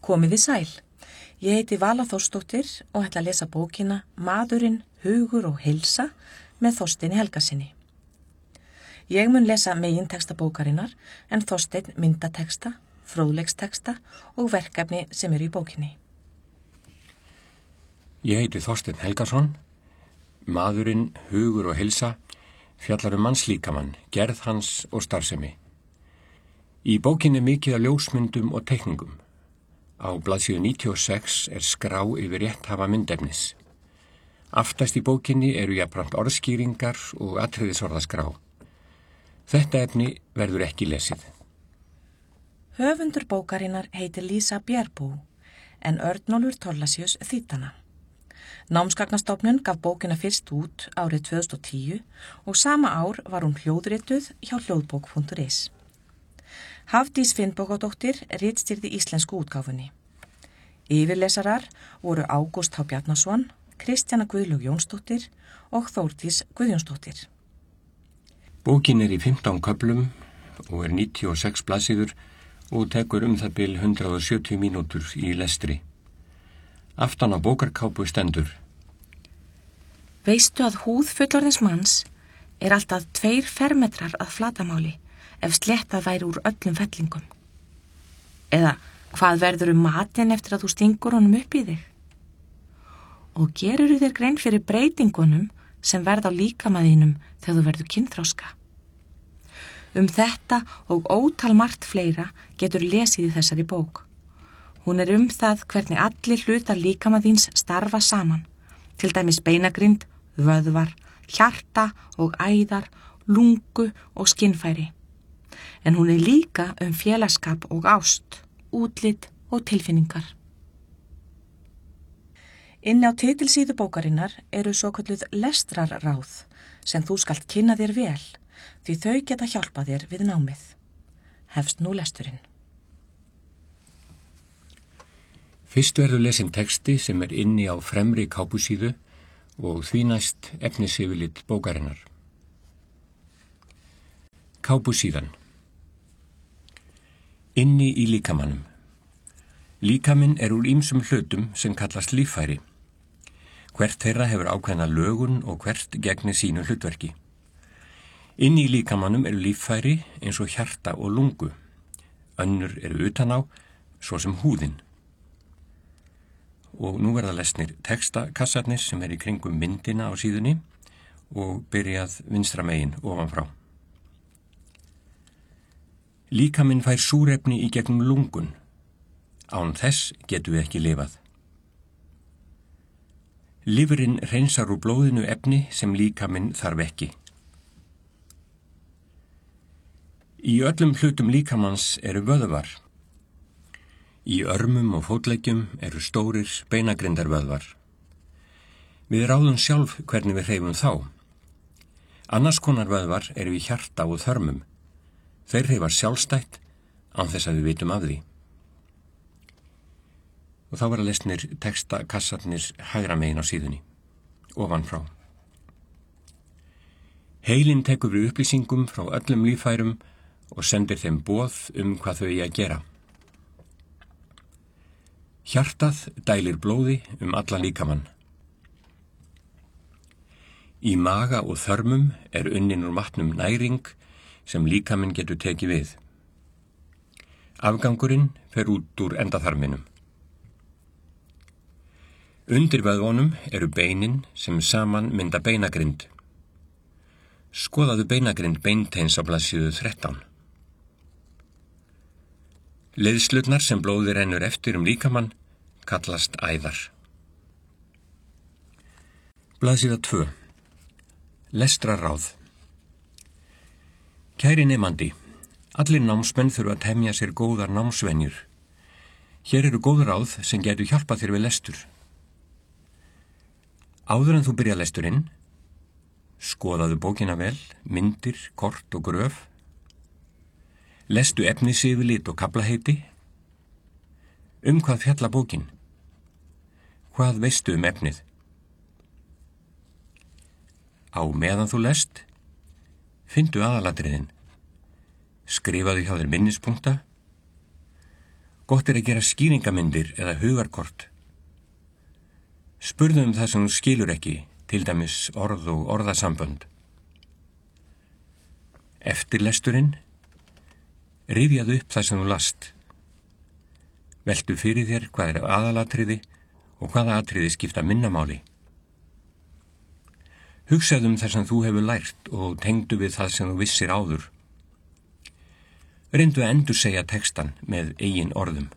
Komiði sæl. Ég heiti Vala Þórsdóttir og ætla að lesa bókina Maðurinn, hugur og heilsa með Þorsteini Helgasyni. Ég mun lesa megintexta bókarinnar en Þorsteinn myndatexta, fróðleiksteksta og verkefni sem eru í bókinni. Ég heiti Þorsteinn Helgason. Maðurinn, hugur og heilsa fjallar mannslíkamann, gerð hans og starfsemi. Í bókinni mikið af ljósmyndum og teikningum. Á blaðsíðu 96 skrá yfir rétthafa myndefnis. Aftast í bókinni eru jafnframt orðskýringar og atriðisorðaskrá. Þetta efni verður ekki lesið. Höfundur bókarinnar heitir Lísa Bjerbú en Örnólfur Thorlacius þýddi hana. Námsgagnastofnun gaf bókina fyrst út árið 2010 og sama ár var hún hljóðrituð hjá hljóðbók.is. Hafdís Finnbogadóttir ritstýrði íslensku útgáfunni. Yfirlesarar voru Ágúst H. Bjarnason, Kristjana Guðlaug Jónsdóttir og Þórdís Guðjónsdóttir. Bókin í 15 köflum og 96 blaðsíður og tekur það bil 170 mínútur í lestri. Aftan á bókarkápu stendur: Veistu að húð fullorðins manns alltaf 2 fermetrar að flatamáli ef sléttað væri úr öllum fellingum? Eða hvað verður matinn eftir að þú stingur honum upp í þig? Og gerirðu þér grein fyrir breytingunum sem verða á líkamaðinum þegar þú verður kynþroska? Þetta og ótal margt fleira getur lesið í þessari bók. Hún það hvernig allir hlutar líkamaðins starfa saman, til dæmis beinagrind, vöðvar, hjarta og æðar, lungu og skinnfæri. En hún líka félagsskap og ást, útlit og tilfinningar. Inni á titilsíðu bókarinnar eru svokölluð lestrarráð sem þú skalt kynna þér vel, því þau geta hjálpað þér við námið. Hefst nú lesturinn. Fyrst verður lesin texti sem inni á fremri kápusíðu og því næst efnisyfirlit bókarinnar. Kápusíðan. Inni í líkamannum. Líkaminn úr ýmsum hlutum sem kallast líffæri. Hvert þeirra hefur ákveðna lögun og hvert gegnir sínu hlutverki. Inni í líkamannum líffæri eins og hjarta og lungu. Önnur utan á, svo sem húðin. Og nú verða lesnir textakassarnir sem í kringum myndina á síðunni og byrjað vinstra megin ofanfrá. Líkaminn fær súrefni í gegnum lungun. Án þess getum við ekki lifað. Lifrin hreinsar úr blóðinu efni sem líkaminn þarf ekki. Í öllum hlutum líkamanns vöðvar. Í örmum og fótleggjum stórir beinagrindarvöðvar. Við ráðum sjálf hvernig við hreyfum þá. Annars konar vöðvar í hjarta og þörmum. Þeir hreyfa sjálfstætt án þess að við vitum af því. Og þá verða lesnir textakassarnir hægra megin á síðunni, ofanfrá. Heilinn tekur við upplýsingum frá öllum líffærum og sendir þeim boð hvað þau að gera. Hjartað dælir blóði allan líkamann. Í maga og þörmum unnin úr matnum næring sem líkaminn getur tekið við. Afgangurinn fer út úr endaþarminum. Undir vöðvunum beinin sem saman mynda beinagrind. Skoðaðu beinagrind beinteins á blaðsíðu 13. Leiðslurnar sem blóði rennur eftir líkamann kallast æðar. Blaðsíða 2. Lestrarráð. Kæri nemandi, allir námsmenn þurfa að temja sér góðar námsvenjur. Hér góð ráð sem gætu hjálpað þér við lestur. Áður en þú byrja lesturinn, skoðaðu bókina vel, myndir, kort og gröf. Lestu efnisyfirlit og kaflaheiti. Hvað fjalla bókin? Hvað veistu efnið? Á meðan þú lest, finndu aðalatriðin. Skrifaðu hjá þér minnispunkta Gott að gera skýringamyndir eða hugarkort. Spurðu það sem þú skilur ekki, til dæmis orð og orðasambönd. Eftir lesturinn, rifjaðu upp það sem þú last. Veltu fyrir þér hvað aðalatriði og hvaða atriði skipta minna máli. Hugsaðu það sem þú hefur lært og tengdu við það sem þú vissir áður. Reyndu að endursegja textan með eigin orðum.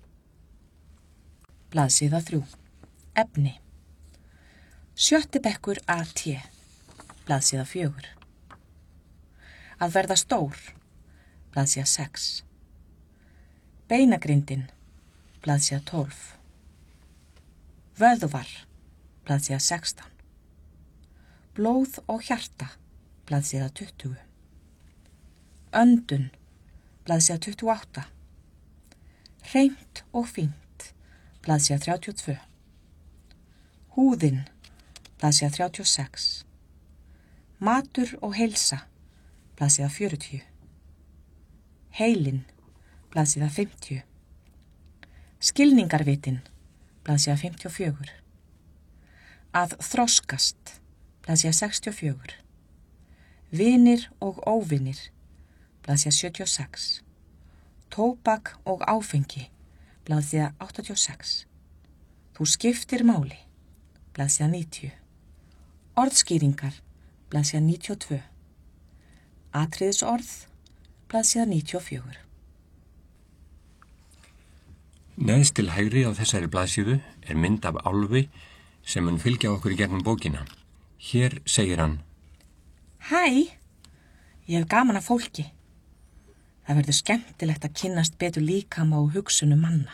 Blaðsíða 3. Efni. 7. bekkur AT. Blaðsíða 4. Að verða stór. Blaðsíða 6. Beinagrindin. Blaðsíða 12. Vöðvar. Blaðsíða 16. Blóð og hjarta. Blaðsíða 20. Öndun. Blaðsíða 28. Hreint og fínt. Blaðsíða 32. Húðin. Blaðsíða 36. Matur og heilsa. Blaðsíða 40. Heilin. Blaðsíða 50. Skilningarvitin. Blaðsíða 54. Að þroskast. Blaðsíða 64. Vinir og óvinir. Blaðsíða 76. Tóbak og áfengi. Blaðsíða 86. Þú skiptir máli. Blaðsíða 90. Orðskýringar. Blaðsíða 92. Atriðisorð. Blaðsíða 94. Neðst til hægri á þessari blaðsíðu er mynd af álfi sem mun fylgja okkur í gegnum bókina. Hér segir hann: Hæ, ég hef gaman af fólki. Það verður skemmtilegt að kynnast betur líkama og hugsunum manna.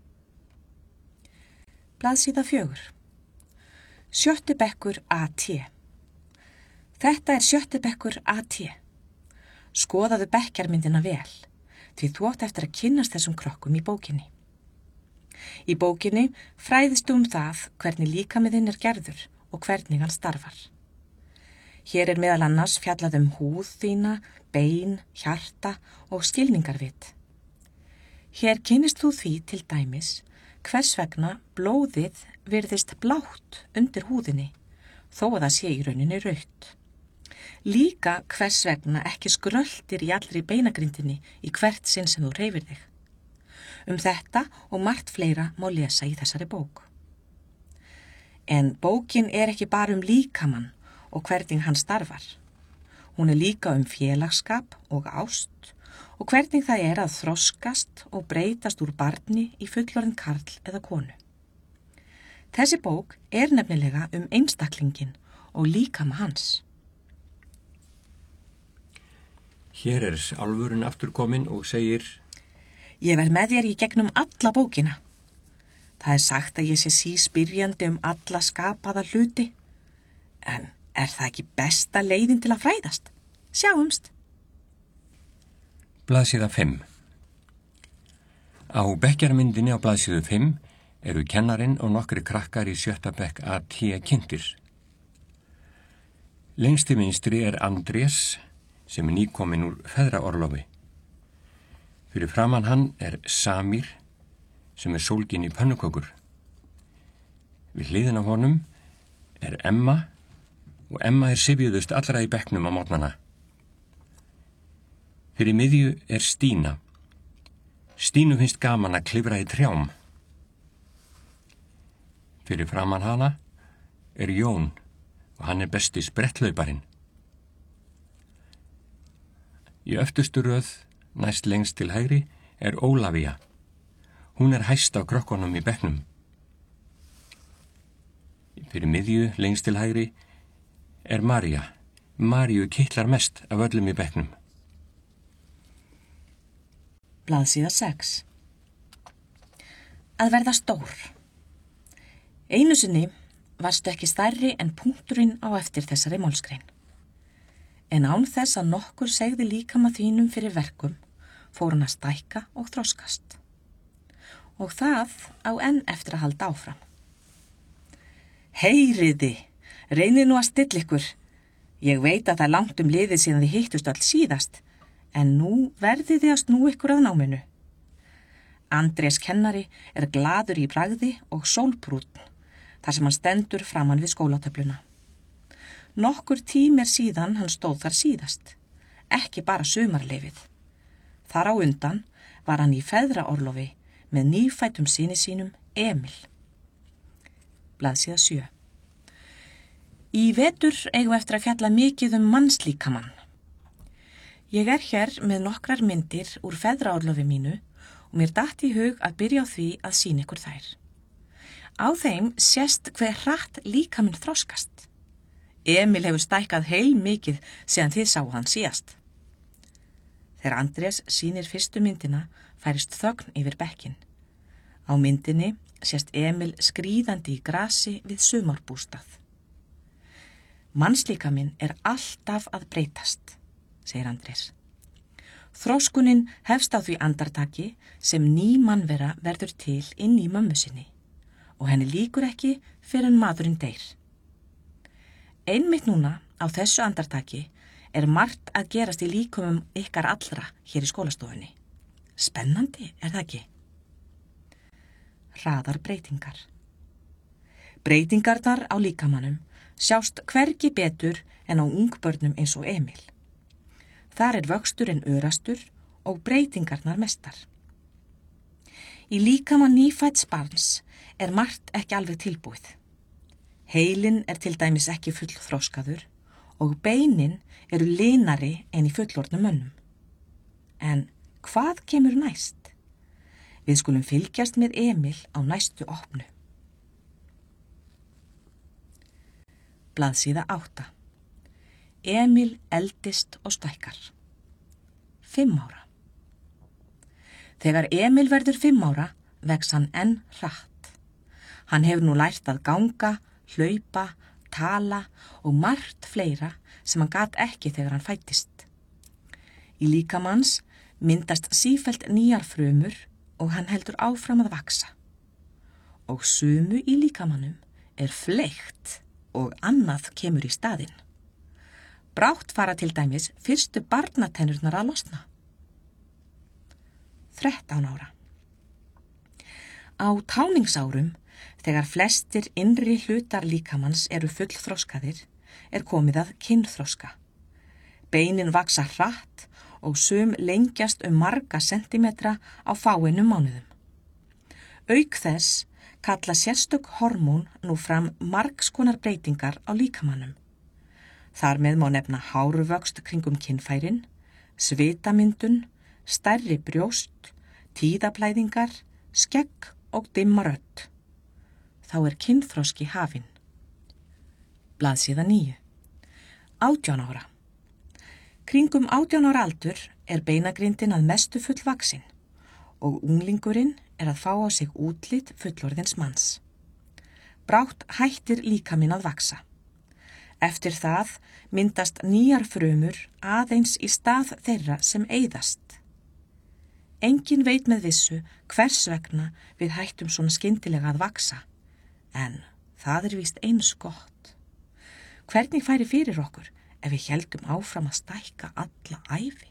Blaðsíða 4. 7. bekkur AT. Þetta er 7. bekkur AT. Skoðaðu bekkjarmyndina vel, því þú átt eftir að kynnast þessum krökkum í bókinni. Í bókinni fræðistu það hvernig líkamiðinn er gerður og hvernig hann starfar. Hér er meðal annars fjallað húð þína, bein, hjarta og skilningarvit. Hér kynnist þú því til dæmis hvers vegna blóðið virðist blátt undir húðinni, þó að það sé í rauninni rautt. Líka hvers vegna ekki skröltir í allri beinagrindinni í hvert sinn sem þú hreyfir þig. Þetta og margt fleira má lesa í þessari bók. En bókin er ekki bara líkamann og hvernig hann starfar. Hún er líka félagsskap og ást og hvernig það er að þroskast og breytast úr barni í fullorðinn karl eða konu. Þessi bók er nefnilega einstaklingin og líkama hans. Hér er álfurinn aftur kominn og segir: Ég verð með þér í gegnum alla bókina. Það er sagt að ég sé síspyrjandi alla skapaða hluti. En er það ekki besta leiðin til að fræðast? Sjáumst. Blaðsíða 5. Á bekkjarmyndinni á blaðsíðu 5 eru kennarinn og nokkri krakkar í 7. bekk AT kynntir. Lengst til vinstri er Andrés sem er nýkominn úr feðraorlofi. Fyrir framan hann er Samir sem er sólginn í pönnukökur. Við hliðina á honum er Emma og Emma er syfjuðust allra í bekknum á morgnana. Fyrir miðju er Stína. Stínu finnst gaman að klifra í trjám. Fyrir framan hana er Jón og hann er besti spretthlauparinn. Í öftustu röð, næst lengst til hægri, er Ólafía. Hún er hæst á krökkunum í bekknum. Fyrir miðju, lengst til hægri, er María. Maríu kitlar mest af öllum í bekknum. Blaðsíða 6. Að verða stór. Einu sinni varstu ekki stærri en punkturinn á eftir þessari málsgrein. En án þess að nokkur segði líkama þínum fyrir verkum, fór hann að stækka og þroskast. Og það á enn eftir að halda áfram. Heyriði, reynið nú að stilla ykkur. Ég veit að það er langt liðið síðan þið hittust öll síðast, en nú verðið þið að snúa ykkur að náminu. Andrés kennari er glaður í bragði og sólbrúnn þar sem hann stendur framan við skólatöfluna. Nokkur tími síðan hann stóð þar síðast, ekki bara sumarleyfið. Þar á undan var hann í feðraorlofi með nýfættum syni sínum Emil. Blaðsíða 7. Í vetur eigum eftir að fjalla mikið mannslíkamann. Ég er hér með nokkrar myndir úr feðraorlofi mínu og mér datt í hug að byrja á því að sýna ykkur þær. Á þeim sést hver hratt líkaminn þroskast. Emil hefur stækkað heil mikið síðan þið sáu hann síðast. Þegar Andrés sýnir fyrstu myndina færist þögn yfir bekkinn. Á myndinni sést Emil skríðandi í grasi við sumarbústað. Mannslíkaminn er alltaf að breytast, segir Andrés. Þroskunin hefst á því andartaki sem ný mannvera verður til inn í mömmu sinni og henni lýkur ekki fyrr en maðurinn deyr. Einmitt núna á þessu andartaki er margt að gerast í líkumum ykkar allra hér í skólastofunni. Spennandi, er það ekki? Hraðar breytingar. Breytingarnar á líkamannum sjást hvergi betur en á ungbörnum eins og Emil. Þar er vöxturinn örastur og breytingarnar mestar. Í líkamann nýfædds barns er margt ekki alveg tilbúið. Heilinn er til dæmis ekki fullþroskaður og beinin eru linari en í fullorðnum mönnum. En hvað kemur næst? Við skulum fylgjast með Emil á næstu opnu. Blaðsíða 8. Emil eldist og stækkar. 5 ára. Þegar Emil verður 5 ára vex hann enn hratt. Hann hefur nú lært að ganga, hlaupa, tala og margt fleira sem hann gat ekki þegar hann fæddist. Í líkamanns myndast sífellt nýjar frumur og hann heldur áfram að vaxa. Og sumu í líkamannum er fleikt og annað kemur í staðinn. Brátt fara til dæmis fyrstu barnatennurnar að losna. 13 ára. Á táningsárum, þegar flestir innri hlutar líkamanns eru fullþroskaðir, er komið að kynþroska. Beinin vaxa hratt og sum lengjast marga sentimetra á fáeinum mánuðum. Auk þess kalla sérstök hormón nú fram margskonar breytingar á líkamannum. Þar með má nefna háruvöxt kringum kynfærin, svitamyndun, stærri brjóst, tíðablæðingar, skegg og dimma rödd. Þá er kynþroski hafinn. Blaðsíða 9. 18 ára. Kringum 18 ára aldur er beinagrindin að mestu fullvaxin og unglingurinn er að fá á sig útlit fullorðins manns. Brátt hættir líkaminn að vaxa. Eftir það myndast nýjar frumur aðeins í stað þeirra sem eyðast. Enginn veit með vissu hvers vegna við hættum svona skyndilega að vaxa, en það er víst eins gott. Hvernig færi fyrir okkur ef við héldum áfram að stækka alla ævi?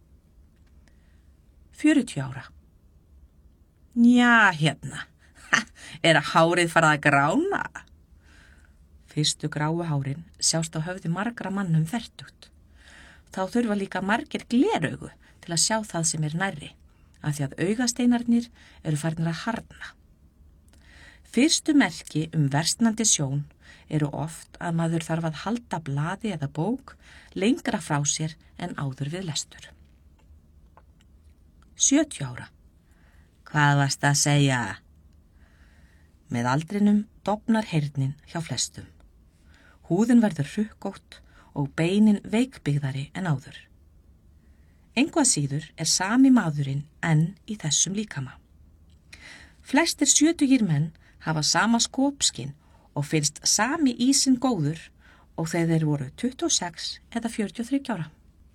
40 ára. Njá, hérna, er að hárið farið að grána? Fyrstu gráu hárin sjást á höfði margra mannum fertugt. Þá þurfa líka margir gleraugu til að sjá það sem er nærri, af því að augasteinarnir eru farnir að harðna. Fyrstu merki versnandi sjón eru oft að maður þarf að halda blaði eða bók lengra frá sér en áður við lestur. 70 ára. Hvað varst að segja? Með aldrinum dofnar heyrnin hjá flestum. Húðin verður hrukkótt og beinin veikbyggðari en áður. Engu að síður er sami maðurinn enn í þessum líkama. Flestir 70 menn hafa sama skopskinn og finnst sami ísinn góður og þeir voru 26 eða 43 ára.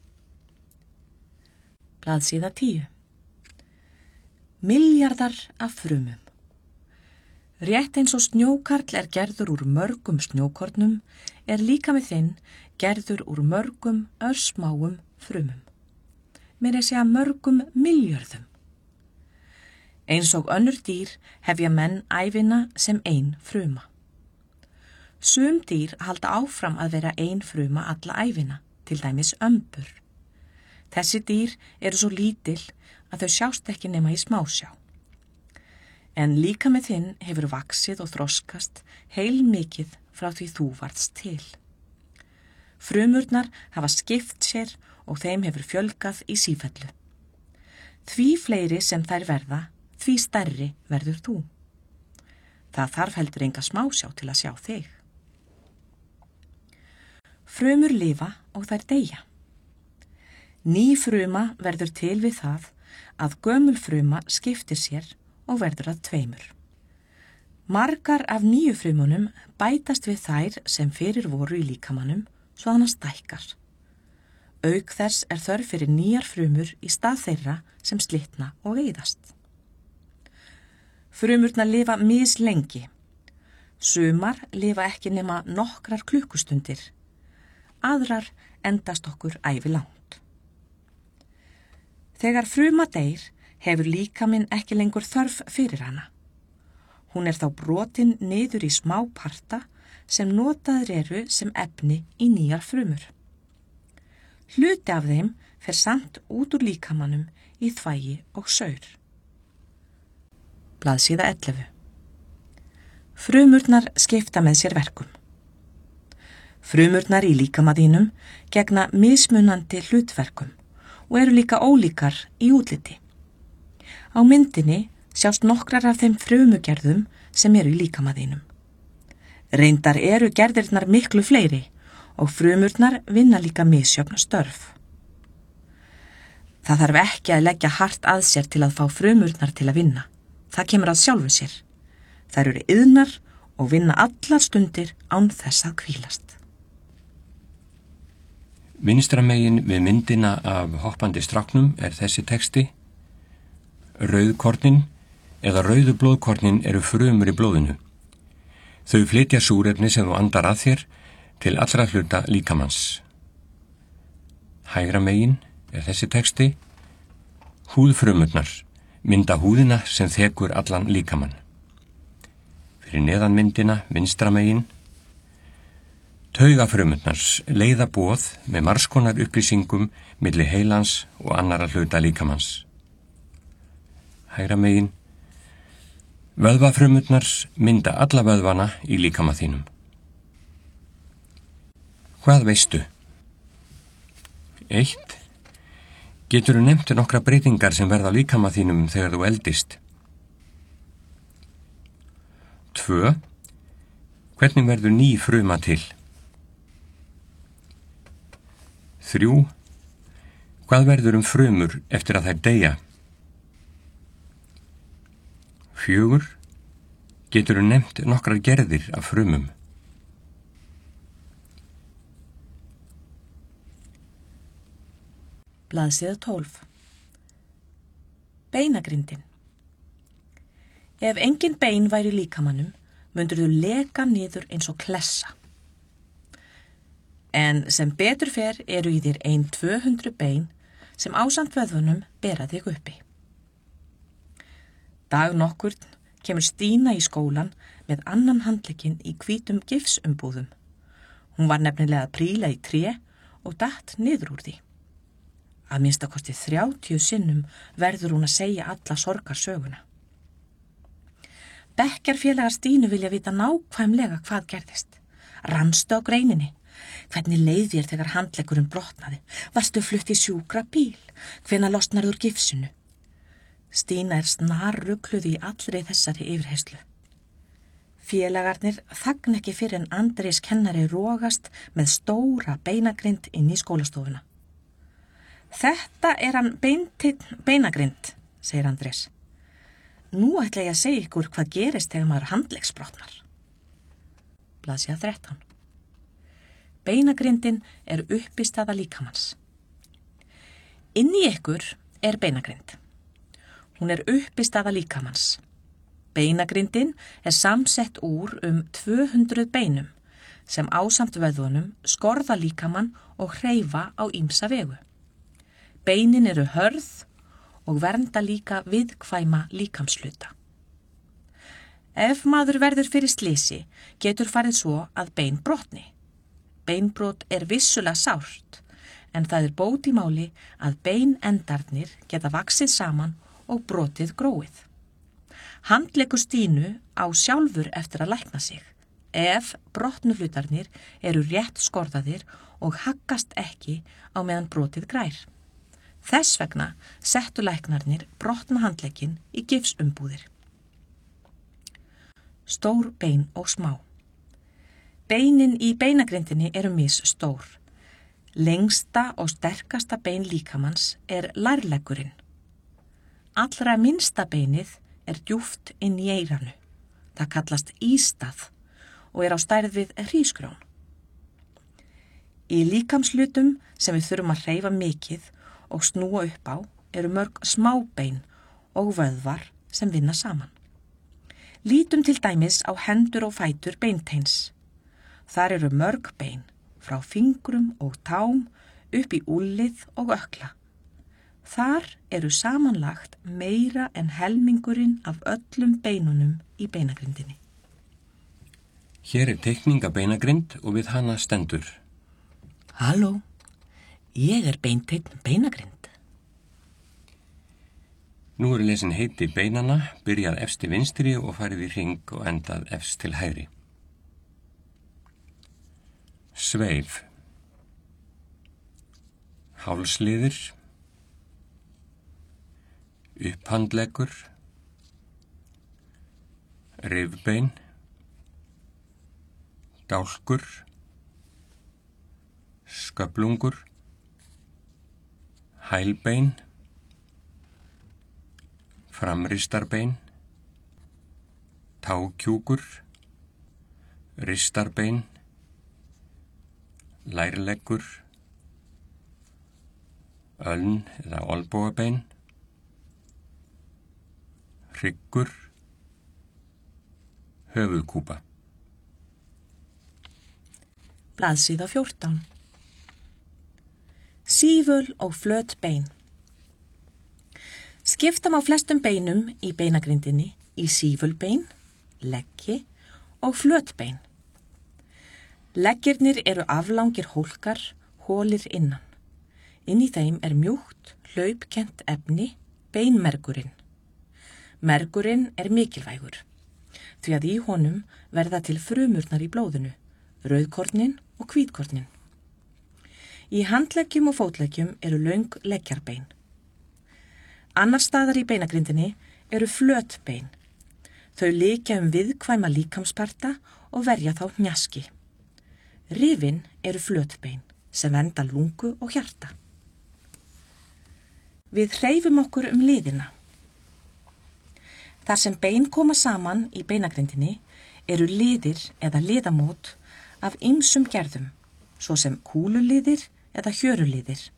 Blaðsíða 10. Milljarðar af frumum. Rétt eins og snjókarl er gerður úr mörgum snjókornum, er líkami þinn gerður úr mörgum örsmáum frumum. Meira að segja mörgum milljörðum. Eins og önnur dýr hefja menn ævina sem ein fruma. Sum dýr halda áfram að vera ein fruma alla ævina, til dæmis ömbur. Þessi dýr eru svo lítil að þau sjást ekki nema í smásjá. En líkami þinn hefur vaxið og þroskast heilmikið frá því þú varðst til. Frumurnar hafa skipt sér og þeim hefur fjölgað í sífellu. Því fleiri sem þær verða, því stærri verður þú. Það þarf heldur enga smásjá til að sjá þig. Frumur lifa og þær deyja. Ný fruma verður til við það að gömul fruma skiptir sér og verður að tveimur. Margar af nýju frumunum bætast við þær sem fyrir voru í líkamanum svo hann stækkar. Auk þess er þörf fyrir nýjar frumur í stað þeirra sem slitna og eyðast. Frumurnar lifa mislengi. Sumar lifa ekki nema nokkrar klukkustundir. Aðrar endast okkur ævilangt. Þegar fruma deyr hefur líkaminn ekki lengur þörf fyrir hana. Hún er þá brotin niður í smá parta sem notaðir eru sem efni í nýjar frumur. Hluti af þeim fer samt út úr líkamannum í þvægi og saur. Blaðsíða 11. Frumurnar skipta með sér verkum. Frumurnar í líkama þínum gegna mismunandi hlutverkum og eru líka ólíkar í útliti. Á myndinni sjást nokkrar af þeim frumugerðum sem eru í líkama þínum. Reyndar eru gerðirnar miklu fleiri og frumurnar vinna líka misjöfn störf. Það þarf ekki að leggja hart að sér til að fá frumurnar til að vinna. Það kemur að sjálfu sér. Þær eru iðnar og vinna allar stundir án þess að hvílast. Vinstra megin við myndina af hoppandi stráknum er þessi texti: Rauðkornin eða rauðu blóðkornin eru frumur í blóðinu. Þau flytja súrefni sem þú andar að þér til allra hluta líkamans. Hægra megin er þessi texti: Húðfrumurnar mynda húðina sem þekur allan líkamann. Fyrir neðan myndina, vinstra megin: Taugafrumurnar leiða boð með margskonar upplýsingum milli heilans og annara hluta líkamanns. Hægra megin: Vöðvafrumurnar mynda alla vöðvana í líkama þínum. Hvað veistu? 1. Geturðu nefnt nokkra breytingar sem verða á líkama þínum þegar þú eldist? 2. Hvernig verður ný fruma til? 3. Hvað verður frumur eftir að þær deyja? 4. Geturðu nefnt nokkrar gerðir af frumum? Blaðsíða 12. Beinagrindin. Ef engin bein væri í líkamannum, myndirðu leka niður eins og klessa. En sem betur fer eru í þér 200 bein sem ásamt vöðvunum bera þig uppi. Dag nokkurn kemur Stína í skólan með annan handlegginn í hvítum gifsumbúðum. Hún var nefnilega að príla í tré og datt niður úr því. Að minnstakosti 30 sinnum verður hún að segja alla sorgarsöguna. Bekkjarfélagar Stínu vilja vita nákvæmlega hvað gerðist. Rannstu á greininni? Hvernig leið þér þegar handleggurinn brotnaði? Varstu flutt í sjúkrabíl? Hvenær losnarðu úr gifsinu? Stína er snarrugluð í allri þessari yfirheyslu. Félagarnir þagna ekki fyrir en Andrés kennari rogast með stóra beinagrind inn í skólastofuna. Þetta er hann beinagrind, segir Andrés. Nú ætla ég að segja ykkur hvað gerist þegar maður handleggsbrotnar. Blaðsíða 13. Beinagrindin er uppistaða líkamanns. Inn í ykkur er beinagrind. Hún er uppistaða líkamanns. Beinagrindin er samsett úr 200 beinum sem ásamt vöðvunum skorða líkamann og hreyfa á ýmsa vegu. Beinin eru hörð og vernda líka viðkvæma líkamshluta. Ef maður verður fyrir slysi, getur farið svo að bein brotni. Beinbrot er vissulega sárt, en það er bót í máli að beinendarnir geta vaxið saman og brotið gróið. Handleggur Stínu á sjálfur eftir að lækna sig, ef brotnu hlutarnir eru rétt skorðaðir og haggast ekki á meðan brotið grær. Þess vegna settu læknarnir brotna handlegginn í gifsumbúðir. Stór bein og smá. Beinin í beinagrindinni eru misstór. Lengsta og sterkasta bein líkamanns er lærleggurinn. Allra minnsta beinið er djúpt inn í eyranu. Það kallast ístað og er á stærð við hrísgrjón. Í líkamshlutum sem við þurfum að hreyfa mikið og snúa upp á eru mörg smábein og vöðvar sem vinna saman. Lítum til dæmis á hendur og fætur beinteins. Þar eru mörg bein, frá fingrum og tám upp í úlnlið og ökkla. Þar eru samanlagt meira en helmingurinn af öllum beinunum í beinagrindinni. Hér er teikning af beinagrind og við hana stendur. Halló, ég er beinteinn beinagrind. Nú er lesin heiti beinana, byrjað efst til vinstri og farið í hring og endað efst til hægri. Sveif. Hálsliðir. Upphandleggur. Rifbein. Dálkur. Sköflungur. Hælbein. Framristarbein. Tákjúkur. Ristarbein. Lærleggur. Öln eða olnbogabein. Hryggur. Höfuðkúpa. Blaðsíða 14. Síföl og flöt bein. Skipta má flestum beinum í beinagrindinni í sífölbein, leggi og flötbein. Leggirnir eru aflangir hólkar, hólir innan. Inn í þeim er mjúkt, hlaupkennt efni, beinmergurinn. Mergurinn er mikilvægur, því að í honum verða til frumurnar í blóðinu, rauðkornin og hvítkornin. Í handleggjum og fótleggjum eru löng leggjarbein. Annars staðar í beinagrindinni eru flötbein. Þau liggja viðkvæma líkamsparta og verja þá hnjaski. Rifin eru flötbein sem vernda lungu og hjarta. Við hreyfum okkur liðina. Þar sem bein koma saman í beinagrindinni eru liðir eða liðamót af ýmsum gerðum, svo sem kúluliðir eða hjöruliðir.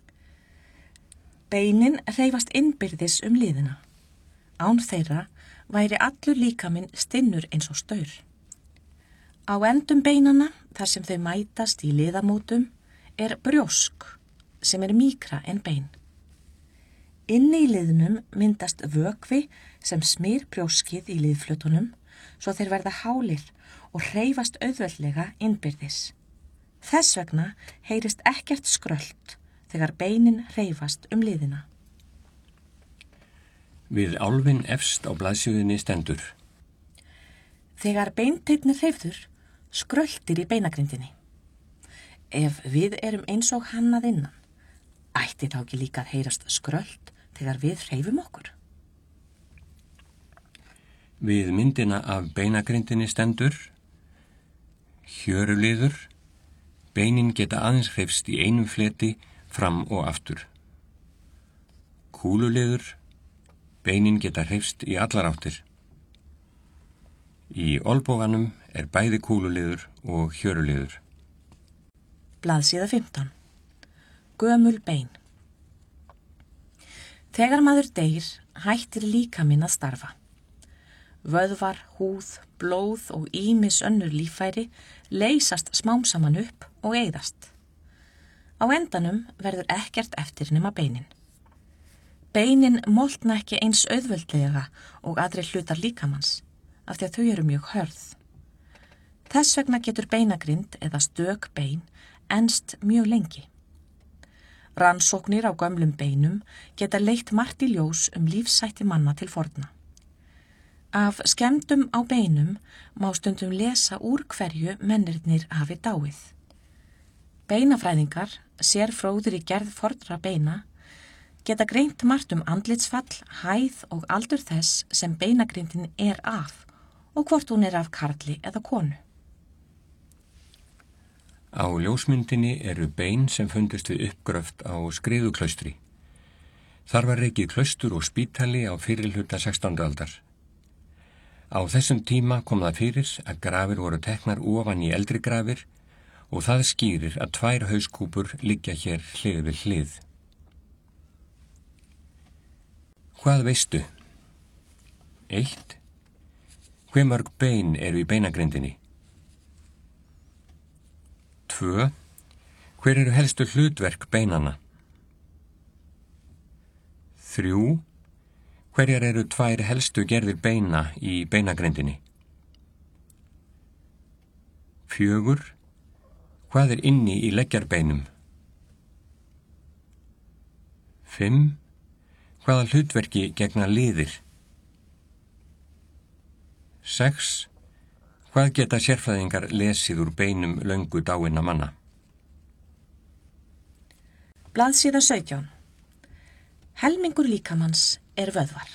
Beinin hreyfast innbyrðis liðina. Án þeirra væri allur líkaminn stinnur eins og staur. Á endum beinana, þar sem þau mætast í liðamótum, er brjósk, sem er mýkra en bein. Inni í liðnum myndast vökvi sem smyr brjóskið í liðflötunum, svo þeir verða hálir og hreyfast auðveldlega innbyrðis. Þess vegna heyrist ekkert skrölt þegar beinin hreyfast liðina. Við álfinn efst á blaðsíðunni stendur. Þegar beinteinnir hreyfður, skröltir í beinagrindinni. Ef við erum eins og hann að innan, ætti þá ekki líka að heyrast skrölt þegar við hreyfum okkur. Við myndina af beinagrindinni stendur. Hjöruliður. Beinin geta aðeins hreyfst í einum fleti fram og aftur. Kúluliður. Beinin geta hreyfst í allar áttir. Í olnboganum er bæði kúluliður og hjöruliður. Blaðsíða 15. Gömul bein. Þegar maður deyr, hættir líkaminn að starfa. Vöðvar, húð, blóð og ýmis önnur líffæri leysast smám saman upp og eyðast. Á endanum verður ekkert eftir nema beinin. Beinin moltna ekki eins auðveldlega og aðrir hlutar líkamanns, af því að þau eru mjög hörð. Þess vegna getur beinagrind eða stök bein enst mjög lengi. Rannsóknir á gömlum beinum geta leitt margt í ljós lífshætti manna til forna. Af skemmdum á beinum má stundum lesa úr hverju mennirnir hafi dáið. Beinafræðingar, sérfróðir í gerð fornra beina, geta greint margt andlitsfall, hæð og aldur þess sem beinagrindin af og hvort hún af karli eða konu. Á ljósmyndinni eru bein sem fundust við uppgröft á Skriðuklaustri. Þar var rekið klaustur og spítali á fyrrihluta 16. aldar. Á þessum tíma kom það fyrir að grafir voru teknar ofan í eldri grafir og það skýrir að 2 hauskúpur liggja hér hlið við hlið. Hvað veistu? 1. Hve mörg bein eru í beinagrindinni? 2. Hver eru helstu hlutverk beinanna? 3. Hverjar eru 2 helstu gerðir beina í beinagrindinni? 4. Hvað er inni í leggjarbeinum? 5. Hvaða hlutverki gegna liðir? 6. Hvað geta sérfræðingar lesið úr beinum löngu dáinna manna? Blaðsíða 17. Helmingur líkamanns vöðvar.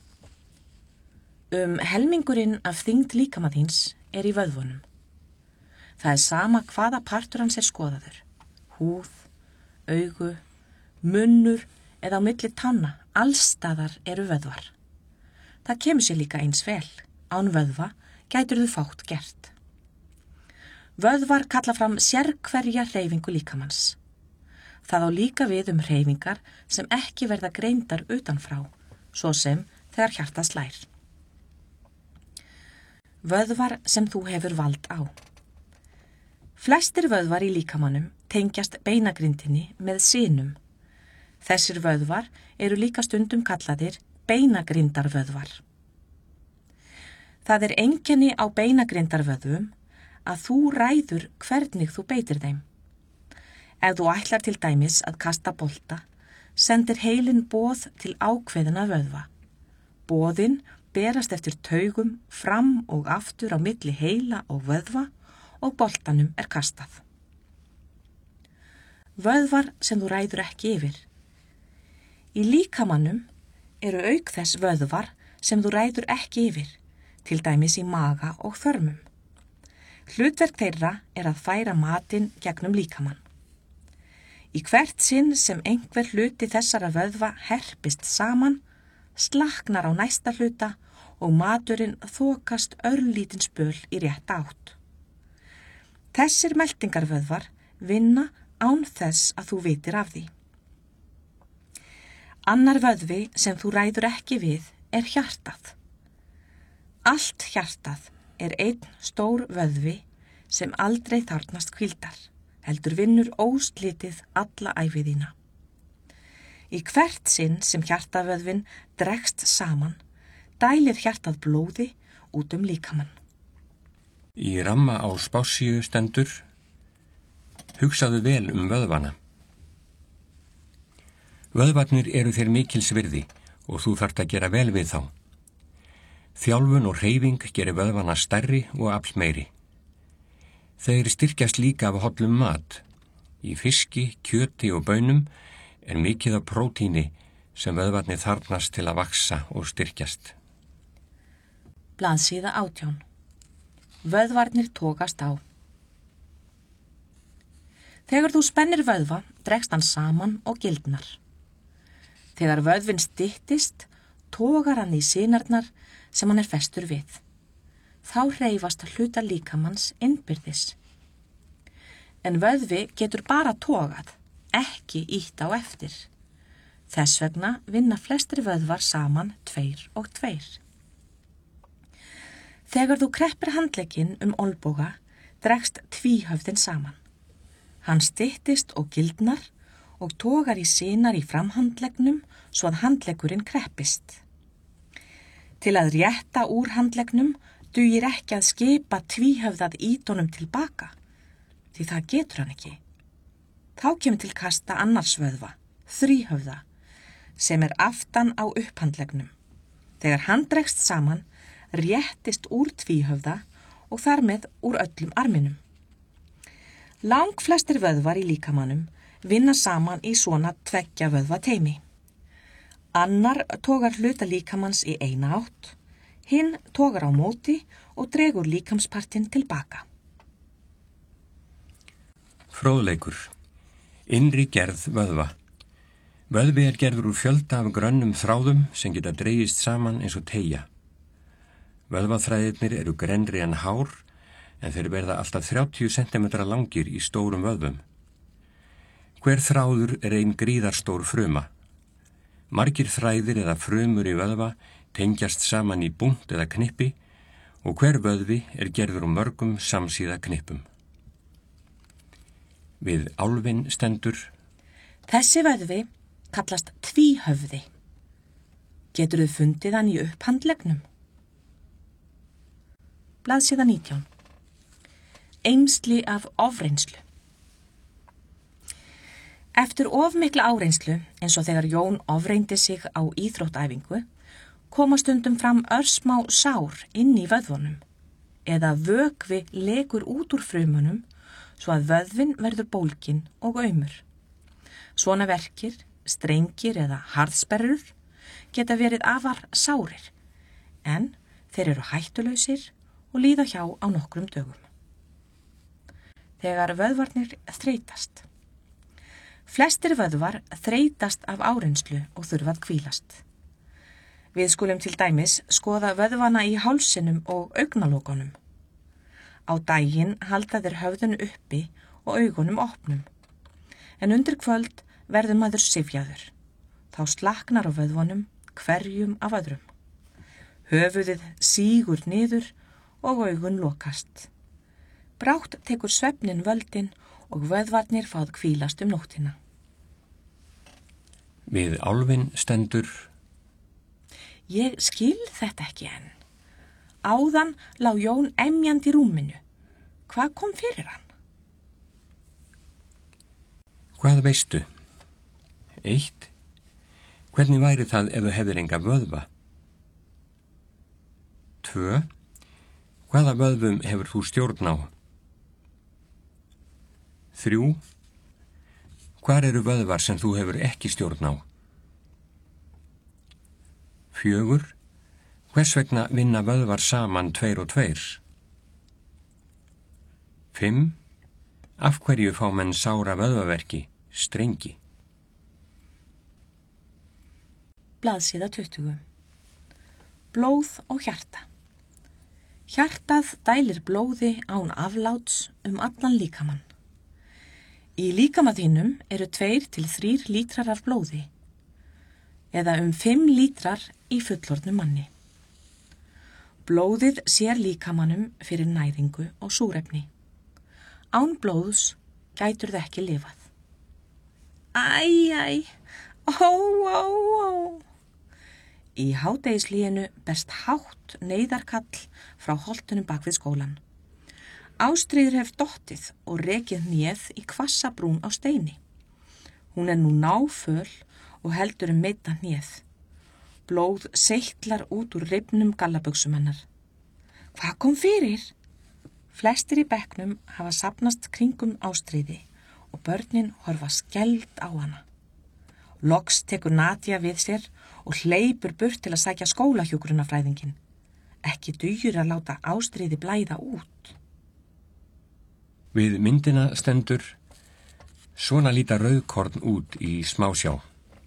Helmingurinn af þyngd líkama þíns í vöðvunum. Það sama hvaða partur hans skoðaður. Húð, augu, munnur eða á milli tanna, allstaðar eru vöðvar. Það kemur sér líka eins vel. Án vöðva gætirðu fátt gert. Vöðvar kalla fram sérhverja hreyfingu líkamanns. Það á líka við hreyfingar sem ekki verða greindar utanfrá, svo sem þegar hjartað slær. Vöðvar sem þú hefur vald á. Flestir vöðvar í líkamannum tengjast beinagrindinni með sinum. Þessir vöðvar eru líka stundum kallaðir beinagrindarvöðvar. Það einkenni á beinagrindarvöðvum að þú ræður hvernig þú beitir þeim. Ef þú ætlar til dæmis að kasta bolta, sendir heilinn boð til ákveðina vöðva. Boðin berast eftir taugum fram og aftur á milli heila og vöðva og boltanum kastað. Vöðvar sem þú ræður ekki yfir. Í líkamannum eru auk þess vöðvar sem þú ræður ekki yfir, til dæmis í maga og þörmum. Hlutverk þeirra að færa matinn gegnum líkamann. Í hvert sinn sem einhver hluti þessara vöðva herpist saman, slaknar á næsta hluta og maturinn þokast örlítinn spöl í rétta átt. Þessir meltingarvöðvar vinna án þess að þú vitir af því. Annar vöðvi sem þú ræður ekki við hjartað. Allt hjartað einn stór vöðvi sem aldrei þarfnast hvíldar, heldur vinnur óslitið alla ævi þína. Í hvert sinn sem hjartavöðvin dregst saman, dælir hjartað blóði út líkamann. Í ramma á spássíu stendur: hugsaðu vel vöðvana. Vöðvarnir eru þér mikils virði og þú þarft að gera vel við þá. Þjálfun og hreyfing gerir vöðvana stærri og afl meiri. Þeir styrkjast líka af hollum mat. Í fiski, kjöti og baunum mikið af prótíni sem vöðvarnir þarfnast til að vaxa og styrkjast. Blaðsíða 18. Vöðvarnir togast á. Þegar þú spennir vöðva, dregst hann saman og gildnar. Þegar vöðvin styttist, togar hann í sinarnar sem hann festur við. Þá hreyfast hluta líkamanns innbyrðis. En vöðvi getur bara togað, ekki ýtt á eftir. Þess vegna vinna flestir vöðvar saman 2 og 2. Þegar þú kreppir handlegginn olnboga, dregst tvíhöfðin saman. Hann styttist og gildnar og togar í sinar í framhandleggnum svo að handleggurinn kreppist. Til að rétta úr handleggnum dugir ekki að skipa tvíhöfðað ídónum tilbaka, því það getur hann ekki. Þá kemur til kasta annars vöðva, þríhöfða, sem aftan á upphandleggnum. Þegar hann dregst saman, réttist úr tvíhöfða og þar með úr öllum arminum. Langflestir vöðvar í líkamannum vinna saman í svona tveggja vöðva teymi. Annar togar hluta líkamanns í eina átt, hinn togar á móti og dregur líkamspartinn tilbaka. Fróðleikur. Innri gerð vöðva. Vöðvi gerður úr fjölda af grönnum þráðum sem geta dregist saman eins og teygja. Vöðvaþræðirnir eru grennri en hár, en þeir verða alltaf 30 cm langir í stórum vöðvum. Hver þráður ein gríðarstór fruma. Margir þræðir eða frumur í vöðva tengjast saman í bunt eða knippi og hver vöðvi gerður úr mörgum samsíða knippum. Við álfinn stendur: Þessi vöðvi kallast tvíhöfði. Geturðu fundið hann í upphandleggnum? Blaðsíða 19. Eymsli af ofreynslu. Eftir of mikla áreynslu, eins og þegar Jón ofreyndi sig á íþróttæfingu, koma stundum fram örsmá sár inn í vöðvunum, eða vökvi lekur út úr frumunum svo að vöðvin verður bólginn og aumur. Svona verkir, strengir eða harðsperrur geta verið afar sárir, en þeir eru hættulausir og líða hjá á nokkrum dögum. Þegar vöðvarnir þreytast. Flestir vöðvar þreytast af áreynslu og þurfa að hvílast. Við skulum til dæmis skoða vöðvana í hálsinum og augnalokunum. Á daginn halda þeir höfðinu uppi og augunum opnum. En undir kvöld verður maður syfjaður. Þá slaknar á vöðvunum hverjum af öðrum. Höfuðið sígur niður og augun lokast. Brátt tekur svefnin völdin og vöðvarnir fáð hvílast nóttina. Við álfinn stendur: Ég skil þetta ekki enn. Áðan lá Jón emjandi í rúminu. Hvað kom fyrir hann? Hvað veistu? 1. Hvernig væri það ef þú hefðir enga vöðva? 2. Hvaða vöðvum hefur þú stjórn á? 3. Hvar eru vöðvar sem þú hefur ekki stjórn á? 4. Hvers vegna vinna vöðvar saman 2 og 2? 5. Af hverju fá menn sára vöðvaverki, strengi? Blaðsíða 20. Blóð og hjarta. Hjartað dælir blóði án afláts allan líkamann. Í líkama þínum eru 2 til 3 lítrar af blóði, eða 5 lítrar í fullorðnum manni. Blóðið sér líkamannum fyrir næringu og súrefni. Án blóðs gætur það ekki lifað. Æ, ó. Í hádegislíinu berst hátt neyðarkall frá holtunum bak við skólan. Ástríður hef dottið og rekið hnéð í hvassa brún á steini. Hún nú náföl og heldur meidda hnéð. Blóð seytlar út úr rifnum gallabuxum hennar. Hvað kom fyrir? Flestir í bekknum hafa safnast kringum Ástríði og börnin horfa skelfd á hana. Loks tekur Nadia við sér og hleypur burt til að sækja skólahjúkrunarfræðinginn. Ekki dugir að láta Ástríði blæða út. Við myndina stendur: Svona líta rauðkorn út í smásjá.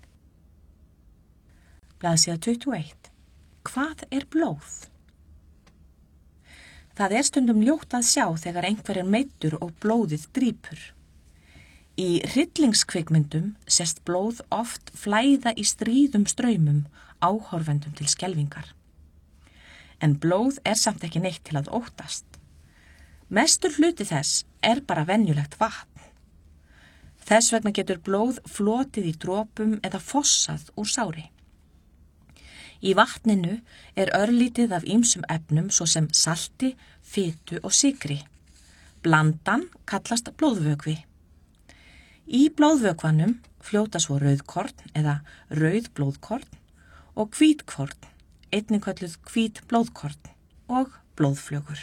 Blaðsíða 21. Hvað er blóð? Það er stundum ljótt að sjá þegar einhver er meiddur og blóðið drýpur. Í hryllingskvikmyndum sést blóð oft flæða í stríðum straumum áhorfendum til skelfingar. En blóð er samt ekki neitt til að óttast. Mestur hluti þess er bara venjulegt vatn. Þess vegna getur blóð flotið í dropum eða fossað úr sári. Í vatninu er örlítið af ýmsum efnum svo sem salti, fitu og sykri. Blandan kallast blóðvökvi. Í blóðvökvanum fljóta svo rauðkorn eða rauðblóðkorn og hvítkorn, einnig kölluð hvít blóðkorn og blóðflögur.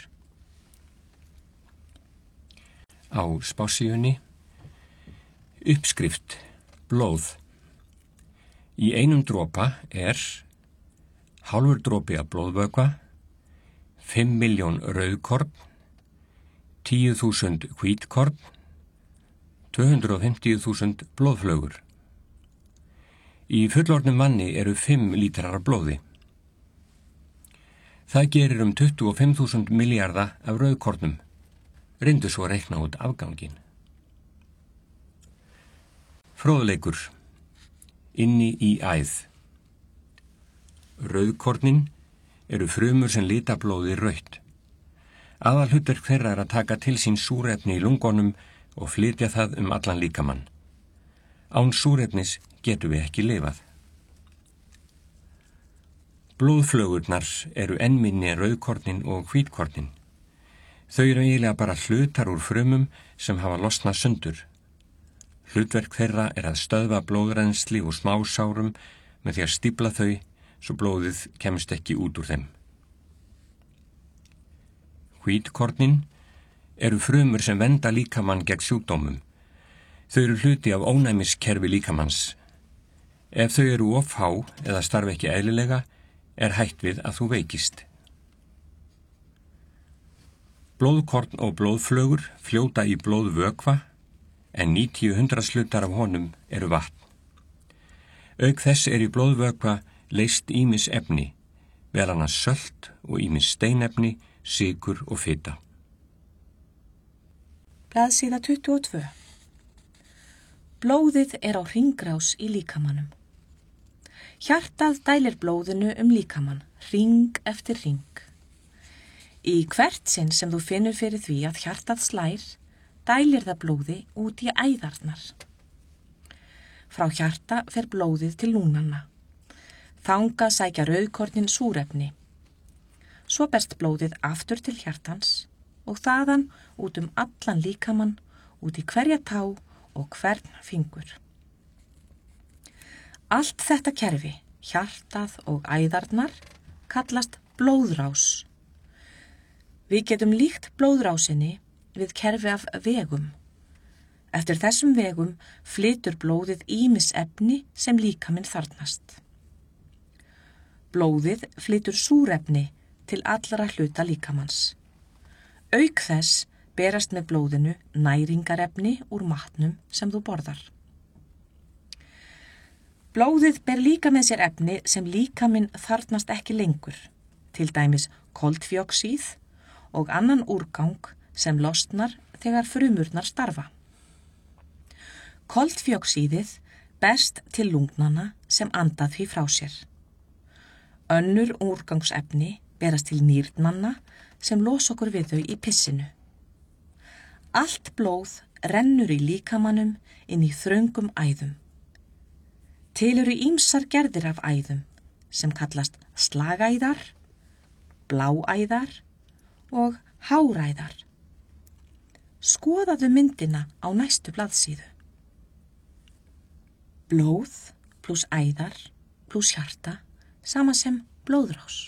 Á spásíunni uppskrift blóð. Í einum dropa er hálfur dropi af blóðvökva, 5 milljón rauðkorn, 10.000 hvítkorn, 250.000 blóðflögur. Í fullorðnum manni eru 5 lítrar af blóði. Það gerir 25.000 milljarða af rauðkornum. Reyndu svo að reikna út afgangin. Fróðleikur. Inni í æð. Rauðkornin eru frumur sem lita blóði rautt. Aðalhlutverk þeirra er að taka til sín súrefni í lungunum og flytja það allan líkamann. Án súrefnis getum við ekki lifað. Blóðflögurnar eru enn minni en rauðkornin og hvítkornin. Þau eru eiginlega bara hlutar úr frumum sem hafa losnað sundur. Hlutverk þeirra er að stöðva blóðrennsli úr smásárum með því að stífla þau svo blóðið kemst ekki út úr þeim. Hvítkornin eru frumur sem vernda líkamann gegn sjúkdómum. Þau eru hluti af ónæmiskerfi líkamanns. Ef þau eru of há eða starfa ekki eðlilega, er hætt við að þú veikist. Blóðkorn og blóðflögur fljóta í blóðvökva, en 90 hlutar af honum eru vatn. Auk þess í blóðvökva leyst ýmis efni, vel annars sölt og ýmis steinefni, sykur og fita. Blaðsíða 22. Blóðið er á hringrás í líkamanum. Hjartað dælir blóðinu líkamann, hring eftir hring. Í hvert sinn sem þú finnur fyrir því að hjartað slær, dælir það blóði út í æðarnar. Frá hjarta fer blóðið til lungnanna. Þangað sækja rauðkornin súrefni. Svo berst blóðið aftur til hjartans og þaðan út allan líkamann, út í hverja tá og hvern fingur. Allt þetta kerfi, hjartað og æðarnar, kallast blóðrás. Við getum líkt blóðrásinni við kerfi af vegum. Eftir þessum vegum flytur blóðið ýmis efni sem líkaminn þarfnast. Blóðið flytur súrefni til allra hluta líkamanns. Auk þess berast með blóðinu næringarefni úr matnum sem þú borðar. Blóðið ber líka með sér efni sem líkaminn þarfnast ekki lengur, til dæmis koltvíoxíð og annan úrgang sem losnar þegar frumurnar starfa. Koltvíoxíðið berst til lungnanna sem anda því frá sér. Önnur úrgangsefni berast til nýrnanna sem los okkur við þau í pissinu. Allt blóð rennur í líkamannum inn í þröngum æðum. Til eru ýmsar gerðir af æðum sem kallast slagæðar, bláæðar og háræðar. Skoðaðu myndina á næstu blaðsíðu. Blóð pluss æðar pluss hjarta sama sem blóðrás.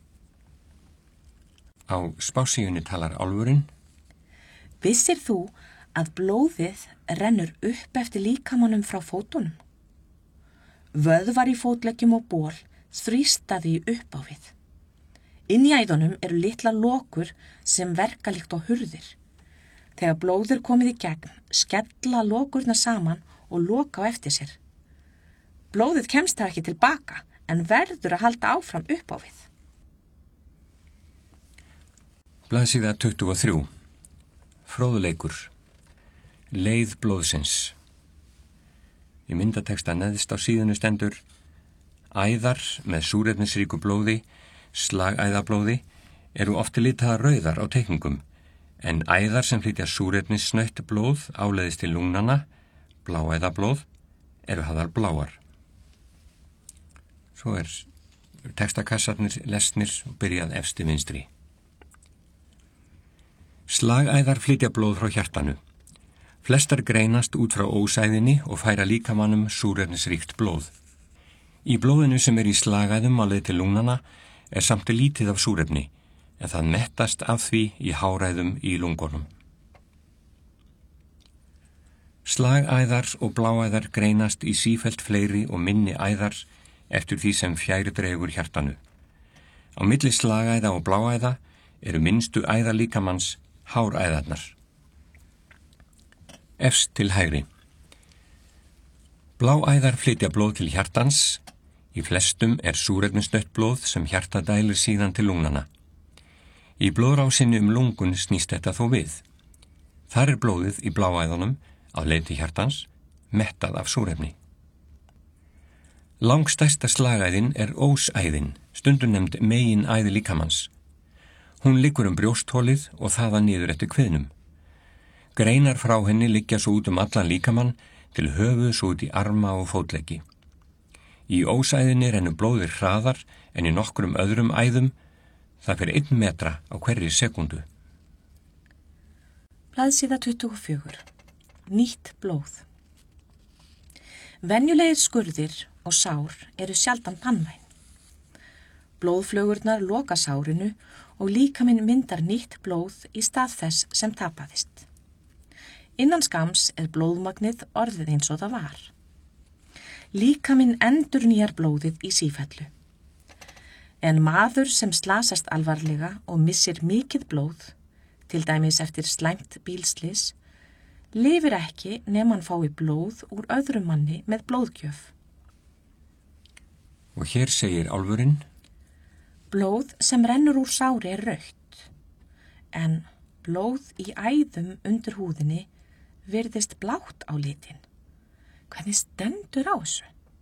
Á spásíunni talar álfurinn. Vissir þú að blóðið rennur upp eftir líkamanum frá fótunum? Vöðvar í fótleggjum og ból þrýsta því upp á við. Inni í æðunum eru litlar lokur sem verka líkt á hurðir. Þegar blóð er komið í gegn, skella lokurnar saman og loka á eftir sér. Blóðið kemst það ekki tilbaka, en verður að halda áfram upp á við. Blaðsíða 23. Fróðleikur. Leið blóðsins. Í myndateksta neðst á síðunni stendur: æðar með súrefnisríku blóði, slagæðablóði, eru oft litaðar rauðar á teikningum, en æðar sem flytja súrefnissnautt blóð áleiðis til lungnanna, bláæðablóð eru hafðar bláar. Svo textakassarnir lesnir og byrjað efsti vinstri. Slagæðar flytja blóð frá hjartanu. Flestar greinast út frá ósæðinni og færa líkamannum súrefnisríkt blóð. Í blóðinu sem í slagæðum á leið til lungnanna samt lítið af súrefni, en það mettast af því í háræðum í lungunum. Slagæðar og bláæðar greinast í sífellt fleiri og minni æðar eftir því sem fjær dregur hjartanu. Á milli slagæða og bláæða eru minnstu æðar líkamanns háræðarnar. Efst til hægri. Bláæðar flytja blóð til hjartans. Í flestum súrefnisdautt blóð sem hjarta dælir síðan til lungnanna. Í blóðrásinni lungun snýst þetta þó við. Þar blóðið í bláæðunum á leið til hjartans mettað af súrefni. Langstærsta slagæðin ósæðin, stundum nefnd meginæði líkamanns. Hún liggur brjósthólið og þaðan niður eftir kviðnum. Greinar frá henni liggja svo út allan líkamann til höfuðs út í arma og fótleggi. Í ósæðinni rennur blóðið hraðar en í nokkrum öðrum æðum. Það fer 1 metra á hverri sekúndu. Blaðsíða 24. Nýtt blóð. Venjulegir skurðir og sár sjaldan banvæn. Blóðflögurnar loka sárinu og líkaminn myndar nýtt blóð í stað þess sem tapaðist. Innan skams blóðmagnið orðið eins og það var. Líkaminn endurnýjar blóðið í sífellu. En maður sem slasast alvarlega og missir mikið blóð, til dæmis eftir slæmt bílslys, lifir ekki nema hann fái blóð úr öðrum manni með blóðgjöf. Og hér segir álfurinn: Blóð sem rennur úr sári rautt, en blóð í æðum undir húðinni virðist blátt á litinn. Hvernig stendur á þessu?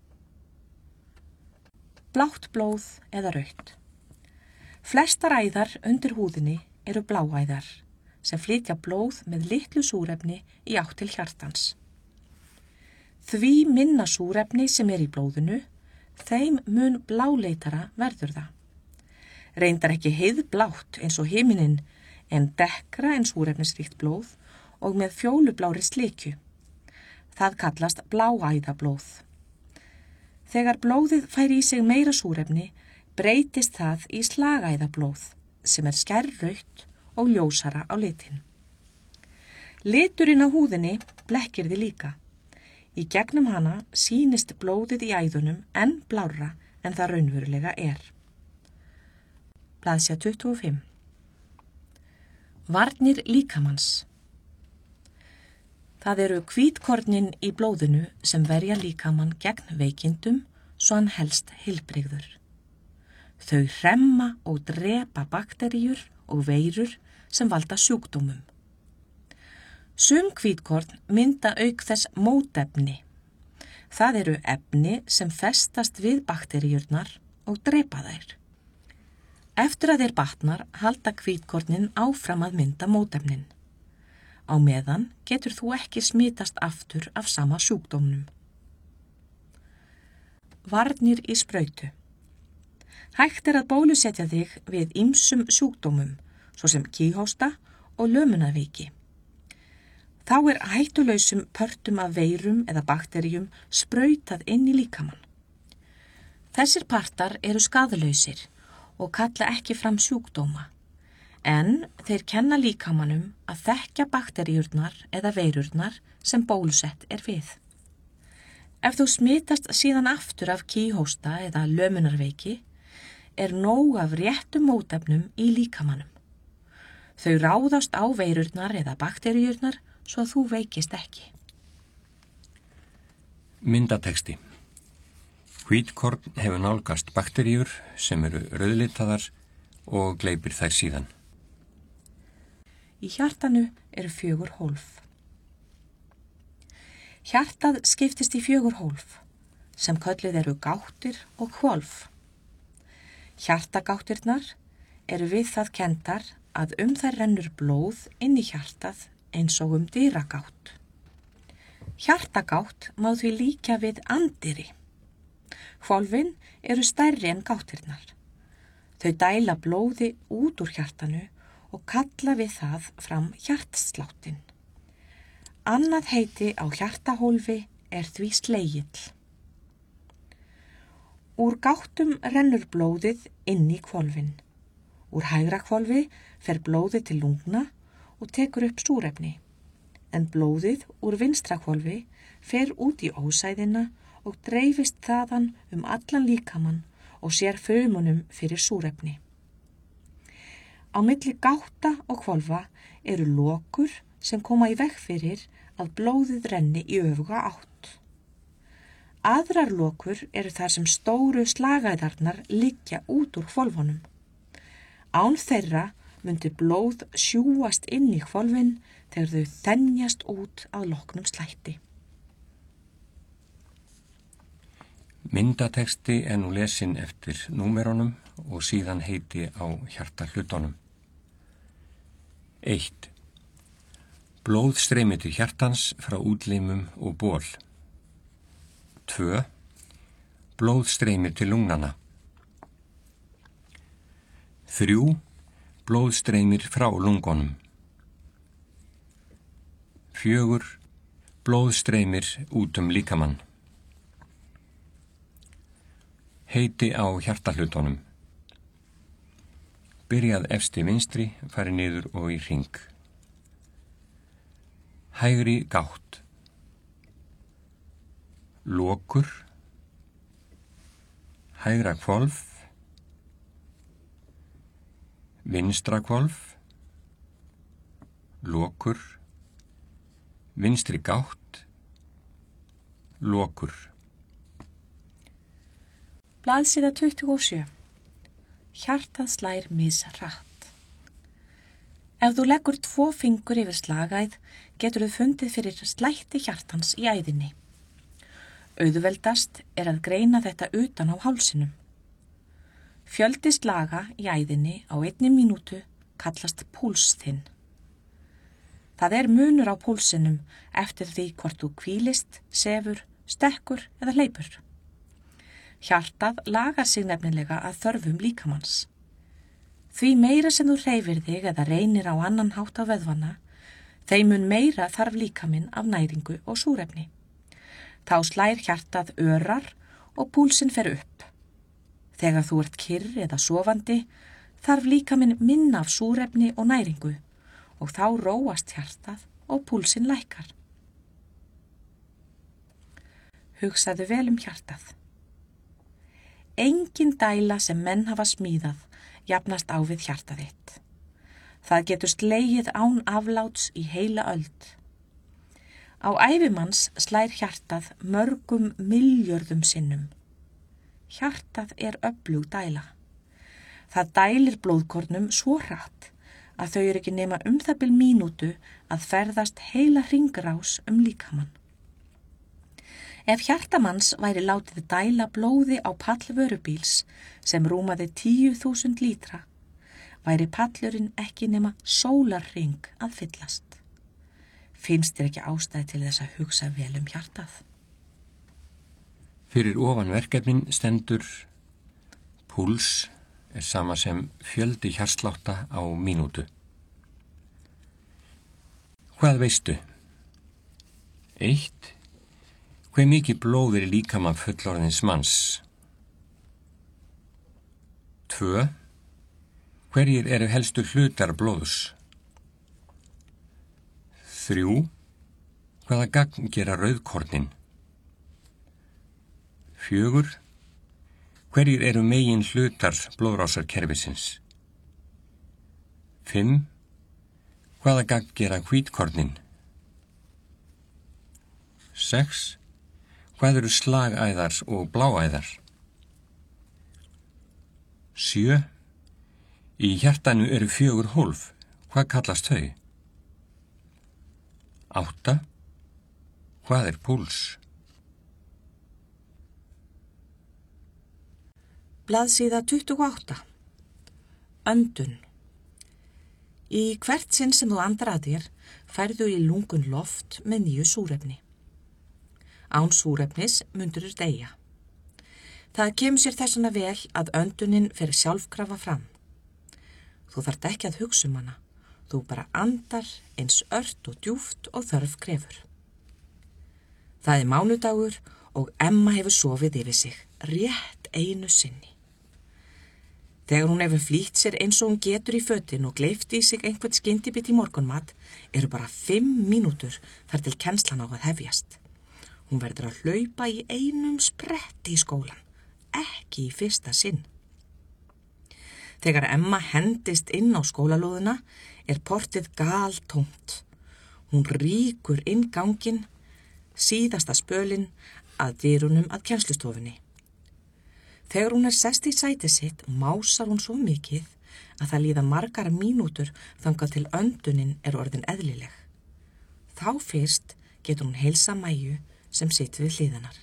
Blátt blóð eða rautt. Flestar æðar undir húðinni bláæðar sem flytja blóð með litlu súrefni í átt til hjartans. Því minna súrefni sem í blóðinu, þeim mun bláleitara verður það. Reyndar ekki heiðblátt eins og himinninn, en dekkra en súrefnisríkt blóð og með fjólublári slikju. Það kallast bláæðablóð. Þegar blóðið fær í sig meira súrefni, breytist það í slagæðablóð, sem skærrautt og ljósara á litinn. Liturinn á húðinni blekkir þig líka. Í gegnum hana sýnist blóðið í æðunum enn blárra en það raunverulega Blaðsíða 25. Varnir líkamanns. Það hvítkornin í blóðinu sem verja líkamann gegn veikindum svo hann helst heilbrigður. Þau hremma og drepa bakteríur og veirur sem valda sjúkdómum. Sum hvítkorn mynda auk þess mótefni. Það efni sem festast við bakteríurnar og drepa þær. Eftir að þeir batnar halda hvítkornin áfram að mynda mótefnin. Á meðan getur þú ekki smitast aftur af sama sjúkdómnum. Varnir í sprautu. Hægt að bólusetja þig við ýmsum sjúkdómum, svo sem kíghósta og lömunarveiki. Þá hættulausum pörtum af veirum eða bakteríum sprautað inn í líkamann. Þessir partar skaðlausir og kalla ekki fram sjúkdóma, en þeir kenna líkamannum að þekkja bakteríurnar eða veirurnar sem bólusett við. Ef þú smitast síðan aftur af kíghósta eða lömunarveiki, nóg af réttum mótefnum í líkamannum. Þau ráðast á veirurnar eða bakteríurnar svo að þú veikist ekki. Myndatexti. Hvítkorn hefur nálgast bakteríur sem rauðlitaðar og gleypir þær síðan. Í hjartanu 4 hólf. Hjartað skiptist í 4 hólf, sem kölluð gáttir og hvolf. Hjartagáttirnar við það kenndar að þær rennur blóð inn í hjartað eins og dýragátt. Hjartagátt má því líkja við anddyri. Hvolfin eru stærri en gáttirnar. Þau dæla blóði út úr hjartanu og kalla við það fram hjartsláttinn. Annað heiti á hjartahólfi er því slegill. Úr gáttum rennur blóðið inn í hvolfin. Úr hægra hvolfi fer blóðið til lungna og tekur upp súrefni, en blóðið úr vinstra hvolfi fer út í ósæðina og dreifist þaðan allan líkamann og sér frumunum fyrir súrefni. Á milli gátta og hvolfa eru lokur sem koma í veg fyrir að blóðið renni í öfuga átt. Aðrar lokur eru þar sem stóru slagæðarnar liggja út úr hvolfunum. Án þeirra myndi blóð sjúgast inn í hvolfin þegar þau þenjast út að loknum slætti. Myndateksti er nú lesin eftir númerunum og síðan heiti á hjartahlutunum. 1. Blóð streymi til hjartans frá útlimum og ból. 2. Blóð streymi til lungnanna. 3. Blóð streymir frá lungunum. 4. Blóð streymir út líkamann. Heiti á hjartahlutunum. Byrjað efsti vinstri, fari niður og í hring. Hægri gátt. Lokur. Hægra hvolf. Vinstra hvolf. Lokur. Vinstri gátt. Lokur. Blaðsíða 27. Hjartað slær mishratt. Ef þú leggur 2 fingur yfir slagæð, getur þú fundið fyrir slætti hjartans í æðinni. Auðveldast er að greina þetta utan á hálsinum. Fjöldi slaga í æðinni á 1 mínútu kallast púlsþinn. Það er munur á púlsinum eftir því hvort þú hvílist, sefur, stekkur eða hleypur. Hjartað lagar sig nefnilega að þörfum líkamanns. Því meira sem þú hreyfir þig eða reynir á annan hátt á vöðvana, þeim mun meira þarf líkaminn af næringu og súrefni. Þá slær hjartað örar og púlsinn fer upp. Þegar þú ert kyrr eða sofandi, þarf líkaminn minna af súrefni og næringu og þá róast hjartað og púlsinn lækkar. Hugsaðu vel hjartað. Engin dæla sem menn hafa smíðað jafnast á við hjartað þitt. Það getur slegið án afláts í heila öld. Á ævimanns slær hjartað mörgum milljörðum sinnum. Hjartað er öflug dæla. Það dælir blóðkornum svo hratt að þau eru ekki nema það bil mínútu að ferðast heila hringrás líkamann. Ef hjartamanns væri látið dæla blóði á pall vörubíls sem rúmaði 10.000 lítra, væri pallurinn ekki nema sólarhring að fyllast. Finnst þér ekki ástæði til þess að hugsa vel hjartað? Fyrir ofan verkefnin stendur púls er sama sem fjöldi hjartslátta á mínútu. Hvað veistu? 1. Hve mikið blóð er í líkamann fullorðins manns? 2. Hverjir eru helstu hlutar blóðs? 3. Hvaða gagn gera rauðkornin? 4. Hverjir eru megin hlutar blóðrásarkerfisins? 5. Hvaða gagn gera hvítkornin? 6. Hvað eru slagæðar og bláæðar? 7. Í hjartanu eru 4 hólf. Hvað kallast þau? 8. Hvað er púls? Blaðsíða 28. Öndun. Í hvert sinn sem þú andar að þér, færðu í lungun loft með nýju súrefni. Án súrefnis mundur deyja. Það kemur sér þess vegna vel að öndunin fer sjálfkrafa fram. Þú þarft ekki að hugsa hana. Þú bara andar eins ört og djúpt og þörf krefur. Það mánudagur og Emma hefur sofið yfir sig, rétt einu sinni. Þegar hún hefur flýtt sér eins og hún getur í fötin og gleypt í sig einhvern skyndibit í morgunmat, eru bara 5 mínútur þar til kennslan á að hefjast. Hún verður að hlaupa í einum spretti í skólan, ekki í fyrsta sinn. Þegar Emma hendist inn á skólalóðina er portið galtómt. Hún rýkur inn ganginn, síðasta spölinn að dyrunum að kennslustofunni. Þegar hún sest í sætið sitt, másar hún svo mikið að það líða margar mínútur þangað til öndunin er orðin eðlileg. Þá fyrst getur hún heilsa Mæju sem situr við hliðanar.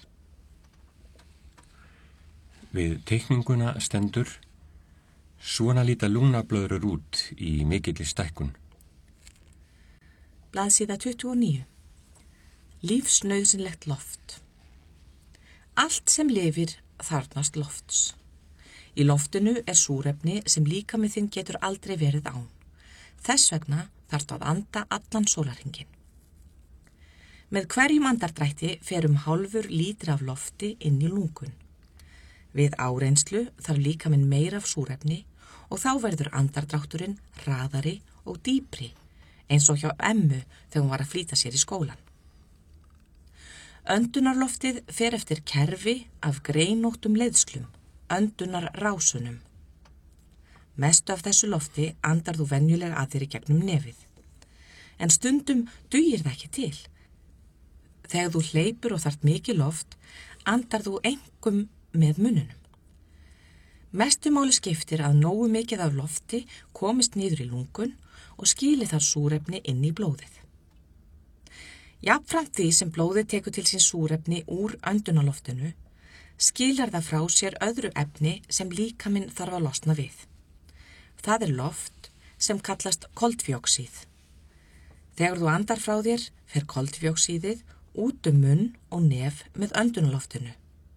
Við teikninguna stendur: svona líta lungnablöðrur út í mikilli stækkun. Blaðsíða 29. Lífsnauðsynlegt loft. Allt sem lifir þarfnast lofts. Í loftinu er súrefni sem líkami þinn getur aldrei verið án. Þess vegna þarftu að anda allan sólarhringinn. Með hverjum andardrætti fer 0,5 lítri af lofti inn í lungun. Við áreynslu þarf líkaminn meira af súrefni og þá verður andardrátturinn hraðari og dýpri, eins og hjá Emmu þegar hún var að flýta sér í skólan. Öndunarloftið fer eftir kerfi af greinóttum leiðslum, öndunarrásunum. Mestu af þessu lofti andar þú venjulega að þér í gegnum nefið. En stundum dugir það ekki til. Þegar þú hleypur og þarft mikið loft, andar þú einkum með munnunum. Mestu máli skiptir að nógu mikið af lofti komist niður í lungun og skili þar súrefni inn í blóðið. Jafnframt því sem blóðið tekur til sín súrefni úr öndunarloftinu, skilar það frá sér öðru efni sem líkaminn þarf að losna við. Það er loft sem kallast koltvíoxíð. Þegar þú andar frá þér, fer koltvíoxíðið út munn og nef með öndunarloftinu.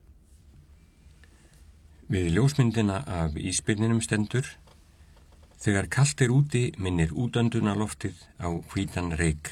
Við ljósmyndina af ísbirninum stendur: þegar kalt er úti minnir útöndunarloftið á hvítan reyk.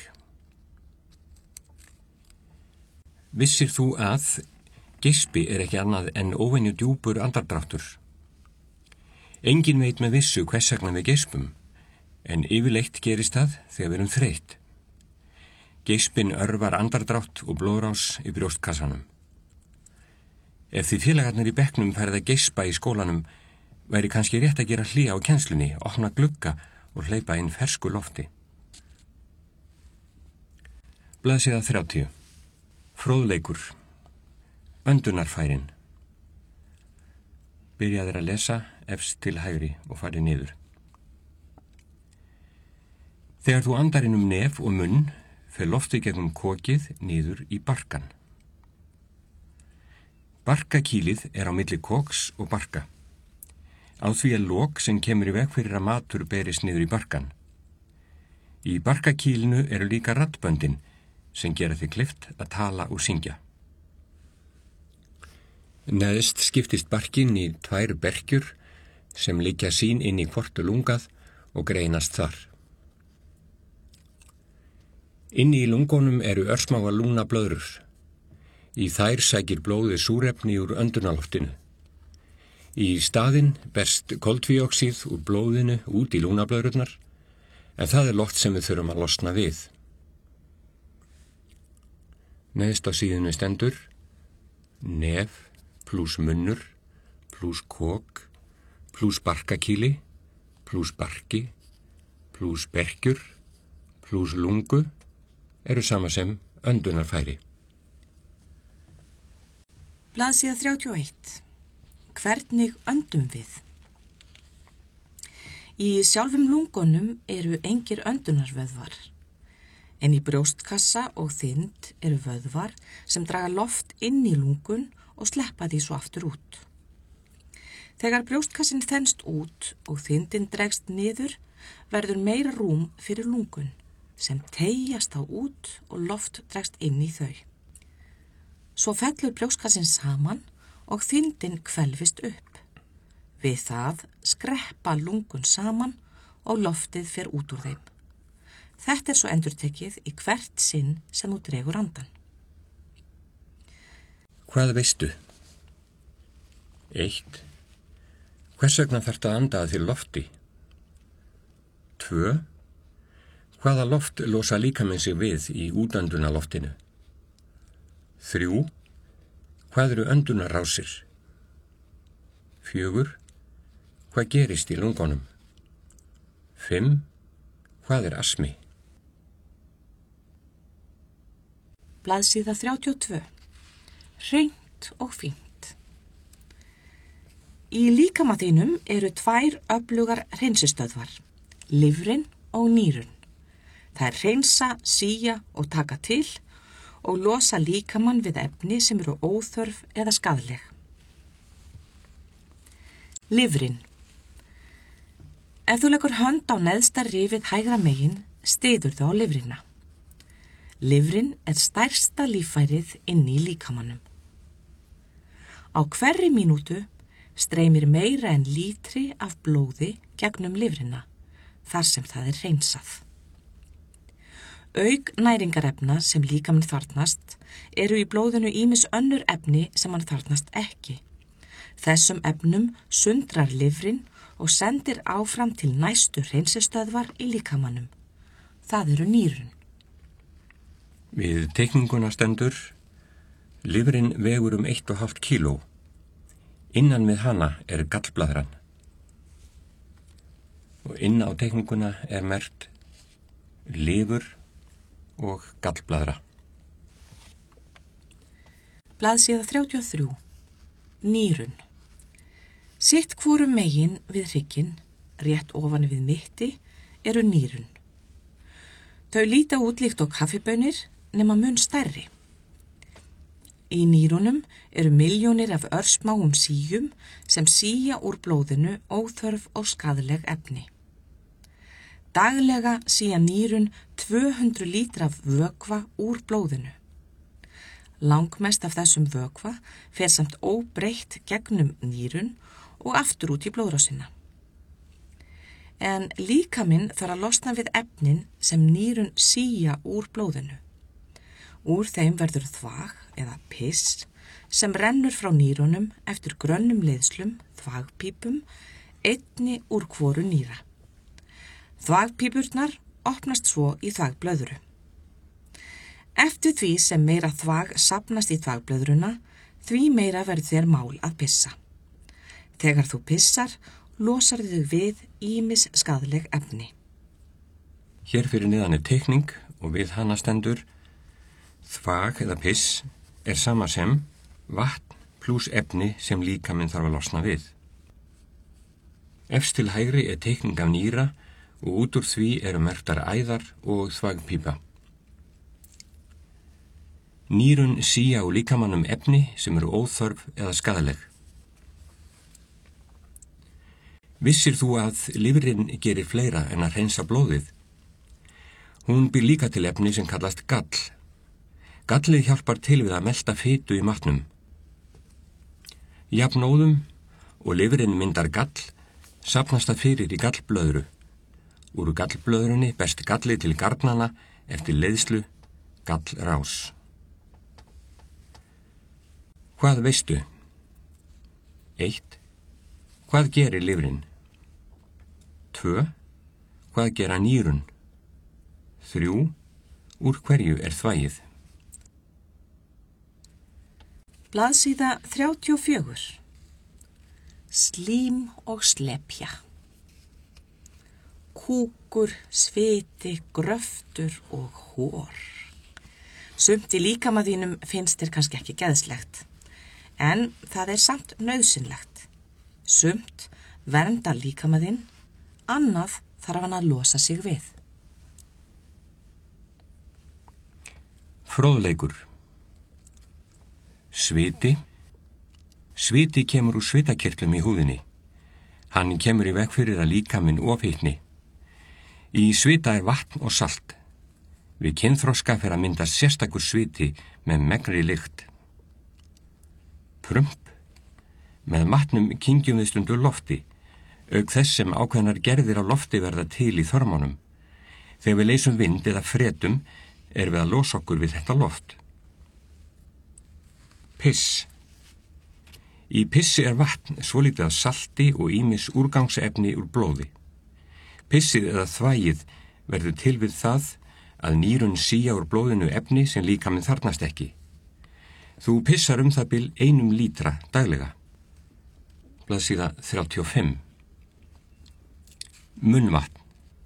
Vissir þú að geispi er ekki annað en óvenju djúpur andardráttur? Engin veit með vissu hvers vegna við geispum, en yfirleitt gerist það þegar við erum þreytt. Geispin örvar andardrátt og blóðrás í brjóstkassanum. Ef þið félagarnir í bekknum færið að geispa í skólanum, væri kannski rétt að gera hlé á kennslunni, opna glugga og hleypa inn fersku lofti. Blaðsíða 30. Fróðleikur. Öndunarfærin. Byrjaðir að lesa efst til hægri og farið niður. Þegar þú andar inn nef og munn, fer loftið gegnum kokið niður í barkan. Barkakýlið er á milli koks og barka. Á því er lok sem kemur í veg fyrir að matur berist niður í barkan. Í barkakýlinu eru líka raddböndin sem gera þig kleift að tala og syngja. Neðst skiptist barkinn í 2 berkjur sem liggja sín inn í hvortu lungað og greinast þar. Inni í lungunum eru örsmáar lungnablöðrur. Í þær sækir blóðið súrefni úr öndunarloftinu. Í staðinn berst koltvíoxíð úr blóðinu út í lungnablöðrurnar, en það er loft sem við þurfum að losna við. Neðst á síðunni stendur: nef pluss munnur pluss kok pluss barkakýli pluss barki pluss berkjur pluss lungu eru sama sem öndunarfæri. Blaðsíða 31. Hvernig öndum við? Í sjálfum lungunum eru engir öndunarvöðvar, en í brjóstkassa og þynd eru vöðvar sem draga loft inn í lungun og sleppa því svo aftur út. Þegar brjóstkassin þenst út og þyndin dregst niður, verður meira rúm fyrir lungun sem teygjast á út og loft dregst inn í þau. Svo fellur brjóstkassinn saman og þindin hvelfist upp. Við það skreppa lungun saman og loftið fer út úr þeim. Þetta svo endurtekið í hvert sinn sem þú dregur andan. Hvað veistu? 1. Hvers vegna þarftu að anda að þér lofti? 2. Hvaða loft losa líkaminn sig við í útandunarloftinu? 3. Hvað eru öndunarrásir? 4. Hvað gerist í lungunum? 5. Hvað er astmi? Blaðsíða 32. Hreint og fínt. Í líkama þínum eru 2 öflugar hreinsistöðvar, lifrin og nýrun. Það hreinsa, sía og taka til og losa líkamann við efni sem eru óþörf eða skaðleg. Lifrin. Ef þú leggur hönd á neðsta rifið hægra megin, styður þú á lifrina. Lifrin er stærsta líffærið inni í líkamanum. Á hverri mínútu streymir meira en lítri af blóði gegnum lifrina, þar sem það er hreinsað. Auk næringarefna sem líkaminn þarfnast eru í blóðinu ýmis önnur efni sem hann þarfnast ekki. Þessum efnum sundrar lifrin og sendir áfram til næstu hreinsistöðvar í líkamanum. Það eru nýrun. Við teikninguna stendur: lifrin vegur 1,5 kíló. Innan við hana er gallblaðran. Og inn á teikninguna er merkt lifur og gallblaðra. Blaðsíða 33. Nýrun. Sitt hvorum megin við hrygginn, rétt ofan við mitti, eru nýrun. Þau líta út líkt og kaffibaunir nema mun stærri. Í nýrunum eru milljónir af örsmáum síum sem sía úr blóðinu óþörf og skaðleg efni. Daglega sía nýrun 200 lítra af vökva úr blóðinu. Langmest af þessum vökva fer samt óbreytt gegnum nýrun og aftur út í blóðrásina. En líkaminn þarf að losna við efnin sem nýrun sía úr blóðinu. Úr þeim verður þvag eða piss sem rennur frá nýrunum eftir grönnum leiðslum, þvagpípum, einni úr hvoru nýra. Þvagpípurnar opnast svo í þvagblöðru. Eftir því sem meira þvag safnast í þvagblöðruna, því meira verður þér mál að pissa. Þegar þú pissar, losar þau við ýmis skaðleg efni. Hér fyrir neðan er teikning og við hana stendur: þvag eða piss er sama sem vatn pluss efni sem líkaminn þarf að losna við. Efst til hægri er teikning af nýra og út úr því eru merktar æðar og þvagpípa. Nýrun sía úr líkamannum efni sem eru óþörf eða skaðleg. Vissir þú að lifrin gerir fleira en að hreinsa blóðið? Hún býr líka til efni sem kallast gall. Gallið hjálpar til við að melta fitu í matnum. Jafnóðum og lifrin myndar gall safnast það fyrir í gallblöðru. Úr gallblöðrunni berst gallið til garnanna eftir leiðslu, gallrás. Hvað veistu? 1. Hvað gerir lifrin? 2. Hvað gera nýrun? 3. Úr hverju er þvagið? Blaðsíða 34. Slím og slepja. Kúkur, sviti, gröftur og hór. Sumt í líkama þínum finnst þér kannski ekki geðslegt, en það er samt nauðsynlegt. Sumt verndar líkama þinn, annað þarf hann að losa sig við. Fróðleikur. Sviti. Sviti kemur úr svitakirtlum í húðinni. Hann kemur í veg fyrir að líkaminn ofhitni. Í svita er vatn og salt. Við kynþroska fer að myndast sérstakur sviti með megnri lykt. Prump. Með matnum kyngjum við stundu lofti, auk þess sem ákveðnar gerðir á lofti verða til í þörmónum. Þegar við leysum vind eða fretum við að losa okkur við þetta loft. Piss. Í pissi vatn svolítið af salti og ýmis úrgangsefni úr blóði. Pissið eða þvagið verður til við það að nýrun sía úr blóðinu efni sem líkaminn þarfnast ekki. Þú pissar það bil 1 lítra daglega. Blaðsíða 35. Munnvatn.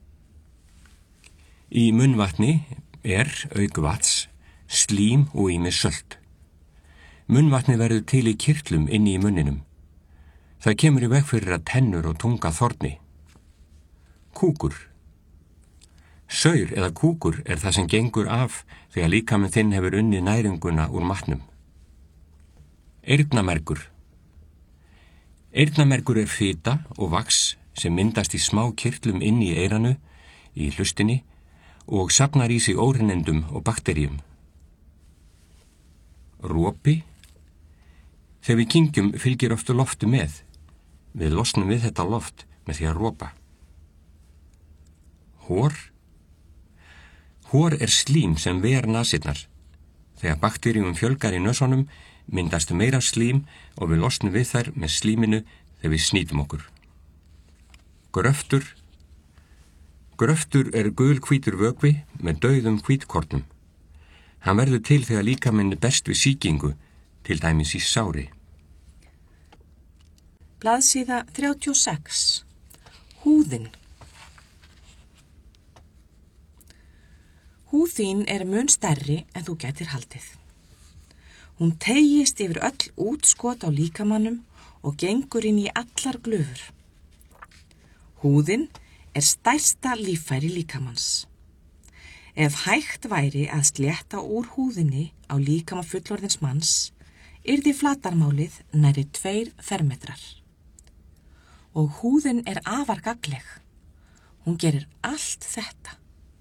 Í munnvatni auk vatns, slím og ýmis sölt. Munnvatni verður til í kirtlum inni í munninum. Það kemur í veg fyrir að tennur og tunga þorni. Kúkur. Saur eða kúkur það sem gengur af þegar líkaminn þinn hefur unnið næringuna úr matnum. Eyrnamergur. Eyrnamergur fita og vax sem myndast í smá kirtlum inni í eyranu, í hlustinni og safnar í sig óhreinindum og bakteríum. Ropi. Þegar við kyngjum fylgir ofta loftu með. Við losnum við þetta loft með því að ropa. Hór. Hór slím sem ver nasirnar. Þegar bakteríum fjölgar í nösunum myndast meira slím og við losnum við þær með slíminu þegar við snýtum okkur. Gröftur. Gröftur gulhvítur vökvi með dauðum hvítkornum. Hann verður til þegar líkaminn berst við sýkingu, til dæmis í sári. Blaðsíða 36. Húðin. Húð þín mun stærri en þú gætir haldið. Hún teygist yfir öll útskot á líkamannum og gengur inn í allar glufur. Húðin stærsta líffæri líkamanns. Ef hægt væri að slétta úr húðinni á líkama fullorðins manns, yrði flatarmálið nærri 2 fermetrar. Og húðin afar gagnleg. Hún gerir allt þetta.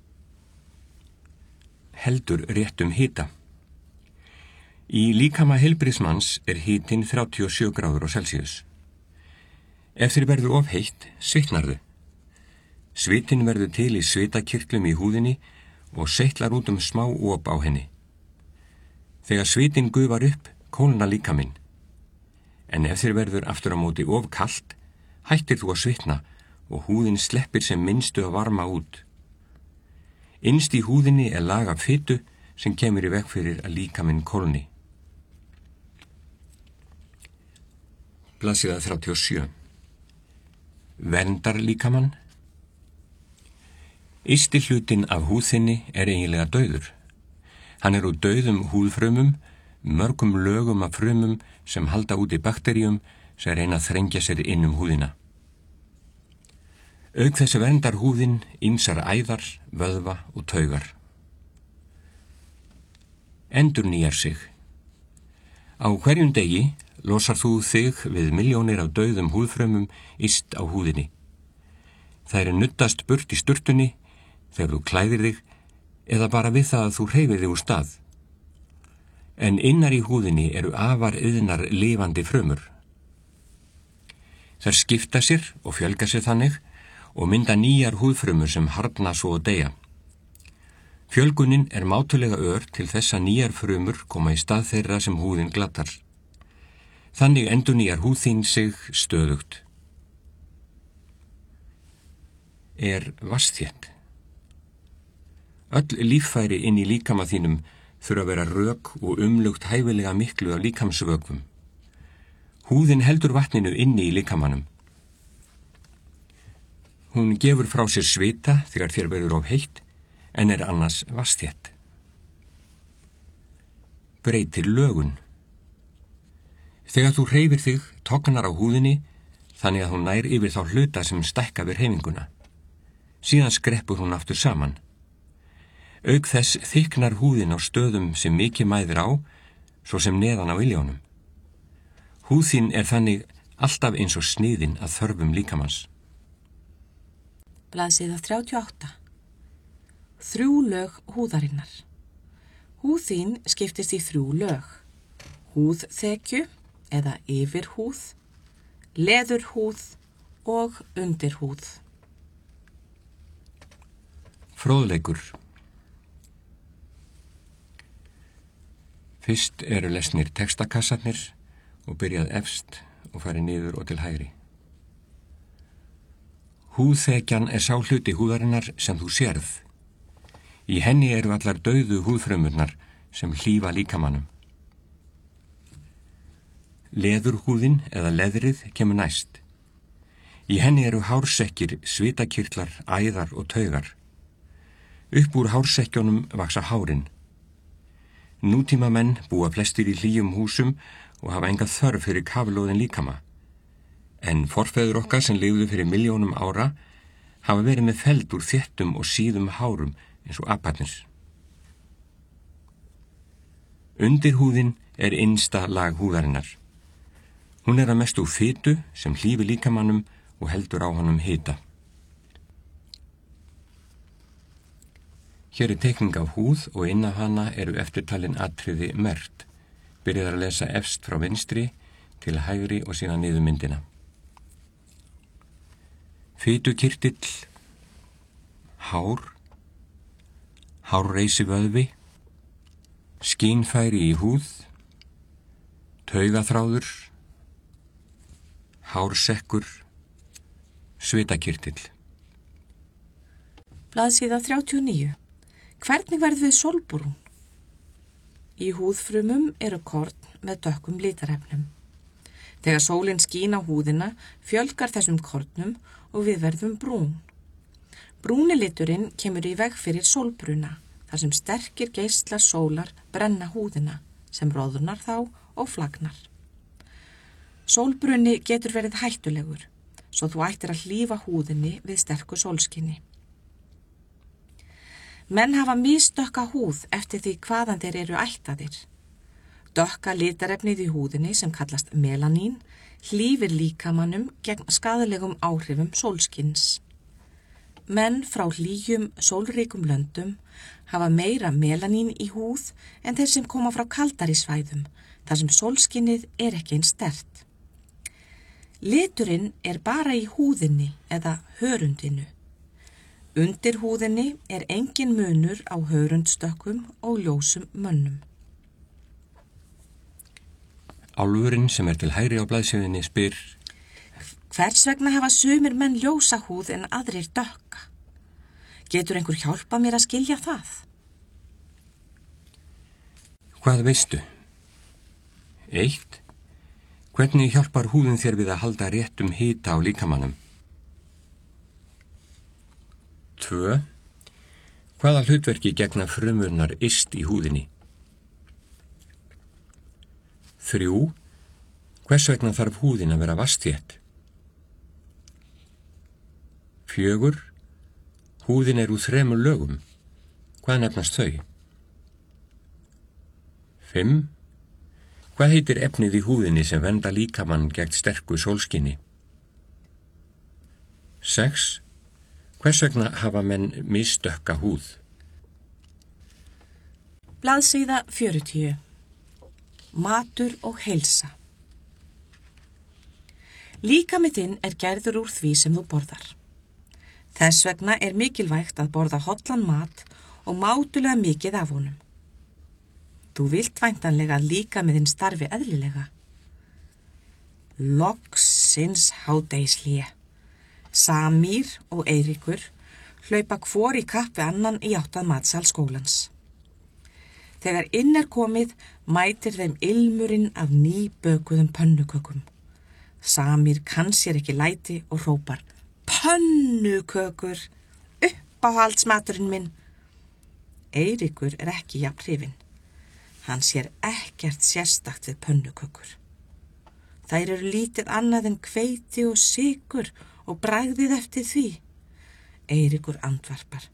Heldur réttum hita. Í líkama heilbrigðsmanns hitinn 37 gráður á Celsius. Ef þér verður of heitt, svitnarðu. Svitin verður til í svitakirtlum í húðinni og seitlar út smá op á henni. Þegar svitin gufar upp, kólnar líkaminn. En ef þér verður aftur á móti of kalt, hættir þú að svitna og húðin sleppir sem minnstu að varma út. Innst í húðinni lag af fitu sem kemur í veg fyrir að líkaminn kólni. Blaðsíða 37. Verndar líkamann. Ysti hlutinn af húðinni eiginlega dauður. Hann úr dauðum húðfrumum, mörgum lögum af frumum sem halda úti bakteríum sem reyna að þrengja sér inn húðina. Auk þess verndar húðin ýmsar æðar, vöðva og taugar. Endurnýjar sig. Á hverjum degi losar þú þig við milljónir af dauðum húðfrumum yst á húðinni. Þær nuddast burt í sturtunni þegar þú klæðir þig eða bara við það að þú hreyfir þig úr stað. En innar í húðinni afar iðnar lifandi frumur. Þær skipta sér og fjölga sér þannig og mynda nýjar húðfrumur sem harðna svo og deyja. Fjölgunin mátulega ör til þess að nýjar frumur koma í stað þeirra sem húðin glattar. Þannig endurnýjar húð þín sig stöðugt. Vatnsþétt. Öll líffæri inn í líkama þínum þurfa að vera rök og umlugt hæfilega miklu af líkamsvökvum. Húðin heldur vatninu inni í líkamanum. Hún gefur frá sér svita þegar þér verður of heitt, en annars vatnsþétt. Breytir lögun. Þegar þú hreyfir þig, tognar á húðinni, þannig að hún nær yfir þá hluta sem stækka við hreyfinguna. Síðan skreppur hún aftur saman. Auk þess þykknar húðin á stöðum sem mikið mæðir á, svo sem neðan á iljónum. Húð þín þannig alltaf eins og sniðin að þörfum líkamans. Blaðsíða 38. 3 lög húðarinnar. Húð þín skiptist í 3 lög. Húðþekju, eða yfirhúð, leðurhúð og undirhúð. Fróðleikur. Fyrst eru lesnir textakassarnir og byrjað efst og farið niður og til hægri. Húðþekjan er sá hluti húðarinnar sem þú sérð. Í henni eru allar dauðu húðfrumurnar sem hlífa líkamannum. Leðurhúðin eða leðrið kemur næst. Í henni eru hársekkir, svitakirtlar, æðar og taugar. Upp úr hársekkjónum vaxa hárin. Nútíma menn búa flestir í hlýjum húsum og hafa enga þörf fyrir kaflóðin líkama. En forfeður okkar sem lifðu fyrir milljónum ára hafa verið með feld úr þéttum og síðum hárum eins og aparnir. Undirhúðin er innsta lag húðarinnar. Hún er að mestu úr fitu sem hlífir líkamannum og heldur á honum hita. Hér er teikning af húð og inn af hana eru eftirtalin atriði merkt. Byrjað að lesa efst frá vinstri til hægri og síðan niður myndina. Fitukirtill, hár, hárreisivöðvi, skínfæri í húð, taugaþráður, hársekkur, svitakirtill. Blaðsíða 39. Hvernig verðum við sólbrún? Í húðfrumum eru korn með dökkum litarefnum. Þegar sólin skín á húðina fjölgar þessum kornum og við verðum brún. Brúni liturinn kemur í veg fyrir sólbruna, þar sem sterkir geislar sólar brenna húðina, sem roðnar þá og flagnar. Sólbruni getur verið hættulegur, svo þú ættir að hlífa húðinni við sterku sólskinni. Menn hafa misdökka húð eftir því hvaðan þeir eru ættaðir. Dökka litarefnið í húðinni sem kallast melanín hlífir líkamannum gegn skaðlegum áhrifum sólskins. Menn frá hlýjum sólríkum löndum hafa meira melanín í húð en þeir sem koma frá kaldari svæðum, þar sem sólskinnið er ekki eins sterkt. Liturinn er bara í húðinni eða hörundinu. Undir húðinni er engin munur á hörundstökkum og ljósum mönnum. Álfurinn sem er til hægri á blaðsíðunni spyr: Hvers vegna hafa sumir menn ljósa húð en aðrir dökka? Getur einhver hjálpa mér að skilja það? Hvað veistu? 1. Hvernig hjálpar húðin þér við að halda réttum hita á líkamannum? 2. Hvaða hlutverki gegna frumurnar yst í húðinni? 3. Hvers vegna þarf húðin að vera vatnsþétt? 4. Húðin er úr 3 lögum. Hvað nefnast þau? 5. Hvað heitir efnið í húðinni sem vernda líkamann gegn sterku sólskinni? 6. Hvers vegna hafa menn misdökka húð? Blaðsíða 40. Matur og heilsa. Líkami þinn er gerður úr því sem þú borðar. Þess vegna er mikilvægt að borða hollan mat og mátulega mikið af honum. Þú vilt væntanlega að líkami þinn starfi eðlilega. Loksins hádegishlé. Samir og Eiríkur hlaupa hvor í kapp við annan í átt að matsal skólans. Þegar inn er komið mætir þeim ilmurinn af nýbökuðum pönnukökum. Samir kann sér ekki læti og hrópar: Pönnukökur, uppáhaldsmaturinn minn. Eiríkur er ekki jafn hrifinn. Hann sér ekkert sérstakt við pönnukökur. Þær eru lítið annað en hveiti og sykur og bragðið eftir því. Eiríkur andvarpar: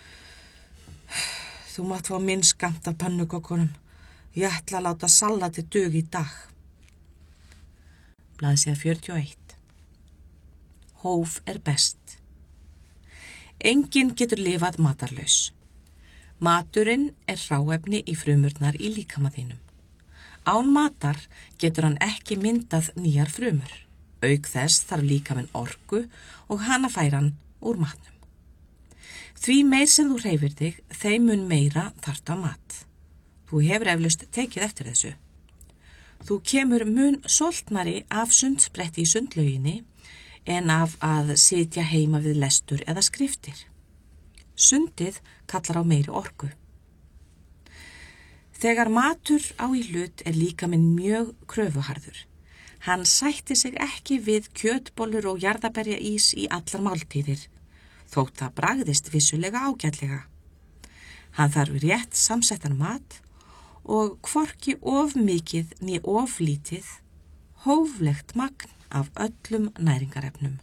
Þú mátt fá minn skammt af pönnukökunum. Ég ætla að láta salati dug í dag. Blaðsíða 41. Hóf er best. Enginn getur lifað matarlaus. Maturinn er hráefni í frumurnar í líkama þínum. Án matar getur hann ekki myndað nýjar frumur. Auk þess þarf líkaminn orku og hana fær hann úr matnum. Því meir sem þú hreyfir þig, þeim mun meira þarftu á mat. Þú hefur eflaust tekið eftir þessu. Þú kemur mun soltnari af sundspretti í sundlauginni en af að sitja heima við lestur eða skriftir. Sundið kallar á meiri orku. Þegar matur á í hlut líkaminn mjög kröfuharður. Hann sætti sig ekki við kjötbollur og jarðarberjaís í allar máltíðir, þótt það bragðist vissulega ágætlega. Hann þarf rétt samsettan mat og hvorki of mikið né of lítið, hóflegt magn af öllum næringarefnum.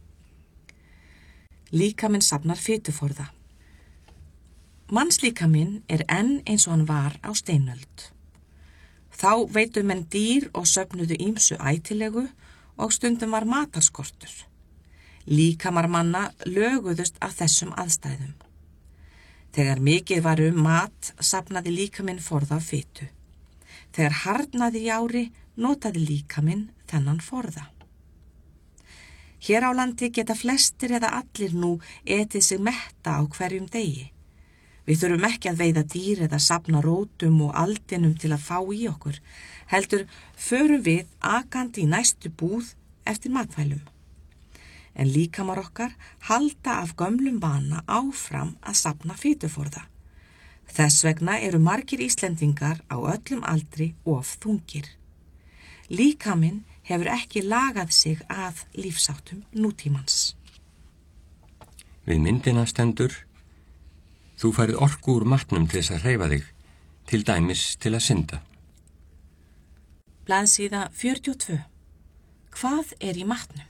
Líkaminn safnar fituforða. Mannslíkaminn enn eins og hann var á steinöld. Þá veitu menn dýr og söfnuðu ýmsu ætilegu og stundum var matarskortur. Líkamar manna löguðust af þessum aðstæðum. Þegar mikið var mat, safnaði líkaminn forða af fitu. Þegar harðnaði í ári, notaði líkaminn þennan forða. Hér á landi geta flestir eða allir nú etið sig metta á hverjum degi. Við þurfum ekki að veiða dýr eða safna rótum og aldinum til að fá í okkur, heldur förum við akandi í næstu búð eftir matvælum. En líkamar okkar halda af gömlum vana áfram að safna fituforða. Þess vegna eru margir Íslendingar á öllum aldri of þungir. Líkaminn hefur ekki lagað sig að lífsháttum nútímans. Við myndina stendur: þú færð orku úr matnum til þess að hreyfa þig, til dæmis til að synda. Blaðsíða 42. Hvað í matnum?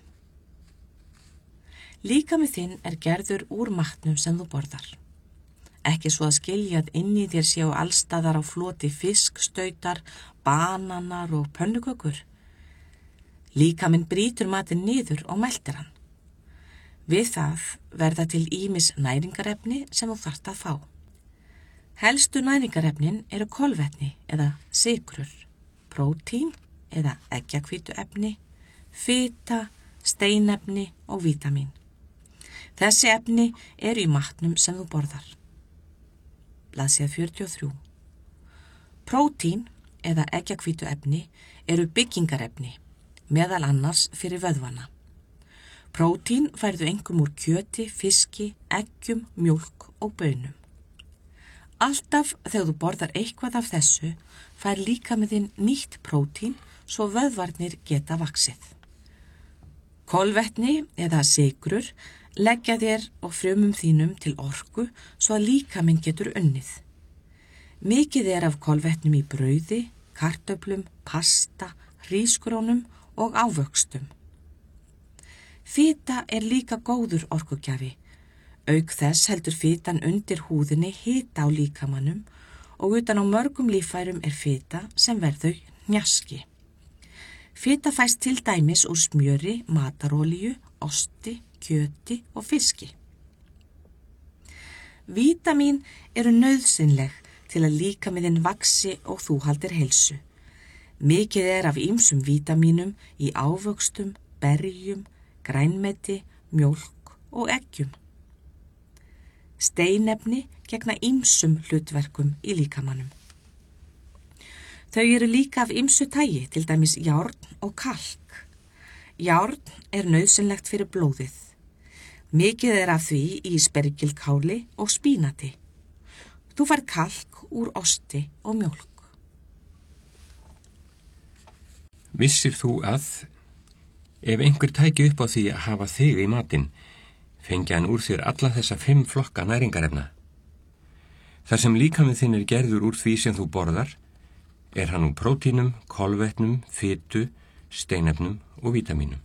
Líkami þinn gerður úr matnum sem þú borðar. Ekki svo að skilja að inn í þér séu allstaðar á floti fiskstautar, bananar og pönnukökur. Líkaminn brýtur matinn niður og meltir hann. Við það verða til ýmis næringarefni sem þú þarft að fá. Helstu næringarefnin eru kolvetni eða sykrur, prótín eða eggjahvítuefni, fita, steinefni og vítamín. Þessi efni eru í matnum sem þú borðar. Blaðsíða 43. Prótín eða eggjahvítuefni eru byggingarefni, meðal annars fyrir vöðvana. Prótín færðu einkum úr kjöti, fiski, eggjum, mjólk og baunum. Alltaf þegar þú borðar eitthvað af þessu, fær líkaminn nýtt prótín svo vöðvarnir geta vaxið. Kolvetni eða sykrur leggja þér og frumum þínum til orku svo að líkaminn getur unnið. Mikið af kolvetnum í brauði, kartöflum, pasta, hrísgrónum og ávöxtum. Fita líka góður orkugjafi. Auk þess heldur fitan undir húðinni hita á líkamanum og utan á mörgum líffærum fita sem verður hnjaski. Fita fæst til dæmis úr smjöri, matarolíu, osti, kjöti og fiski. Vítamín eru nauðsynleg til að líkaminn vaxi og þú haldir heilsu. Mikið af ýmsum vítamínum í ávöxtum, berjum, grænmeti, mjólk og eggjum. Steinefni gegna ýmsum hlutverkum í líkamanum. Þau eru líka af ýmsu tagi, til dæmis járn og kalk. Járn nauðsynlegt fyrir blóðið. Mikið af því í spergilkáli og spínati. Þú fær kalk úr osti og mjólk. Vissir þú að ef einhver tæki upp á því að hafa þig í matinn, fengi hann úr þér alla þessa 5 flokka næringarefna? Þar sem líkaminn þinn gerður úr því sem þú borðar, hann úr prótínum, kolvetnum, fitu, steinefnum og vítamínum.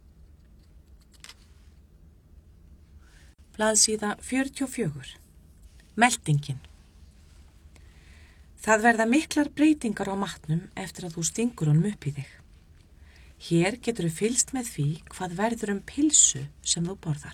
Blaðsíða 44. Meltingin. Það verða miklar breytingar á matnum eftir að þú stingur honum upp í þig. Hér geturðu fylgst með því hvað verður pilsu sem þú borðar.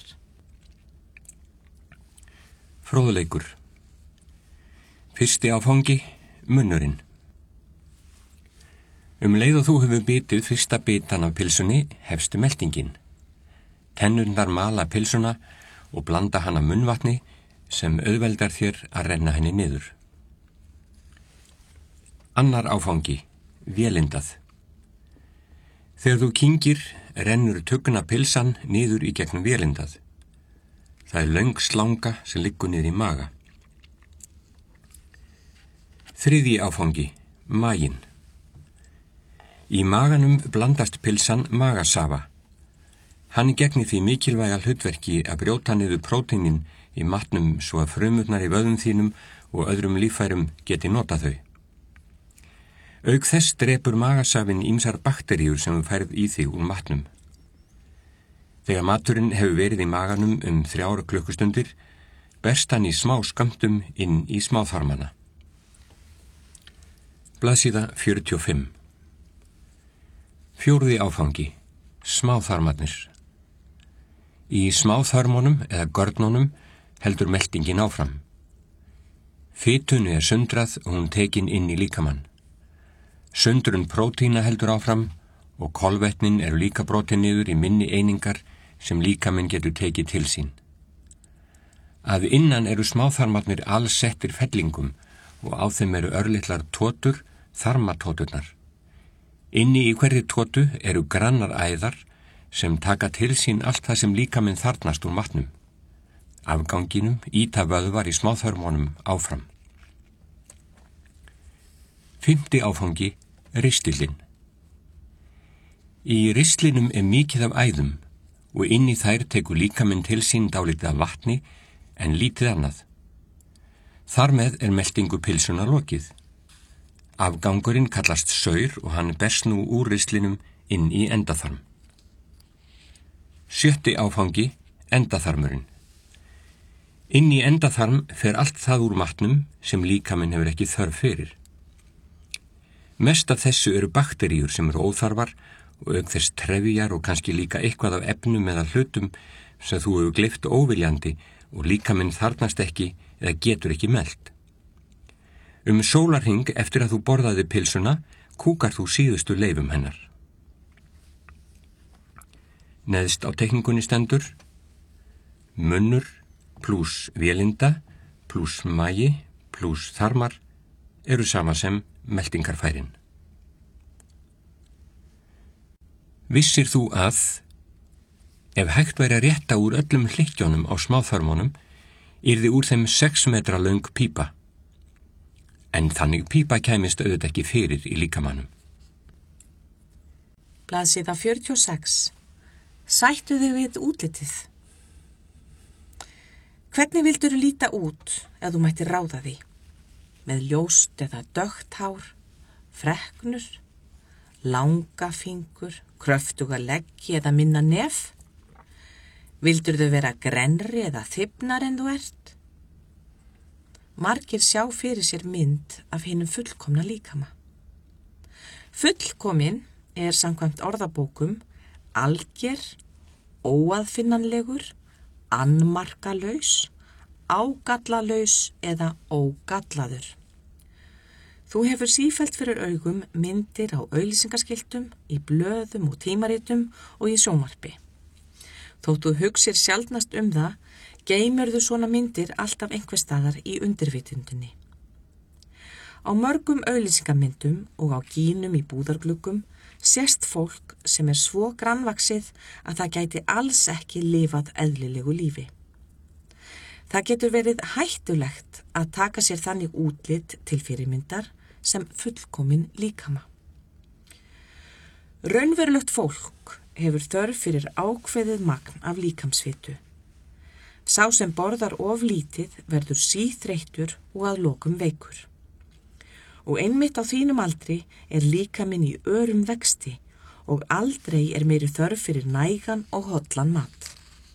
Fróðleikur. Fyrsti áfangi, munnurinn. Leið og þú hefur bitið fyrsta bitan af pilsunni hefstu meltingin. Tennurnar mala pilsuna og blanda hana munnvatni sem auðveldar þér að renna henni niður. Annar áfangi, vélindað. Þegar þú kyngir, rennur tuggna pilsan niður í gegnum vélindað. Það löng slanga sem liggur niður í maga. Þriðji áfangi, maginn. Í maganum blandast pilsan magasafa. Hann gegnir því mikilvæga hlutverki að brjóta niður prótínin í matnum svo að frumurnar í vöðum þínum og öðrum líffærum geti nota þau. Auk þess drepur magasafinn ýmsar bakteríur sem færð í þig úr matnum. Þegar maturinn hefur verið í maganum 3 klukkustundir, berst hann í smá skammtum inn í smáþarmana. Blaðsíða 45. Fjórði áfangi, smáþarmarnir. Í smáþörmunum eða görnunum heldur meltingin áfram. Fitunni sundrað og hún tekin inn í líkamann. Sundrun prótína heldur áfram og kolvetnin eru líka brotin niður í minni einingar sem líkaminn getur tekið til sín. Að innan eru smáþarmarnir alsettir fellingum og á þeim eru örlitlar tótur, þarmatóturnar. Inni í hverri tótu eru grannar æðar sem taka til sín allt það sem líkaminn þarfnast úr matnum. Afganginum ýta vöðvar í smáþörmunum áfram. 5. áfangi, ristillinn. Í ristlinum mikið af æðum og inn í þær tekur líkaminn til sín dálítið af vatni en lítið annað. Þar með meltingu pilsuna lokið. Afgangurinn kallast saur og hann berst nú úr ristlinum inn í endaþarm. 7. áfangi, endaþarmurinn. Inn í endaþarm fer allt það úr matnum sem líkaminn hefur ekki þörf fyrir. Mest af þessu eru bakteríur sem eru óþarfar og auk þess trefjar og kannski líka eitthvað af efnum eða hlutum sem þú hefur gleypt óviljandi og líkaminn þarfnast ekki eða getur ekki melt. Sólarhring eftir að þú borðaði pilsuna, kúkar þú síðustu leifum hennar. Neðst á teikningunni stendur: munnur plús vélinda plús magi plús þarmar eru sama sem meltingarfærin. Vissir þú að ef hægt væri að rétta úr öllum hlykkjónum á smáþörmunum, yrði úr þeim 6 metra löng pípa. En þannig pípa kæmist auðvitað ekki fyrir í líkamannum. Blaðsíða 46. Sættu þig við útlitið. Hvernig vildur líta út ef þú mættir ráða því? Með ljóst eða dökkt hár, freknur, langa fingur, kröftuga leggi eða minna nef? Vildur þau vera grennri eða þybbnar en þú ert? Margir sjá fyrir sér mynd af hinum fullkomna líkama. Fullkomin samkvæmt orðabókum alger, óaðfinnanlegur, annmarkalaus, ágallalaus eða ógallaður. Þú hefur sífellt fyrir augum myndir á auglýsingaskiltum, í blöðum og tímaritum og í sjónvarpi. Þótt þú hugsir sjaldnast það, geymurðu svona myndir alltaf einhvers staðar í undirvitundinni. Á mörgum auglýsingamyndum og á gínum í búðargluggum sést fólk sem svo grannvaxið að það gæti alls ekki lifað eðlilegu lífi. Það getur verið hættulegt að taka sér þannig útlit til fyrirmyndar sem fullkomin líkama. Raunverulegt fólk hefur þörf fyrir ákveðið magn af líkamsfitu. Sá sem borðar of lítið verður síþreyttur og að lokum veikur. Og einmitt á þínum aldri líkaminn í örum vexti og aldrei meiri þörf fyrir nægan og hollan mat.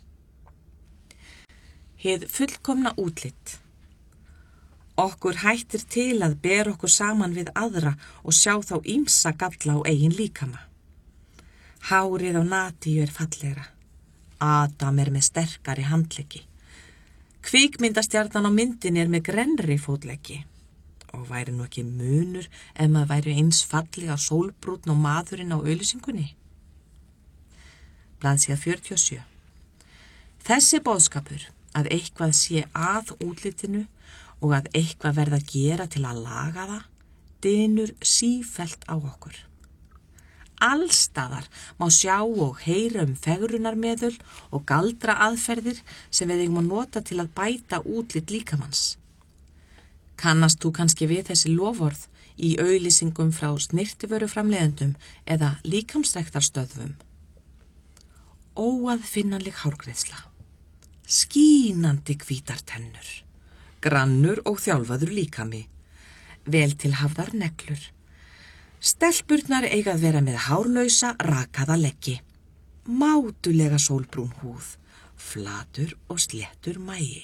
Hið fullkomna útlit. Okkur hættir til að bera okkur saman við aðra og sjá þá ýmsa galla á eigin líkama. Hárið á Natíu fallegra. Adam með sterkari handleggi. Kvikmyndastjarnan á myndinni með grennri fótleggi. Og væri nú ekki munur ef maður væri eins fallega sólbrúnn og maðurinn á auglýsingunni. Blaðsíða 47. Þessi boðskapur að eitthvað sé að útlitinu og að eitthvað verða að gera til að laga það, dynur sífellt á okkur. Allstaðar má sjá og heyra fegrunarmeðul og galdra aðferðir sem við eigum að nota til að bæta útlit líkamanns. Kannast þú kannski við þessi loforð í auglýsingum frá snyrtivöruframleiðendum eða líkamsræktarstöðvum? Óaðfinnanleg hárgreiðsla, skínandi hvítar tennur, grannur og þjálfaður líkami, vel til hafðar neglur. Stelpurnar eiga að vera með hárlausa, rakaða leggi, mátulega sólbrún húð, flatur og sléttur magi.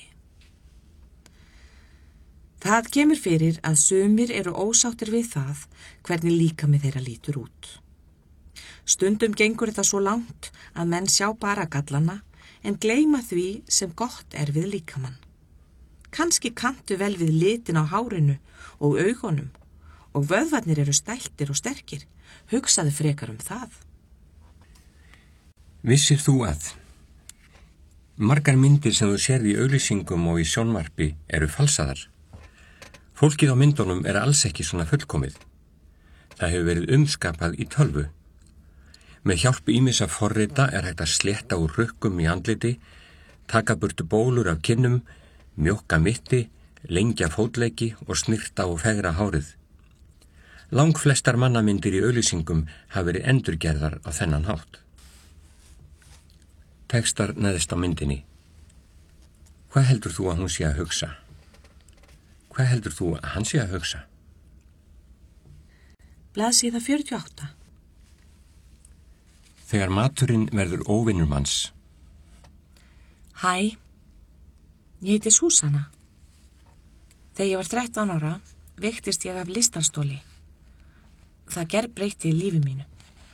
Það kemur fyrir að sumir eru ósáttir við það hvernig líkami þeirra lítur út. Stundum gengur þetta svo langt að menn sjá bara gallana en gleyma því sem gott við líkamann. Kannski kanntu vel við litin á hárinu og augunum og vöðvarnir eru stæltir og sterkir. Hugsaðu frekar það. Vissir þú að margar myndir sem þú sérð í auglýsingum og í sjónvarpi eru falsaðar? Fólkið á myndunum alls ekki svona fullkomið. Það hefur verið umskapað í tölvu. Með hjálp ýmissa forrita hægt að slétta úr rukkum í andliti, taka burtu bólur af kinnum, mjókka mitti, lengja fótleggi og snirta og fegra hárið. Langflestar mannamyndir í auglýsingum hafa verið endurgerðar á þennan hátt. Textar neðst á myndinni. Hvað heldur þú að hún sé að hugsa? Hvað heldur þú að hann sé að hugsa? Blaðsíða 48. Þegar maturinn verður óvinnur manns. Hæ, ég heiti Súsanna. Þegar ég var 13 ára veiktist ég af listarstóli. Það gerbreytti lífi mínu.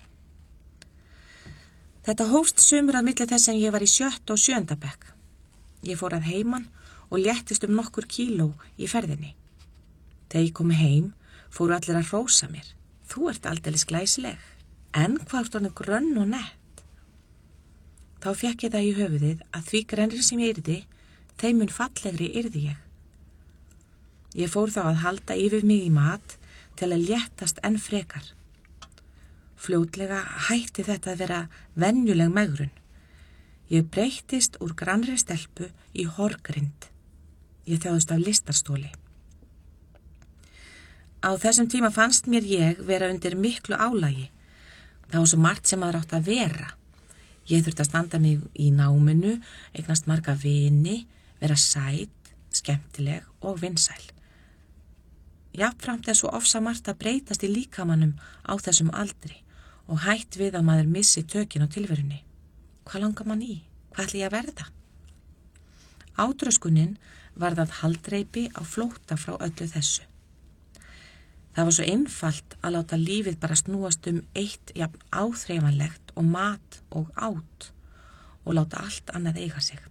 Þetta hófst sumur að milli þess en ég var í 7. og 7. bekk. Ég fór að heiman og léttist nokkur kíló í ferðinni. Þegar ég kom heim fóru allir að hrósa mér. Þú ert aldeilis glæsileg, en hvað ert orðin grönn og nett. Þá fékk ég það í höfuðið að því grennri sem ég yrði, þeim mun fallegri yrði ég. Ég fór þá að halda yfir mig í mat til að léttast enn frekar. Fljótlega hætti þetta að vera venjuleg megrun. Ég breyttist úr grannri stelpu í horgrind. Ég þjáðist af listarstóli. Á þessum tíma fannst mér ég vera undir miklu álagi. Það var svo margt sem maður átt að vera. Ég þurfti að standa mig í náminu, eignast marga vini, vera sæt, skemmtileg og vinsæl. Jafnframt svo ofsa margt að breytast í líkamannum á þessum aldri og hætt við að maður missi tökin á tilverunni. Hvað langar mann í? Hvað ætli ég að verða? Átröskunin var það haldreipi á flótta frá öllu þessu. Það var svo einfalt að láta lífið bara snúast eitt jafn áþreifanlegt og mat og át og láta allt annað eiga sig.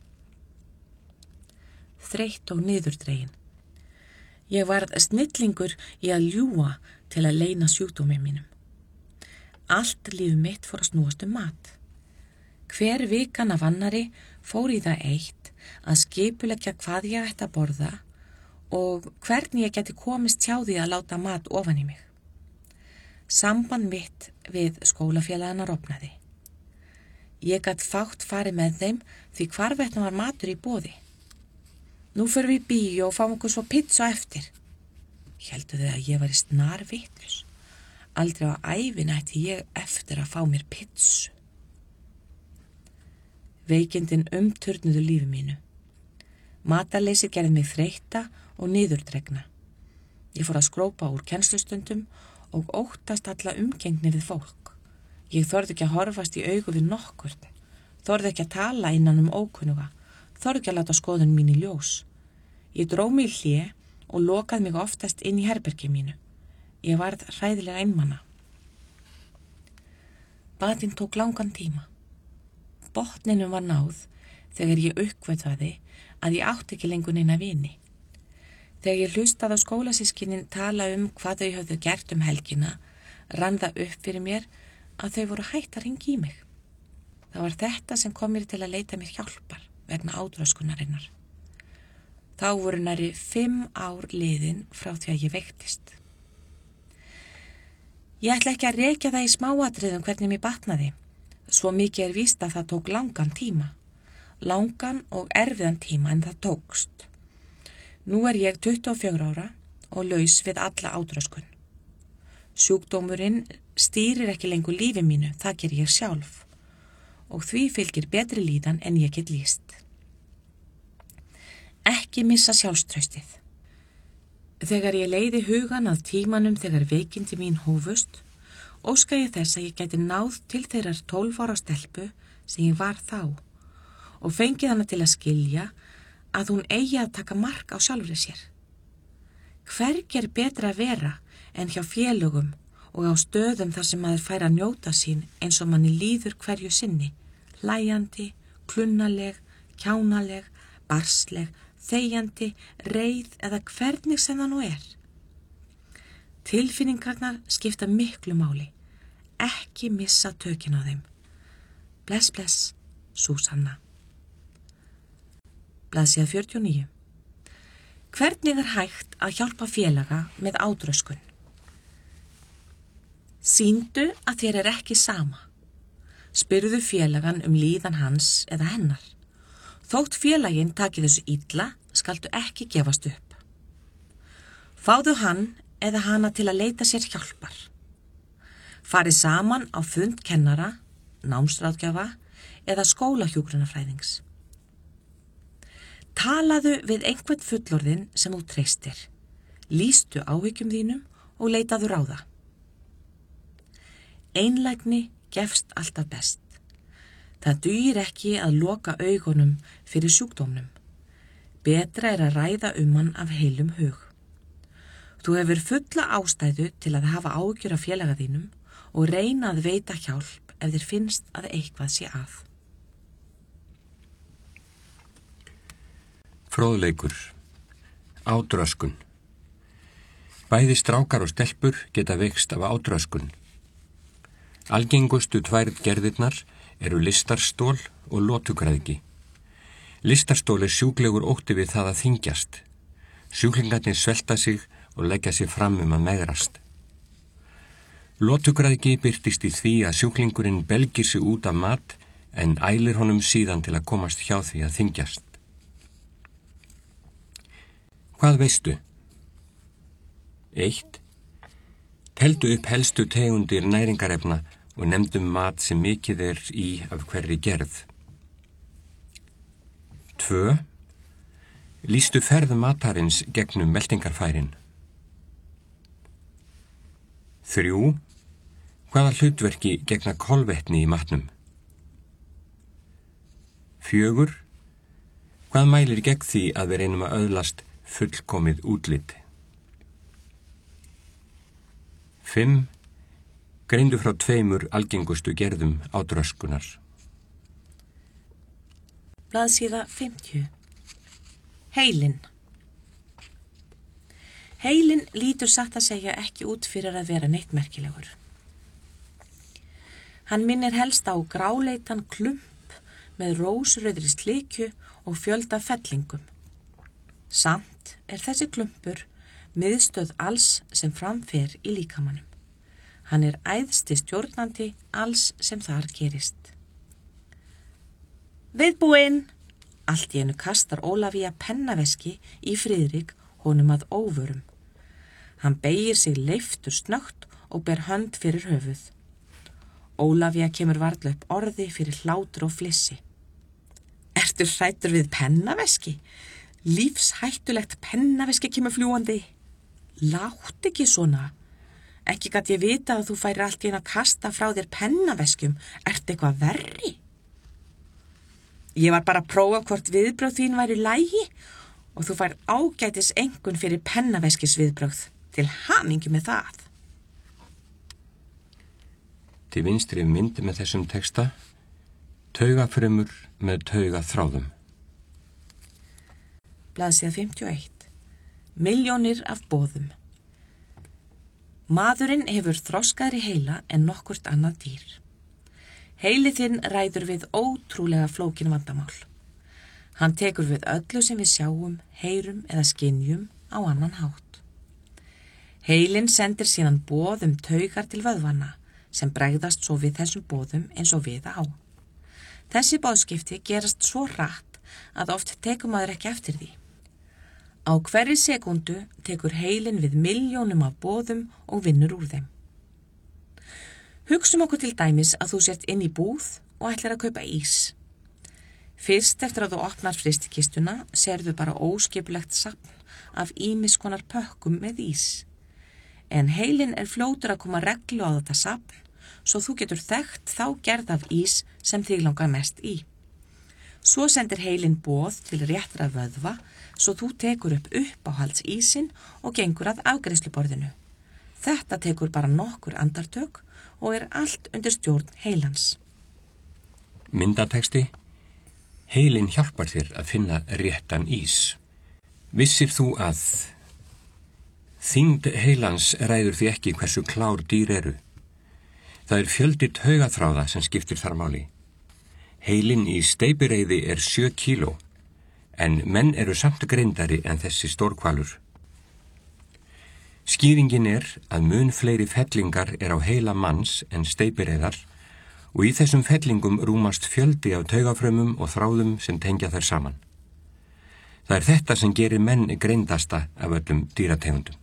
Þreytt og niðurdregin. Ég varð snillingur í að ljúga til að leyna sjúkdómi mínum. Allt líf mitt fór að snúast mat. Hver vikan af annari fór í það eitt að skipuleggja hvað ég ætti að borða og hvernig ég geti komist hjá því að láta mat ofan í mig. Samband mitt við skólafélagana rofnaði. Ég gat fátt farið með þeim því hvarvetna var matur í boði. Nú förum við í bíó og fáum okkur svo pizza eftir. Héldu þau að ég var snar vitlaus. Aldrei á ævina ætti ég eftir að fá mér pizzu. Veikindin umturnuðu lífi mínu. Matarleysi gerði mig þreytta og niðurdregna. Ég fór að skrópa úr kennslustundum og óttast alla umgengni við fólk. Ég þorði ekki að horfast í augu við nokkurn, þorði ekki að tala innan ókunnuga, þorði ekki að láta skoðun mín í ljós. Ég dró mig í hlé og lokaði mig oftast inn í herbergi mínu. Ég varð hræðilega einmana. Batinn tók langan tíma. Botninum var náð þegar ég uppgötvaði að ég átti ekki lengur neina vini. Þegar ég hlustaði á skólasískinin tala hvað þau höfðu gert helgina, rann það upp fyrir mér að þau voru hætt að hringja í mig. Það var þetta sem kom mér til að leita mér hjálpar vegna átröskunarinnar. Þá voru nærri 5 ár liðin frá því að ég veiktist. Ég ætla ekki að rekja það í smáatriðum hvernig mér batnaði. Svo mikið víst að það tók langan tíma. Langan og erfiðan tíma en það tókst. Nú ég 24 ára og laus við alla átröskun. Sjúkdómurinn stýrir ekki lengur lífi mínu, það ger ég sjálf. Og því fylgir betri líðan en ég get lýst. Ekki missa sjálfstraustið. Þegar ég leiði hugan að tímanum þegar veikindi mín hófust, óska ég þess að ég gæti náð til þeirrar 12 ára stelpu sem ég var þá og fengið hana til að skilja að hún eigi að taka mark á sjálfri sér. Hvergi betra að vera en hjá félögum og á stöðum þar sem maður fær að njóta sín eins og manni líður hverju sinni, hlæjandi, klunnaleg, kjánaleg, barsleg, þegjandi, reið eða hvernig sem það nú Tilfinningarnar skipta miklu máli. Ekki missa tökin á þeim. Bless, bless, Súsanna. Blaðsíða 49. Hvernig hægt að hjálpa félaga með átröskun? Sýndu að þér ekki sama. Spyrðu félagan líðan hans eða hennar. Þótt félaginn taki þessu illa, skaltu ekki gefast upp. Fáðu hann eða hana til að leita sér hjálpar. Farið saman á fund kennara, námsráðgjafa eða skólahjúkrunarfræðings. Talaðu við einhvern fullorðinn sem þú treystir. Lýstu áhyggjum þínum og leitaðu ráða. Einlægni gefst alltaf best. Það dugir ekki að loka augunum fyrir sjúkdómnum. Betra að ræða hann af heilum hug. Þú hefur fulla ástæðu til að hafa áhyggjur af félaga þínum og reyna að veita hjálp ef þér finnst að eitthvað sé að. Fróðleikur. Átröskun. Bæði strákar og stelpur geta veikst af átröskun. Algengustu 2 gerðirnar eru listarstól og lotugræðgi. Listarstól sjúklegur ótti við það að þyngjast. Sjúklingarnir svelta sig og leggja sig fram að megrast. Lotugræðgi birtist í því að sjúklingurinn belgir sig út af mat en ælir honum síðan til að komast hjá því að þyngjast. Hvað veistu? 1. Teldu upp helstu tegundir næringarefna og nefndum mat sem mikið í af hverri gerð. 2. Lýstu ferð matarins gegnum meltingarfærin. 3. Hvaða hlutverki gegna kolvetni í matnum? 4. Hvað mælir gegn því að við reynum að öðlast fullkomið útlit? 5. Greindu frá 2 algengustu gerðum átröskunar. Blaðsíða 50. Heilinn. Heilinn lítur satt að segja ekki út fyrir að vera neitt merkilegur. Hann minnir helst á gráleitan klump með rósrauðri slikju og fjölda fellingum. Samt þessi klumpur miðstöð alls sem framfer í líkamanum. Hann æðsti stjórnandi alls sem þar gerist. Viðbúinn! Allt í einu kastar Ólafía pennaveski í Friðrik honum að óvörum. Hann beygir sig leiftur snöggt og ber hönd fyrir höfuð. Ólafía kemur varla upp orði fyrir hlátur og flissi. Ertu hræddur við pennaveski? Lífshættulegt pennaveski kemur fljúandi. Látt ekki svona. Ekki gat ég vita að þú færir allt í einu að kasta frá þér pennaveskjum. Ertu eitthvað verri? Ég var bara að prófa hvort viðbrögð þín væri í lagi og þú fær ágætis einkunn fyrir pennaveskisviðbrögð. Til hamingju með það. Til vinstri myndi með þessum texta, taugafrumur með taugaþráðum. Blaðsíða 51. Milljónir af boðum. Maðurinn hefur þroskaðri heila en nokkurt annað dýr. Heili þinn ræður við ótrúlega flókin vandamál. Hann tekur við öllu sem við sjáum, heyrum eða skynjum á annan hátt. Heilinn sendir síðan boð taugar til vöðvanna sem bregðast svo við þessum boðum eins og við á. Þessi boðskipti gerast svo hratt að oft tekur maður ekki eftir því. Á hverri sekúndu tekur heilinn við milljónum af boðum og vinnur úr þeim. Hugsum okkur til dæmis að þú sért inn í búð og ætlar að kaupa ís. Fyrst eftir að þú opnar frystikistuna sérðu bara óskipulegt safn af ýmis konar pökkum með ís. En heilinn fljótur að koma reglu á þetta safn svo þú getur þekkt þá gerð af ís sem þig langar mest í. Svo sendir heilinn boð til réttra vöðva svo þú tekur upp uppáhaldsísinn og gengur að afgreiðsluborðinu. Þetta tekur bara nokkur andartök og allt undir stjórn heilans. Myndatexti. Heilinn hjálpar þér að finna réttan ís. Vissir þú að þyngd heilans ræður því ekki hversu klár dýr eru. Það fjöldi taugaþráða sem skiptir þar máli. Heilinn í steypireiði 7 kíló, en menn eru samt greindari en þessi stórhvalur. Skýringin að mun fleiri fellingar á heila manns en steypireiðar og í þessum fellingum rúmast fjöldi af taugafrumum og þráðum sem tengja þær saman. Það þetta sem gerir menn greindasta af öllum dýrategundum.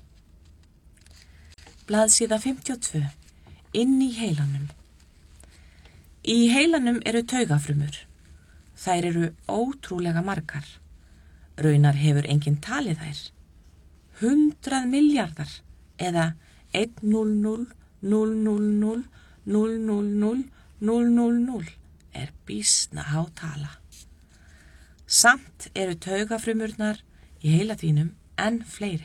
Blaðsíða 52. Inn í heilanum. Í heilanum eru taugafrumur. Þær eru ótrúlega margar. Raunar hefur enginn talið þær. 100 milljarðar eða 10000000000 býsna há tala. Samt eru taugafrumurnar í heila þínum enn fleiri.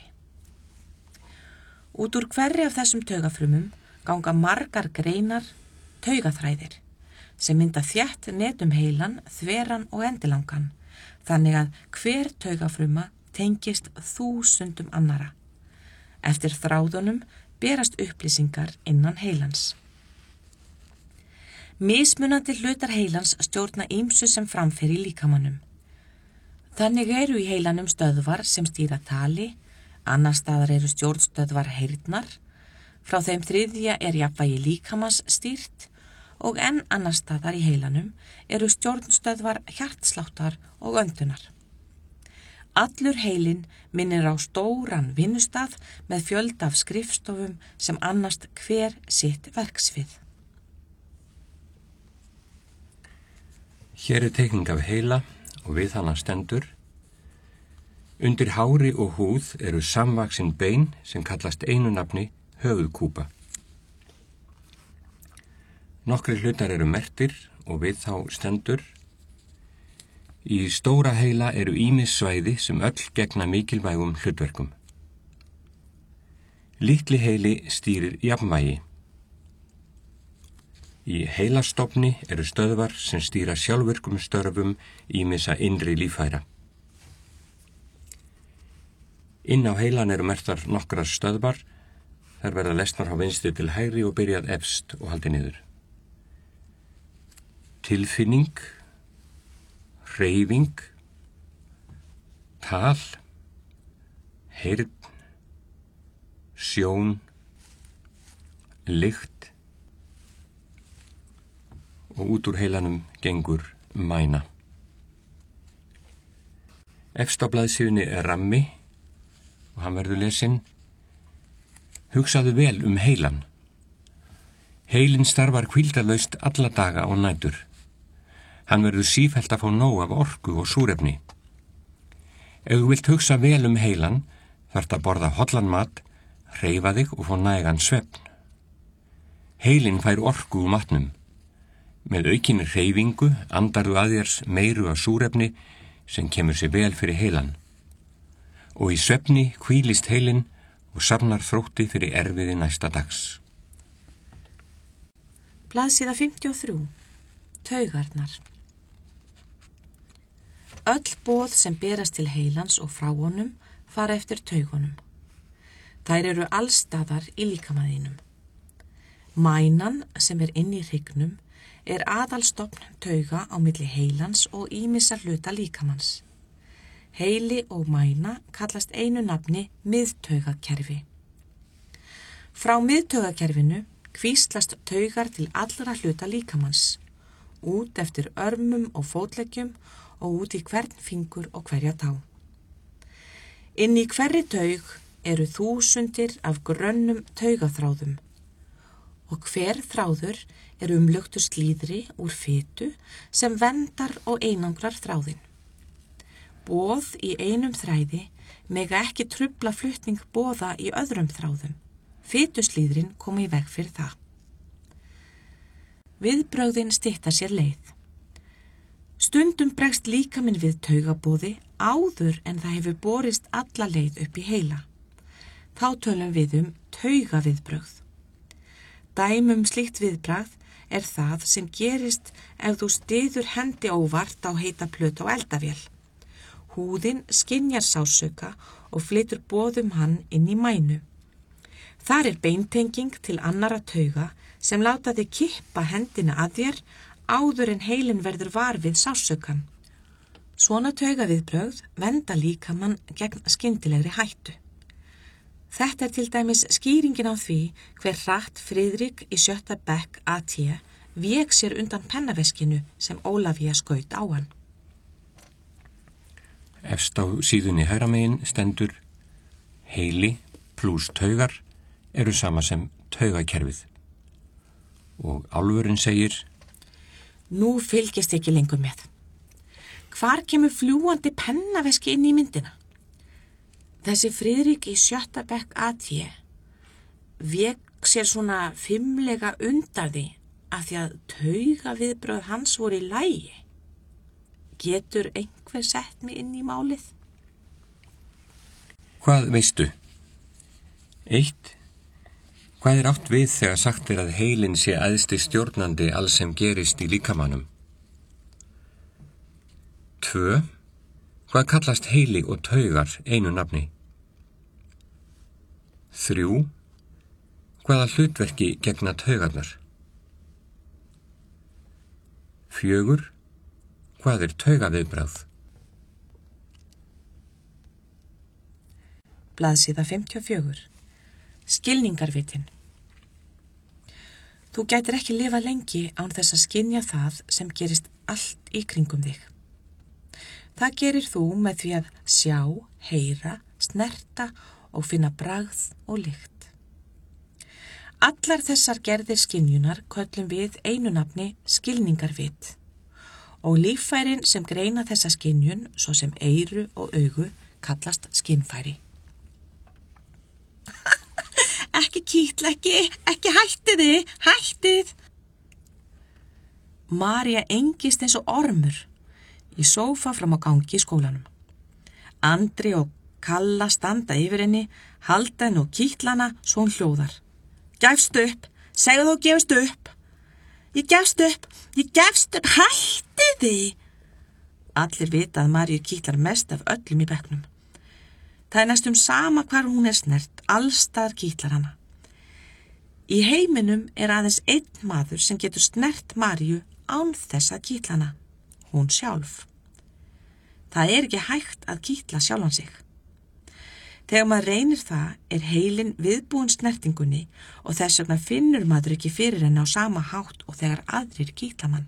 Út úr hverri af þessum taugafrumum ganga margar greinar, taugaþræðir, sem mynda þétt net heilan, þveran og endilangan, þannig að hver taugafruma tengist 1000 annara. Eftir þráðunum berast upplýsingar innan heilans. Mismunandi hlutar heilans stjórna ýmsu sem framfer í líkamannum. Þannig eru í heilanum stöðvar sem stýra tali, annars staðar eru stjórnstöðvar heyrnar, frá þeim þriðja jafnvægi líkamans stýrt og enn annars staðar í heilanum eru stjórnstöðvar hjartsláttar og öndunar. Allur heilinn minnir á stóran vinnustað með fjölda af skrifstofum sem annast hver sitt verksvið. Hér teikning af heila og við hana stendur. Undir hári og húð eru samvaxin bein sem kallast einu nafni höfuðkúpa. Nokkrir hlutar eru merktir og við þá stendur. Í stóra heila eru ýmis svæði sem öll gegna mikilvægum hlutverkum. Litli heili stýrir jafnvægi. Í heilastofni eru stöðvar sem stýra sjálfvirkum störfum ýmissa innri líffæra. Inn á heilan eru merktar nokkrar stöðvar. Þær verða lesnar á vinstri til hægri og byrjað efst og haldið niður. Tilfinning, hreyfing, tal, heyrn, sjón, lykt og út úr heilanum gengur mæna. Efst á blaðsíðunni rammi og hann verður lesinn. Hugsaðu vel heilan. Heilinn starfar hvíldarlaust alla daga og nætur. Hann verður sífellt að fá nóg af orku og súrefni. Ef þú vilt hugsa vel heilan, þarft að borða hollan mat, hreyfa þig og fá nægan svefn. Heilinn fær orku úr matnum. Með aukinni hreyfingu andarðu að þér meiru af súrefni sem kemur sér vel fyrir heilan. Og í svefni hvílist heilinn og safnar þrótti fyrir erfiði næsta dags. Blaðsíða 53. Taugarnar. Öll boð sem berast til heilans og frá honum fara eftir taugunum. Þær eru allstaðar í líkamaðinum. Mænan sem inni í hryggnum aðalstofn tauga á milli heilans og ýmissa hluta líkamans. Heili og mæna kallast einu nafni miðtaugakerfi. Frá miðtaugakerfinu kvíslast taugar til allra hluta líkamans, út eftir örmum og fótleggjum og út í hvern fingur og hverja tá. Inn í hverri taug eru þúsundir af grönnum taugaþráðum og hver þráður umluktur slíðri úr fitu sem verndar og einangrar þráðinn. Boð í einum þræði mega ekki trufla flutning boða í öðrum þráðum. Fituslíðrin kom í veg fyrir það. Viðbrögðin stytta sér leið. Stundum bregst líkaminn við taugaboði áður en það hefur borist alla leið upp í heila. Þá tölum við taugaviðbrögð. Dæmi slíkt viðbragð það sem gerist ef þú styður hendi óvart á heita plötu á eldavél. Húðin skynjar sársauka og flytur boðum hann inn í mænu. Þar beintenging til annara tauga sem láta þig kippa hendina að þér áður en heilin verður var við sársaukan. Svona taugaviðbrögð vernda líkamann gegn skyndilegri hættu. Þetta til dæmis skýringin á því hver hratt Friðrik í 7. bekk AT vék sér undan pennaveskinu sem Ólafía skaut á hann. Efst á síðunni hægra megin stendur heili pluss taugar eru sama sem taugakerfið. Og álfurinn segir: Nú fylgist ekki lengur með. Hvar kemur fljúandi pennaveski inn í myndina? Þessi Friðrik í 7. bekk AT vék sér svona fimlega undan því af því að taugaviðbrögð hans voru í lagi. Getur einhver sett mig inn í málið? Hvað veistu? 1. Hvað átt við þegar sagt að heilin sé æðsti stjórnandi alls sem gerist í líkamanum? 2. Hvað kallast heili og taugar einu nafni? 3. Hvaða hlutverki gegna taugarnar? 4. Hvað taugaviðbragð? Blaðsíða 54. Skilningarvitin. Þú gætir ekki lifað lengi án þess að skynja það sem gerist allt í kringum þig. Það gerir þú með því að sjá, heyra, snerta og finna bragð og lykt. Allar þessar gerðir skynjunar köllum við einu nafni skilningarvit og líffærin sem greina þessa skynjun, svo sem eyru og augu, kallast skynfæri. Ekki kýtla, ekki hættið! María engist eins og ormur í sófa fram á gangi í skólanum. Andri og Kalla standa yfir henni, halda henni og kýtlana svo hún hljóðar. Gefst upp, segðu þú gefst upp. Ég gefst upp, hættiði! Allir vita að Maríu kýtlar mest af öllum í bekknum. Það næstum sama hvar hún snert, allstaðar kýtlar hana. Í heiminum aðeins einn maður sem getur snert Maríu án þess að kýtla hana, hún sjálf. Það ekki hægt að kýtla sjálfan sig. Þegar maður reynir það heilin viðbúin snertingunni og þess vegna finnur maður ekki fyrir henni á sama hátt og þegar aðrir kýtla mann.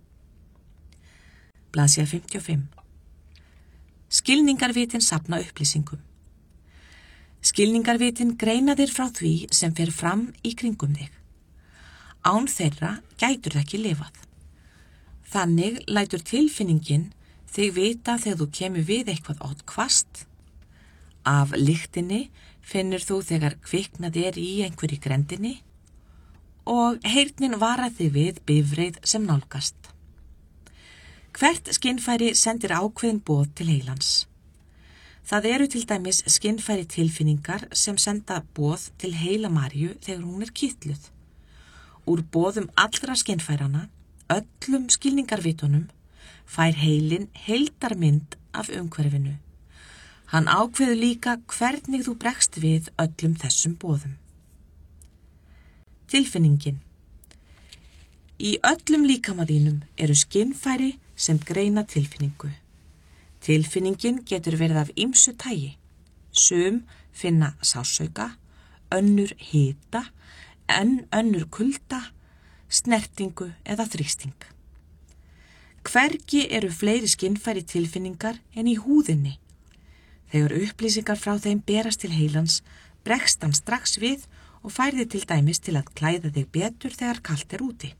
Blaðsíða 55. Skilningarvitin safna upplýsingum. Skilningarvitin greina þér frá því sem fer fram í kringum þig. Án þeirra gætur það ekki lifað. Þannig lætur tilfinningin þig vita þegar þú kemur við eitthvað oddhvasst. Af lyktinni finnur þú þegar kviknað í einhverju grendinni og heyrnin varar þig við bifreið sem nálgast. Hvert skynfæri sendir ákveðin boð til heilans. Það til dæmis skynfæri tilfinningar sem senda boð til heila Maríu þegar hún kýtluð. Úr boðum allra skynfærana, öllum skilningarvitunum, fær heilin heildarmynd af umhverfinu. Hann ákveður líka hvernig þú bregst við öllum þessum boðum. Tilfinningin. Í öllum líkama þínum eru skynfæri sem greina tilfinningu. Tilfinningin getur verið af ýmsu tagi. Sum finna sársauka, önnur hita, en önnur kulda, snertingu eða þrýsting. Hvergi eru fleiri skynfæri tilfinningar en í húðinni. Þegar upplýsingar frá þeim berast til heilans, bregst hann strax við og færði til dæmis til að klæða þig betur þegar kalt úti.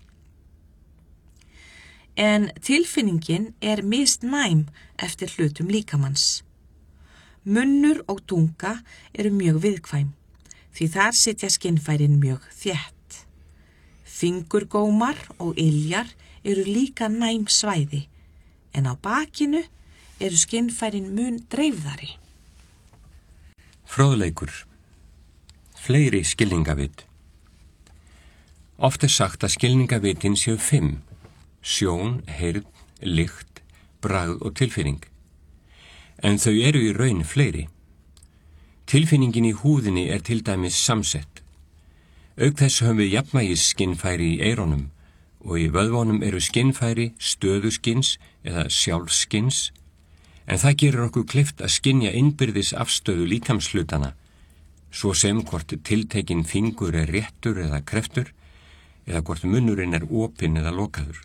En tilfinningin er misnæm eftir hlutum líkamanns. Munnur og tunga eru mjög viðkvæm, því þar sitja skynfærin mjög þétt. Fingurgómar og iljar eru líka næm svæði, en á bakinu eru skynfærin mun dreifðari. Fróðleikur. Fleiri skilningavit. Oft sagt að skilningavitin séu 5. Sjón, heyrn, lykt, bragð og tilfinning. En þau eru í raun fleiri. Tilfinningin í húðinni er til dæmis samsett. Auk þess höfum við jafnvægis skynfæri í eyrunum og í vöðvunum eru skynfæri stöðuskins eða sjálfskins, en það gerir okkur kleift að skynja innbyrðis afstöðu líkamshlutana, svo sem hvort tiltekinn fingur er réttur eða kreftur, eða hvort munnurinn er opinn eða lokaður.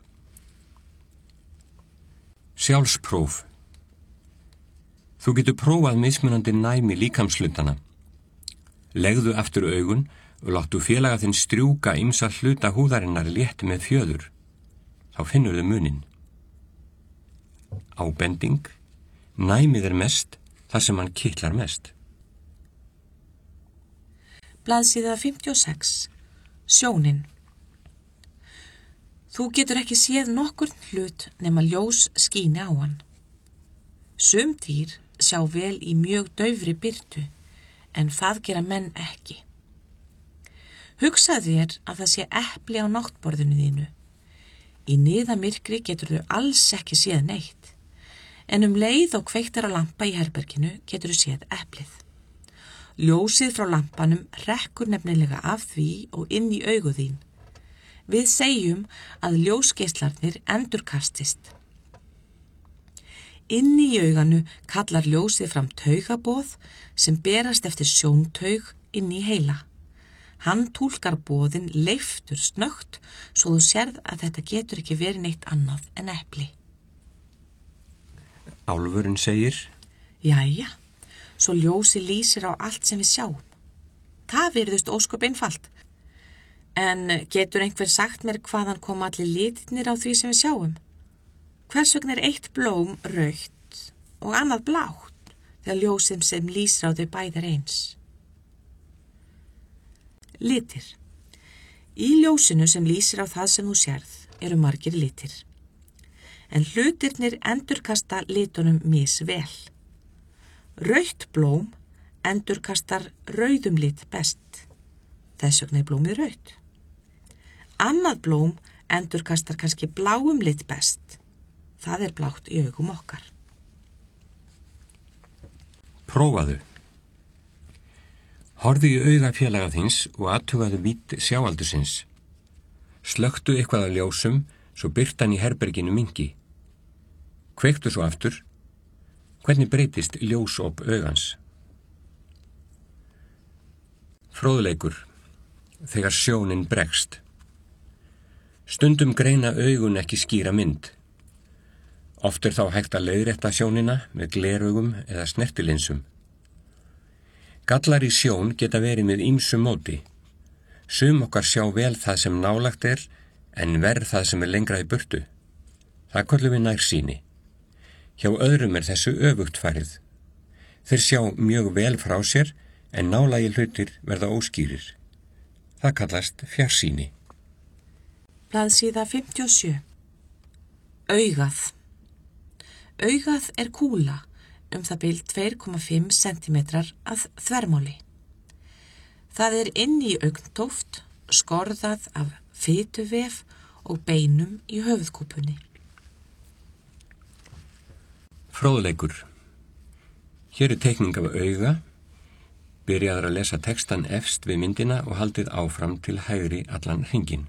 Sjálfspróf. Þú getur prófað mismunandi næmi líkamshlutana. Legðu aftur augun og láttu félaga þinn strjúka ýmsa hluta húðarinnar létt með fjöður. Þá finnurðu muninn. Ábending. Næmið er mest þar sem hann kitlar mest. Blaðsíða 56. Sjónin. Þú getur ekki séð nokkurn hlut nema ljós skíni á hann. Sum dýr sjá vel í mjög daufri birtu, en það gera menn ekki. Hugsaðu þér að það sé epli á náttborðinu þínu. Í niðamyrkri getur þau alls ekki séð neitt, en leið og kveikt á lampa í herberginu getur þau séð eplið. Ljósið frá lampanum rekkur nefnilega af því og inn í augu þín. Við segjum að ljósgeislarnir endurkastist. Inni í auganu kallar ljósið fram taugaboð sem berast eftir sjóntaug inn í heila. Hann túlkar boðin leiftur snöggt svo þú sérð að þetta getur ekki verið neitt annað en epli. Álfurinn segir: Jæja, svo ljósið lýsir á allt sem við sjáum. Það virðist ósköp einfalt. En getur einhver sagt mér hvaðan koma allir litirnir á því sem við sjáum? Hvers vegna er eitt blóm rautt og annað blátt þegar ljósið sem lýsir á þau bæði eins? Litir. Í ljósinu sem lýsir á það sem þú sérð eru margir litir. En hlutirnir endurkasta litunum misvel. Rautt blóm endurkastar rauðum lit best. Þess vegna er blómið rautt. Annað blóm endurkastar kannski bláum lit best. Það er blátt í augum okkar. Prófaðu. Horfðu í auga félaga þíns og athugaðu vídd sjáaldursins. Slökktu eitthvað af ljósum svo birtan í herberginu minnki. Kveiktu svo aftur. Hvernig breytist ljósop augans? Fróðleikur. Þegar sjónin bregst. Stundum greina augun ekki skýra mynd. Oft er þá hægt að leiðrétta sjónina með gleraugum eða snertilinsum. Gallar í sjón geta verið með ýmsu móti. Sum okkar sjá vel það sem nálagt er, en verð það sem er lengra í burtu. Það köllum við nærsýni. Hjá öðrum er þessu öfugt farið. Þeir sjá mjög vel frá sér, en nálægir hlutir verða óskýrir. Það kallast fjarsýni. Blaðsíða 57. Augað. Augað er kúla það bil 2,5 cm að þvermáli. Það er inni í augntóft, skorðað af fituvef og beinum í höfuðkúpunni. Fróðleikur. Hér teikning af auga. Byrjaður að lesa textan efst við myndina og haldið áfram til hægri allan hringinn.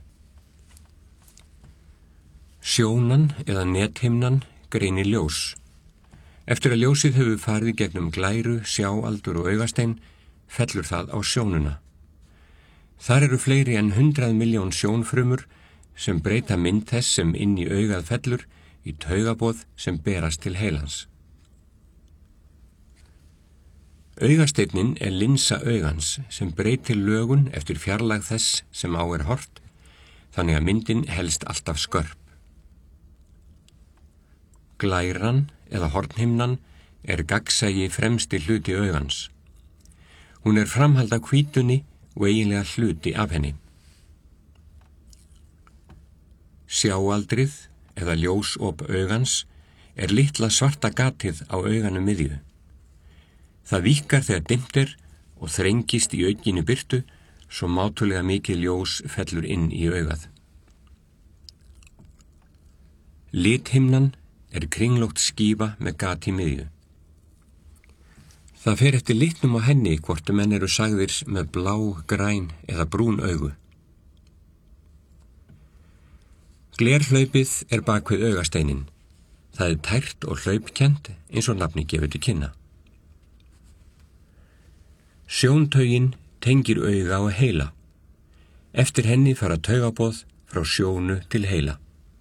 Sjónan eða nethimnan greinir ljós. Eftir að ljósið hefur farið gegnum glæru, sjáaldur og augastein, fellur það á sjónuna. Þar eru fleiri en 100 milljón sjónfrumur sem breyta mynd þess sem inn í augað fellur í taugaboð sem berast til heilans. Augasteinnin linsa augans sem breytir lögun eftir fjarlægð þess sem á hort, þannig að myndin helst alltaf skörp. Glæran eða hornhimnan gagnsæi fremsti hluti augans. Hún framhald af hvítunni og eiginlega hluti af henni. Sjáaldrið eða ljósop augans litla svarta gatið á auganu miðju. Það víkkar þegar dimmt og þrengist í auginu birtu svo mátulega mikið ljós fellur inn í augað. Lithimnan kringlótt skífa með gat í miðju. Það fer eftir litnum á henni hvort menn sagðir með blá, græn eða brún augu. Glerhlaupið bak við augasteinin. Það tært og hlaupkennt eins og nafni gefur til kynna. Sjóntaugin tengir auga og heila. Eftir henni fara taugaboð frá sjónu til heila.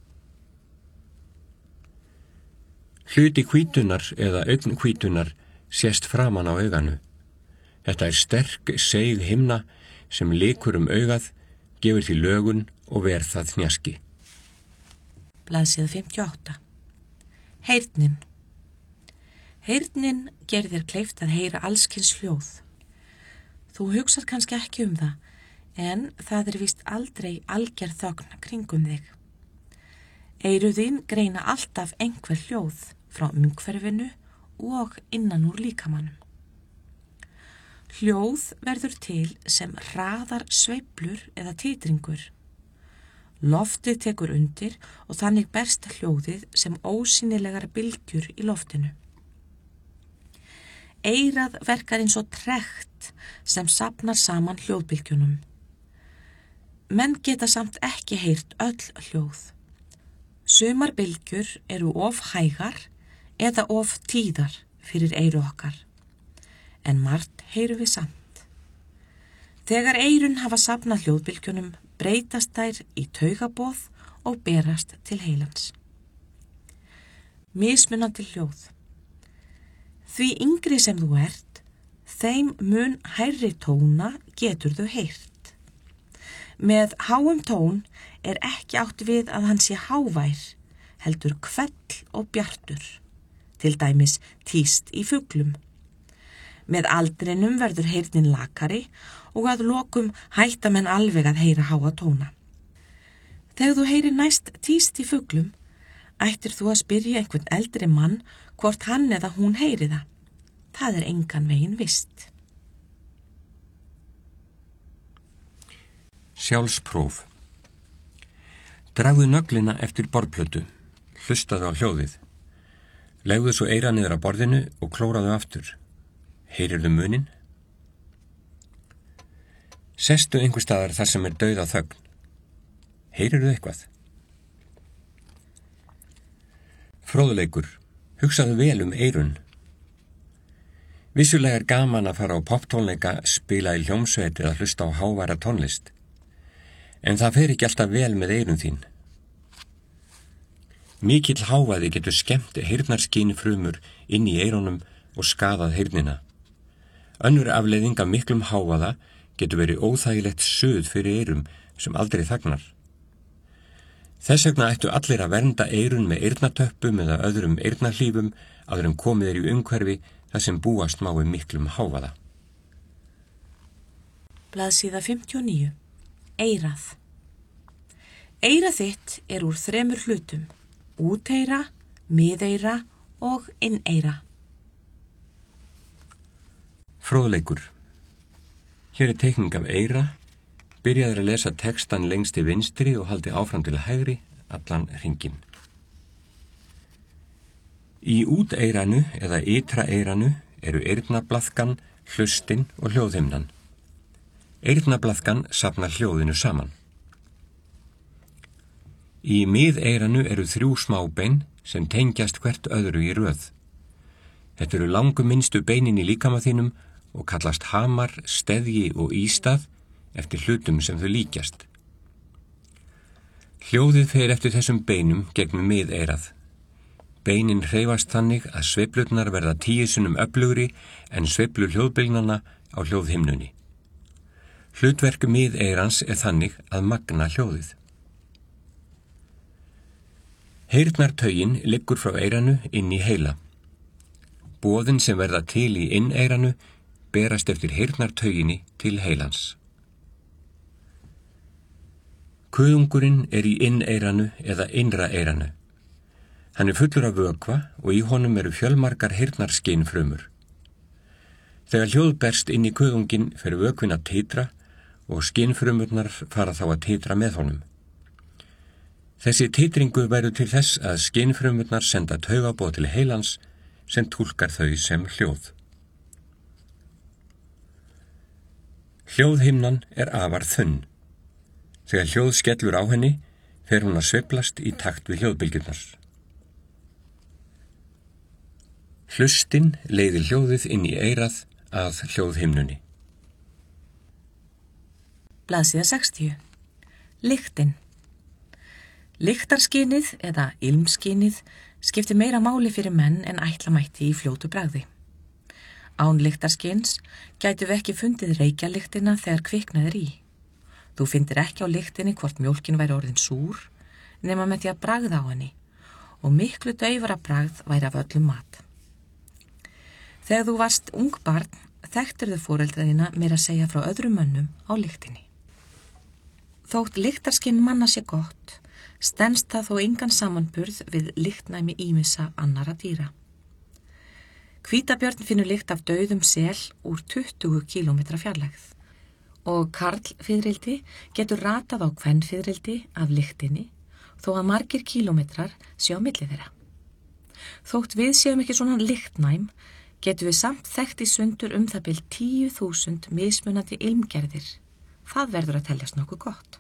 Hluti hvítunar eða augnhvítunar sést framan á auganu. Þetta sterk, seig himna sem likur augað, gefur því lögun og ver það hnjaski. Blaðsíða 58. Heyrnin. Heyrnin gerir þér kleift að heyra allskyns hljóð. Þú hugsar kannski ekki það, en það víst aldrei alger þögn kringum þig. Eyru þín greina alltaf einhver hljóð frá umhverfinu og innan úr líkamannum. Hljóð verður til sem hraðar sveiflur eða titringur. Loftið tekur undir og þannig berst hljóðið sem ósýnilegar bylgjur í loftinu. Eyrað verkar eins og trekt sem safnar saman hljóðbylgjunum. Menn geta samt ekki heyrt öll hljóð. Sumar bylgjur of hægar eða of tíðar fyrir eyru okkar, en margt heyrum við samt. Þegar eyrun hafa safnað hljóðbylgjunum breytast þær í taugaboð og berast til heilans. Mismunandi hljóð. Því yngri sem þú þeim mun hærri tóna getur þú heyrt. Með háum tón ekki átt við að hann sé hávær, heldur hvell og bjartur, til dæmis tíst í fuglum. Með aldrinum verður heyrnin lakari og að lokum hætta menn alveg að heyra háa tóna. Þegar þú heyrir næst tíst í fuglum, ættir þú að spyrja einhvern eldri mann hvort hann eða hún heyri það. Það engan veginn visst. Sjálfspróf. Dragðu nöglina eftir borðplötu, hlustaðu á hljóðið. Legðu svo eyra niður á borðinu og klóraðu aftur. Heyrirðu muninn? Sestu einhver staðar þar sem dauða þögn. Heyrirðu eitthvað? Fróðleikur. Hugsaðu vel eyrun. Vissulega gaman að fara á poptónleika, spila í hljómsveit eða hlusta á háværa tónlist. En það fer ekki alltaf vel með eyrun þín. Mikill hávaði getur skemmt heyrnarskíni frumur inn í eyrunum og skaðað heyrnina. Önnur afleiðing af miklum hávaða getur verið óþægilegt suð fyrir eyrum sem aldrei þagnar. Þess vegna ættu allir að vernda eyrun með eyrnatöppum eða öðrum eyrnahlífum áður en komið í umhverfi þar sem búast má miklum hávaða. Blaðsíða 59. Eyrað. Eyrað þitt úr 3 hlutum: úteyra, miðeyra og inneyra. Fróðleikur. Hér teikning af eyra. Byrjaður að lesa textan lengst til vinstri og haldi áfram til hægri allan hringinn. Í úteyranu eða ytra eyranu eru eyrnablaðkan, hlustin og hljóðhimnan. Eyrnablaðkan safnar hljóðinu saman. Í miðeyranu eru 3 smábein sem tengjast hvert öðru í röð. Þetta eru langu minnstu beinin í líkama þínum og kallast hamar, steðji og ístað eftir hlutum sem þau líkjast. Hljóðið fer eftir þessum beinum gegnum miðeyrað. Beinin hreyfast þannig að sveiflurnar verða 10 sinnum öflugri en sveiflur hljóðbylgnanna á hljóðhimnunni. Hlutverk miðeyrans er þannig að magna hljóðið. Heyrnartaugin liggur frá eyranu inn í heila. Boðin sem verða til í inneyranu berast eftir heyrnartauginni til heilans. Kuðungurinn er í inneyranu eða innra eyranu. Hann er fullur af vökva og í honum eru fjölmargar heyrnarskynfrumur. Þegar hljóð berst inn í kuðunginn fer vökvin að titra og skynfrumurnar fara þá að titra með honum. Þessi titringu verður til þess að skynfrumurnar senda taugaboð til heilans sem túlkar þau sem hljóð. Hljóðhimnan er afar þunn. Þegar hljóð skellur á henni fer hún að sveiflast í takt við hljóðbylgjurnar. Hlustin leiðir hljóðið inn í eyrað að hljóðhimnunni. Blaðsíða 60. Lyktin. Lyktarskynið eða ilmskynið skiptir meira máli fyrir menn en ætla mætti í fljótu bragði. Án lyktarskyns gætu við ekki fundið reykjalyktina þegar kviknað er í. Þú findir ekki á lyktinni hvort mjólkin væri orðin súr nema með því að bragða á henni og miklu daufara bragð væri af öllum mat. Þegar þú varst ung barn þekktirðu foreldraðina meira að segja frá öðrum mönnum á lyktinni. Þótt lyktarskyn manna sé gott, stenst það þó engan samanburð við lyktnæmi ýmissa annara dýra. Hvítabjörn finnur lykt af dauðum sel úr 20 kílómetra fjarlægð og karlfiðrildi getur ratað á kvenfiðrildi af lyktinni þó að margir kílómetrar sé á milli þeirra. Þótt við séum ekki svona lyktnæm, getum við samt þekkt í sundur það bil 10.000 mismunandi ilmgerðir. Það verður að teljast nokkuð gott.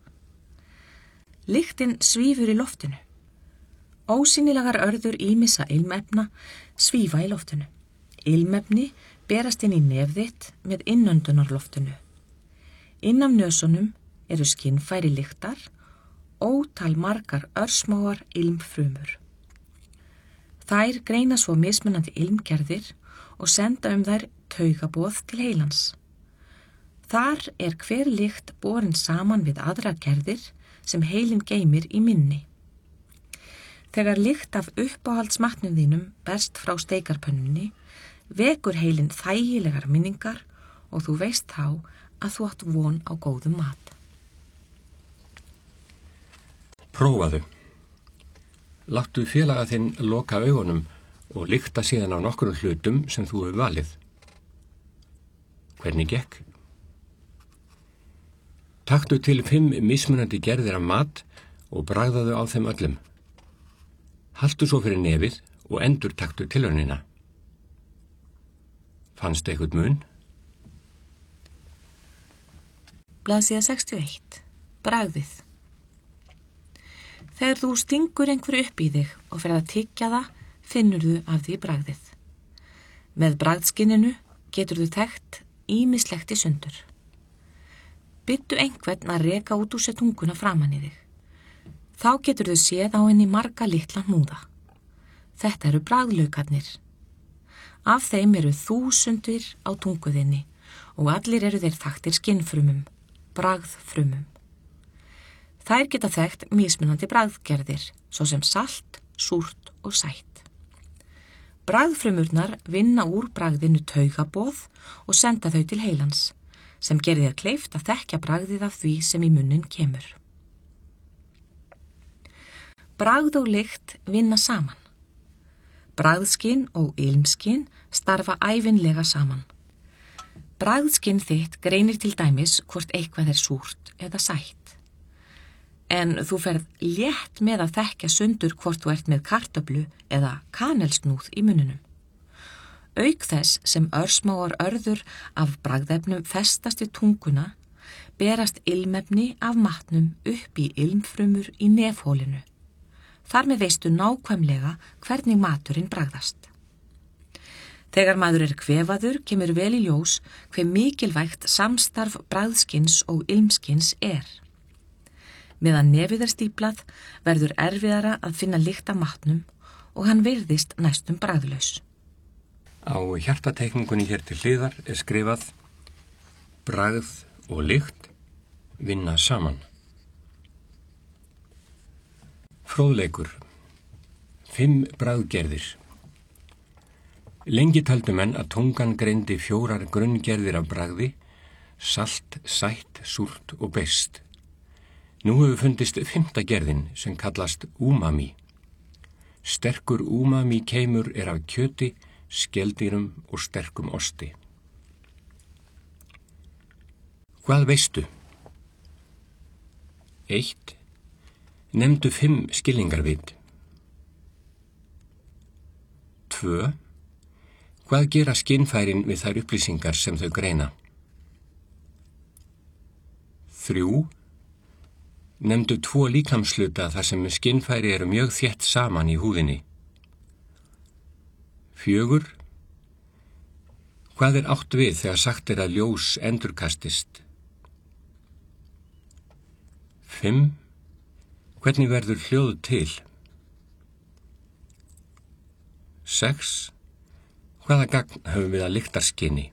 Lyktin svífur í loftinu. Ósýnilegar örður ýmissa ilmefna svífa í loftinu. Ilmefni berast inn í nef þitt með innöndunarloftinu. Inn af nösunum eru skynfæri lyktar, ótal margar örsmáar ilmfrumur. Þær greina svo mismunandi ilmgerðir og senda þær taugaboð til heilans. Þar er hver lykt borin saman við aðra gerðir sem heilin geymir í minni. Þegar lykt af uppáhaldsmatnum þínum berst frá steikarpönnunni, vekur heilin þægilegar minningar og þú veist þá að þú átt von á góðum mat. Prófaðu. Láttu félaga þinn loka augunum og lykta síðan á nokkrum hlutum sem þú hefur valið. Hvernig gekk? Taktu til 5 mismunandi gerðir af mat og bragðaðu á þeim öllum. Haltu svo fyrir nefið og endur taktu tilraunina. Fannstu eitthvað mun? Blaðsíða 61. Bragðið. Þegar þú stingur einhverju upp í þig og ferð að tyggja það, finnurðu af því bragðið. Með bragðskinninu geturðu þekkt ýmislegt í sundur. Byttu einhvern að reka út úr sér tunguna framan í þig. Þá geturðu séð á henni marga litla hnúða. Þetta eru bragðlaukarnir. Af þeim eru 1000 á tunguðinni og allir eru þeir þaktir skinnfrumum, bragðfrumum. Þær geta þekkt mismunandi bragðgerðir, svo sem salt, súrt og sætt. Bragðfrumurnar vinna úr bragðinu taugaboð og senda þau til heilans, sem gerir þér kleift að þekkja bragðið af því sem í munnin kemur. Bragð og lykt vinna saman. Bragðskyn og ilmskyn starfa ævinlega saman. Bragðskyn þitt greinir til dæmis hvort eitthvað er súrt eða sætt. En þú ferð létt með að þekkja sundur hvort þú ert með kartöflu eða kanelsnúð í munninum. Auk þess sem örsmáar örður af bragðefnum festast í tunguna, berast ilmefni af matnum upp í ilmfrumur í nefhólinu. Þar með veistu nákvæmlega hvernig maturinn bragðast. Þegar maður kvefaður kemur vel í ljós hve mikilvægt samstarf bragðskins og ilmskins Meðan nefið stíplað verður erfiðara að finna lykt af matnum og hann virðist næstum bragðlaus. Á hjartateikningunni hér til hliðar skrifað: bragð og lykt vinna saman. Fróðleikur. 5 bragðgerðir. Lengi töldu menn að tungan greindi 4 grunngerðir af bragði: salt, sætt, súrt og beiskt. Nú hefur fundist 5. gerðin sem kallast umami. Sterkur umami keimur af kjöti, skeldýrum og sterkum osti. Hvað veistu? 1. Nefndu 5 skilningarvit. 2. Hvað gera skynfærin við þær upplýsingar sem þau greina? 3. Nefndu 2 líkamshluta þar sem skynfæri eru mjög þétt saman í húðinni. 4. Hvað átt við þegar sagt að ljós endurkastist? 5. Hvernig verður hljóð til? 6. Hvaða gagn höfum við að lyktarskyni?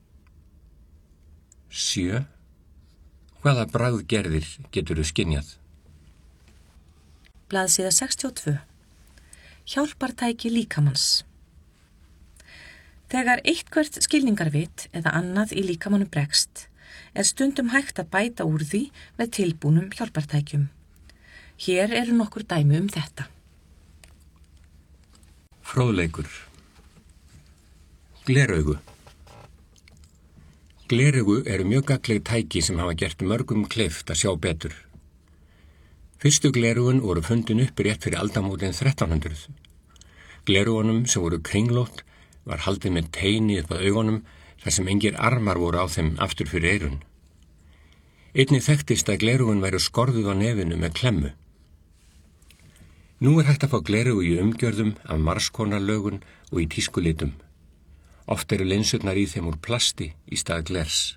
7. Hvaða bragðgerðir geturðu skynjað? Blaðsíða 62. Hjálpartæki líkamanns. Þegar eitthvert skilningarvit eða annað í líkamannum bregst, stundum hægt að bæta úr því með tilbúnum hjálpartækjum. Hér eru nokkur dæmi þetta. Fróðleikur. Gleraugu. Gleraugu eru mjög gagnleg tæki sem hafa gert mörgum kleift að sjá betur. Fyrstu gleraugun voru fundin upp rétt fyrir aldamótin 1300. Gleraugunum sem voru kringlótt var haldið með teini upp að augunum þar sem engir armar voru á þeim aftur fyrir eyrun. Einnig þekktist að gleraugun væru skorðuð á nefinu með klemmu. Nú hægt að fá gleraugu í umgjörðum af margskonar lögun og í tískulitum. Oft eru linsurnar í þeim úr plasti í stað glers.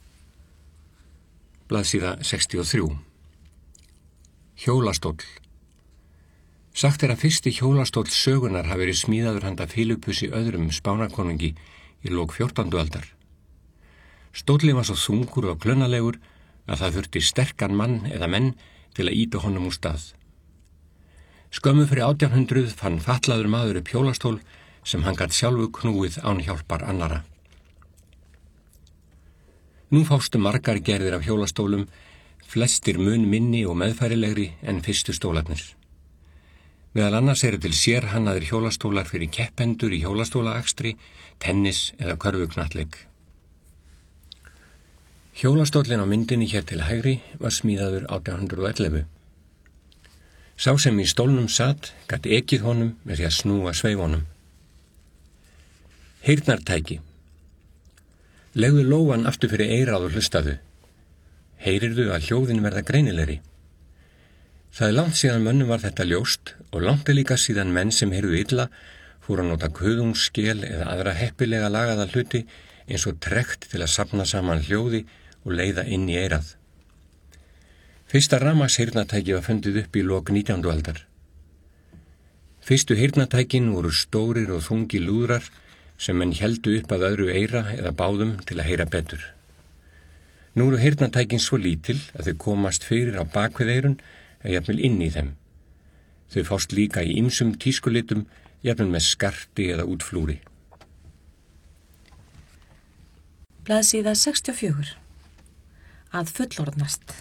Blaðsíða 63. Hjólastóll. Sagt að fyrsti hjólastóll sögunar hafi verið smíðaður handa Filippus öðrum Spánarkonungi í lok 14. aldar. Stóllinn var svo þungur og klunnalegur að það þurfti sterkan mann eða menn til að ýta honum úr stað. Skömmu fyrir 1800 fann fatlaður maður upp hjólastól sem hann gat sjálfu knúið án hjálpar annara. Nú fástu margar gerðir af hjólastólum, flestir mun minni og meðfærilegri en fyrstu stólarnir. Meðal annars eru til sérhannaðir hjólastólar fyrir keppendur í hjólastólaakstri, tennis eða körfuknattleik. Hjólastólinn á myndinni hér til hægri var smíðaður 1811. Sá sem í stólnum sat gat ekið honum með því að snúa sveifunum. Heyrnartæki. Legðu lófan aftur fyrir eyrað og hlustaðu. Heyrirðu að hljóðin verða greinilegri. Það langt síðan mönnum var þetta ljóst og langt líka síðan menn sem heyrðu illa fóru að nota kuðungsskel eða aðra heppilega lagaða hluti eins og trekt til að safna saman hljóði og leiða inn í eyrað. Fyrsta rafmagnsheyrnartæki var fundið upp í lok 19. aldar. Fyrstu heyrnartækin voru stórir og þungi lúðrar sem menn héldu upp að öðru eyra eða báðum til að heyra betur. Nú eru heyrnartækin svo lítil að þau komast fyrir á bakvið eyrun eða jafnvel inn í þeim. Þau fást líka í ýmsum tískulitum, jafnvel með skarti eða útflúri. Blaðsíða 64. Að fullorðnast.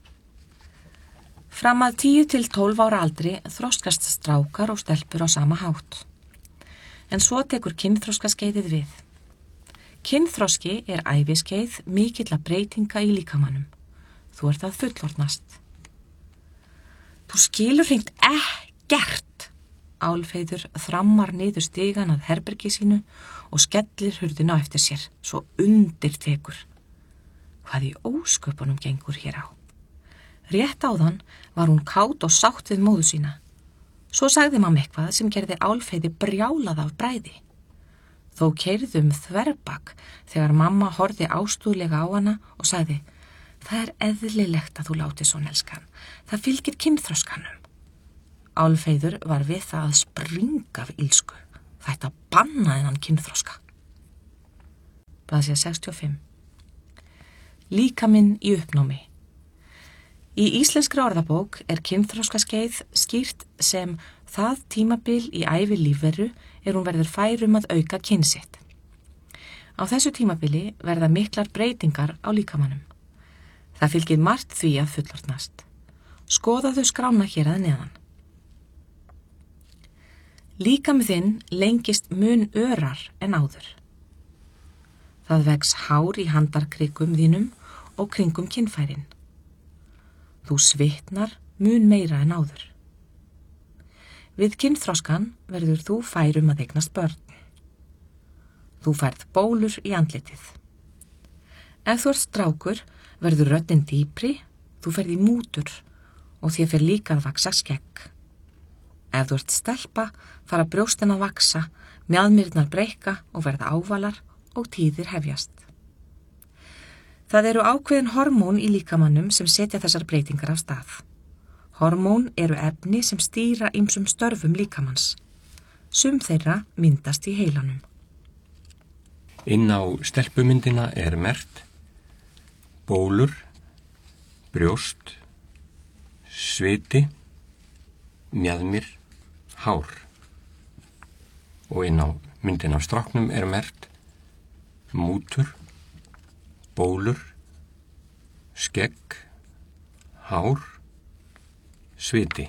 Fram að 10 til 12 ára aldri þroskast strákar og stelpur á sama hátt. En svo tekur kynþroskaskeiðið við. Kynþroski æviskeið mikilla breytinga í líkamannum. Þú ert að fullorðnast. Þú skilur hreint ekkert, Álfheiður þrammar niður stigan að herbergi sínu og skellir hurðina á eftir sér, svo undirtekur. Hvað í ósköpunum gengur hér á? Rétt áðan var hún kát og sátt við móður sína. Svo sagði mamma eitthvað sem gerði Álfheiði brjálað af bræði. Þó keyrði þverbak þegar mamma horfði ástúðlega á hana og sagði: Það er eðlilegt að þú láti svona, elskan. Það fylgir kynþroskanum. Álfheiður var við það að springa af illsku. Þetta bannaði hann kynþroska. Blaðsíða 65. Líkaminn í uppnámi. Í íslenskri orðabók er kynþroskaskeið skýrt sem það tímabil í ævi lífveru hún verður fær að auka kyn sitt. Á þessu tímabili verða miklar breytingar á líkamanum. Það fylgir margt því að fullorðnast. Skoðaðu skrána hér að neðan. Líkami þinn lengist mun örar en áður. Það vex hár í handarkrikkum þínum og kringum kynfærin. Þú svitnar mun meira en áður. Við kynþroskan verður þú fær að eignast börn. Þú færð bólur í andlitið. Ef þú ert strákur verður röddin dýpri, þú ferð í mútur og þér fer líka að vaksa skegg. Ef þú ert stelpa fara brjóstin að vaksa, mjaðmyrnar breikka og verða ávalar og tíðir hefjast. Það eru ákveðin hormón í líkamannum sem setja þessar breytingar af stað. Hormón eru efni sem stýra ýmsum störfum líkamanns. Sum þeirra myndast í heilanum. Inn á stelpumyndina er merkt bólur, brjóst, sviti, mjaðmir, hár. Og inn á myndina af stráknum er merkt mútur, bólur, skegg, hár, sviti.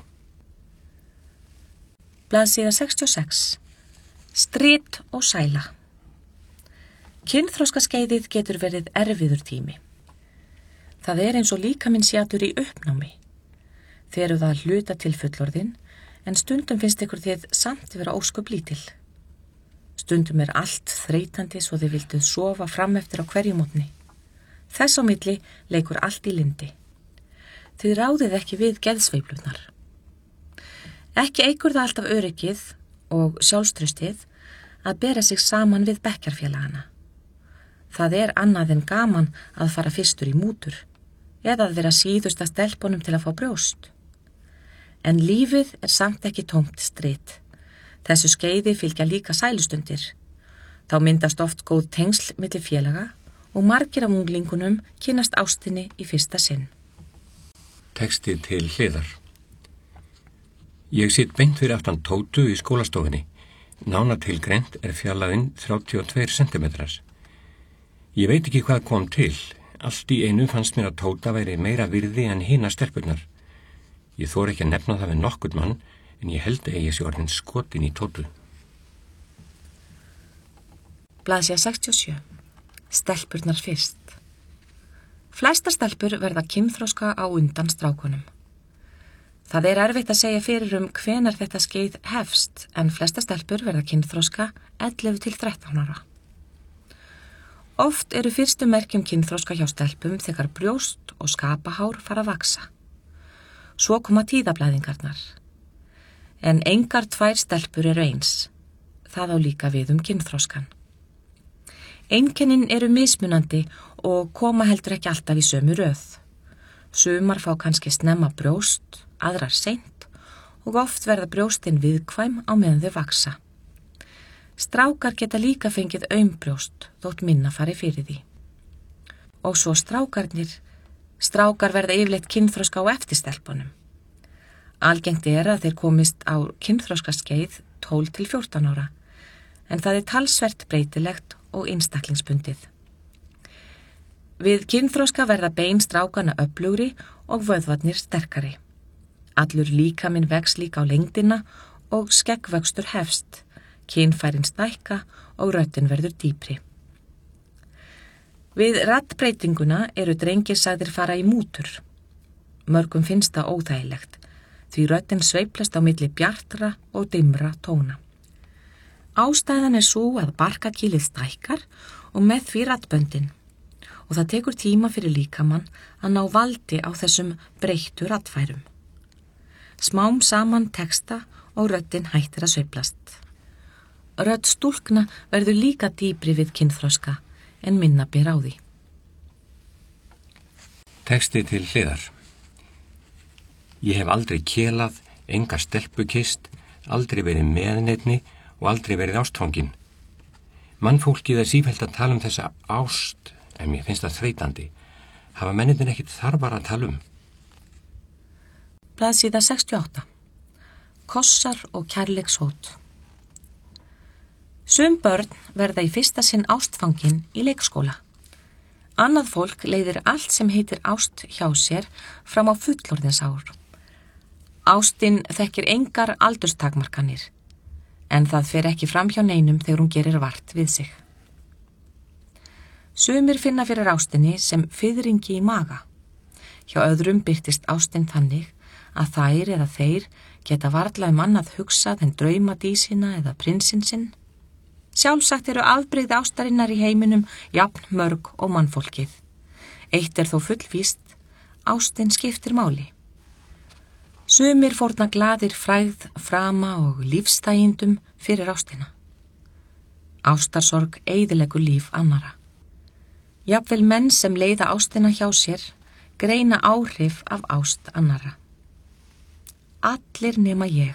Blaðsíða 66. Strit og sæla. Kynþroskaskeiðið getur verið erfiður tími. Það er eins og líkaminn sjátur í uppnámi. Þið eruð að hluta til fullorðin, en stundum finnst ykkur þið samt vera ósköp lítil. Stundum er allt þreytandi svo þið vilduð sofa fram eftir á hverju mótni. Þess á milli leikur allt í lyndi. Þið ráðið ekki við geðsveiflurnar. Ekki eykur það alltaf öryggið og sjálfstraustið að bera sig saman við bekkjarfélagana. Það er annað en gaman að fara fyrstur í mútur eða að vera síðust að stelpunum til að fá brjóst. En lífið er samt ekki tómt strit. Þessu skeiði fylgja líka sælustundir. Þá myndast oft góð tengsl milli félaga og margir af unglingunum kynnast ástinni í fyrsta sinn. Texti til hliðar. Ég sitt beint fyrir aftan Tótu í skólastofinni. Nánatilgreint er fjarlægðin 32 centimetrar. Ég veit ekki hvað kom til. Allt í einu fannst mér að Tóta væri meira virði en hina stelpurnar. Ég þori ekki að nefna það við nokkurn mann, en ég held að ég sé orðin skotin í Tótu. Blaðsíða 67. Stelpurnar fyrst. Flestar stelpur verða kynþroska á undan strákunum. Það er erfitt að segja fyrir hvenær þetta skeið hefst, en flestar stelpur verða kynþroska 11 til 13 ára. Oft eru fyrstu merkjum kynþroska hjá stelpum þegar brjóst og skapahár fara að vaksa. Svo koma tíðablæðingarnar. En engar tvær stelpur eru eins. Það á líka við kynþroskan. Einkennin eru mismunandi og koma heldur ekki alltaf í sömu röð. Sumar fá kannski snemma brjóst, aðrar seint og oft verða brjóstin viðkvæm á meðan þau vaksa. Strákar geta líka fengið aumbrjóst þótt minna fari fyrir því. Og svo strákarnir. Strákar verða yfirleitt kynþroska á eftir stelpunum. Algengt er að þeir komist á kynþroskaskeið 12 til 14 ára, en það er talsvert breytilegt og einstaklingsbundið. Við kynþroska verða bein strákana öflugri og vöðvarnir sterkari. Allur líkaminn vex líka á lengdina og skeggvöxtur hefst, kynfærin stækka og röddin verður dýpri. Við raddbreytinguna eru drengir sagðir fara í mútur. Mörgum finnst það óþægilegt. því röddin sveiflast á milli bjartra og dimmra tóna. Ástæðan sú að barkakýlið stækkar og með því raddböndin og það tekur tíma fyrir líkamann að ná valdi á þessum breyttu raddfærum. Smám saman teksta og röddin hættir að sveiflast. Rödd stúlkna verður líka dýpri við kynþroska en minna ber á því. Texti til hliðar. Ég hef aldrei kélað, enga stelpukist, aldrei verið meðnefni og aldrei verið ástfangin. Mannfólkið sífellt að tala þessa ást, en mér finnst það þreytandi. Hafa mennirnir ekkert þarfar að tala Blaðsíða 68. Kossar og kærleikshót. Sum börn verða í fyrsta sinn ástfangin í leikskóla. Annað fólk leiðir allt sem heitir ást hjá sér fram á fullorðinsár. Ástin þekkir engar aldurstakmarkanir, en það fer ekki fram hjá neinum þegar hún gerir vart við sig. Sumir finna fyrir ástinni sem fiðringi í maga. Hjá öðrum birtist ástin þannig að þær eða þeir geta varla annað hugsað en draumadísina eða prinsinn sinn. Sjálfsagt eru afbrigði ástarinnar í heiminum jafn mörg og mannfólkið. Eitt þó fullvíst, ástin skiptir máli. Sumir fórna glaðir frægð, frama og lífstægindum fyrir ástina. Ástarsorg eyðileggur líf annara. Jafnvel menn sem leiða ástina hjá sér greina áhrif af ást annara. Allir nema ég.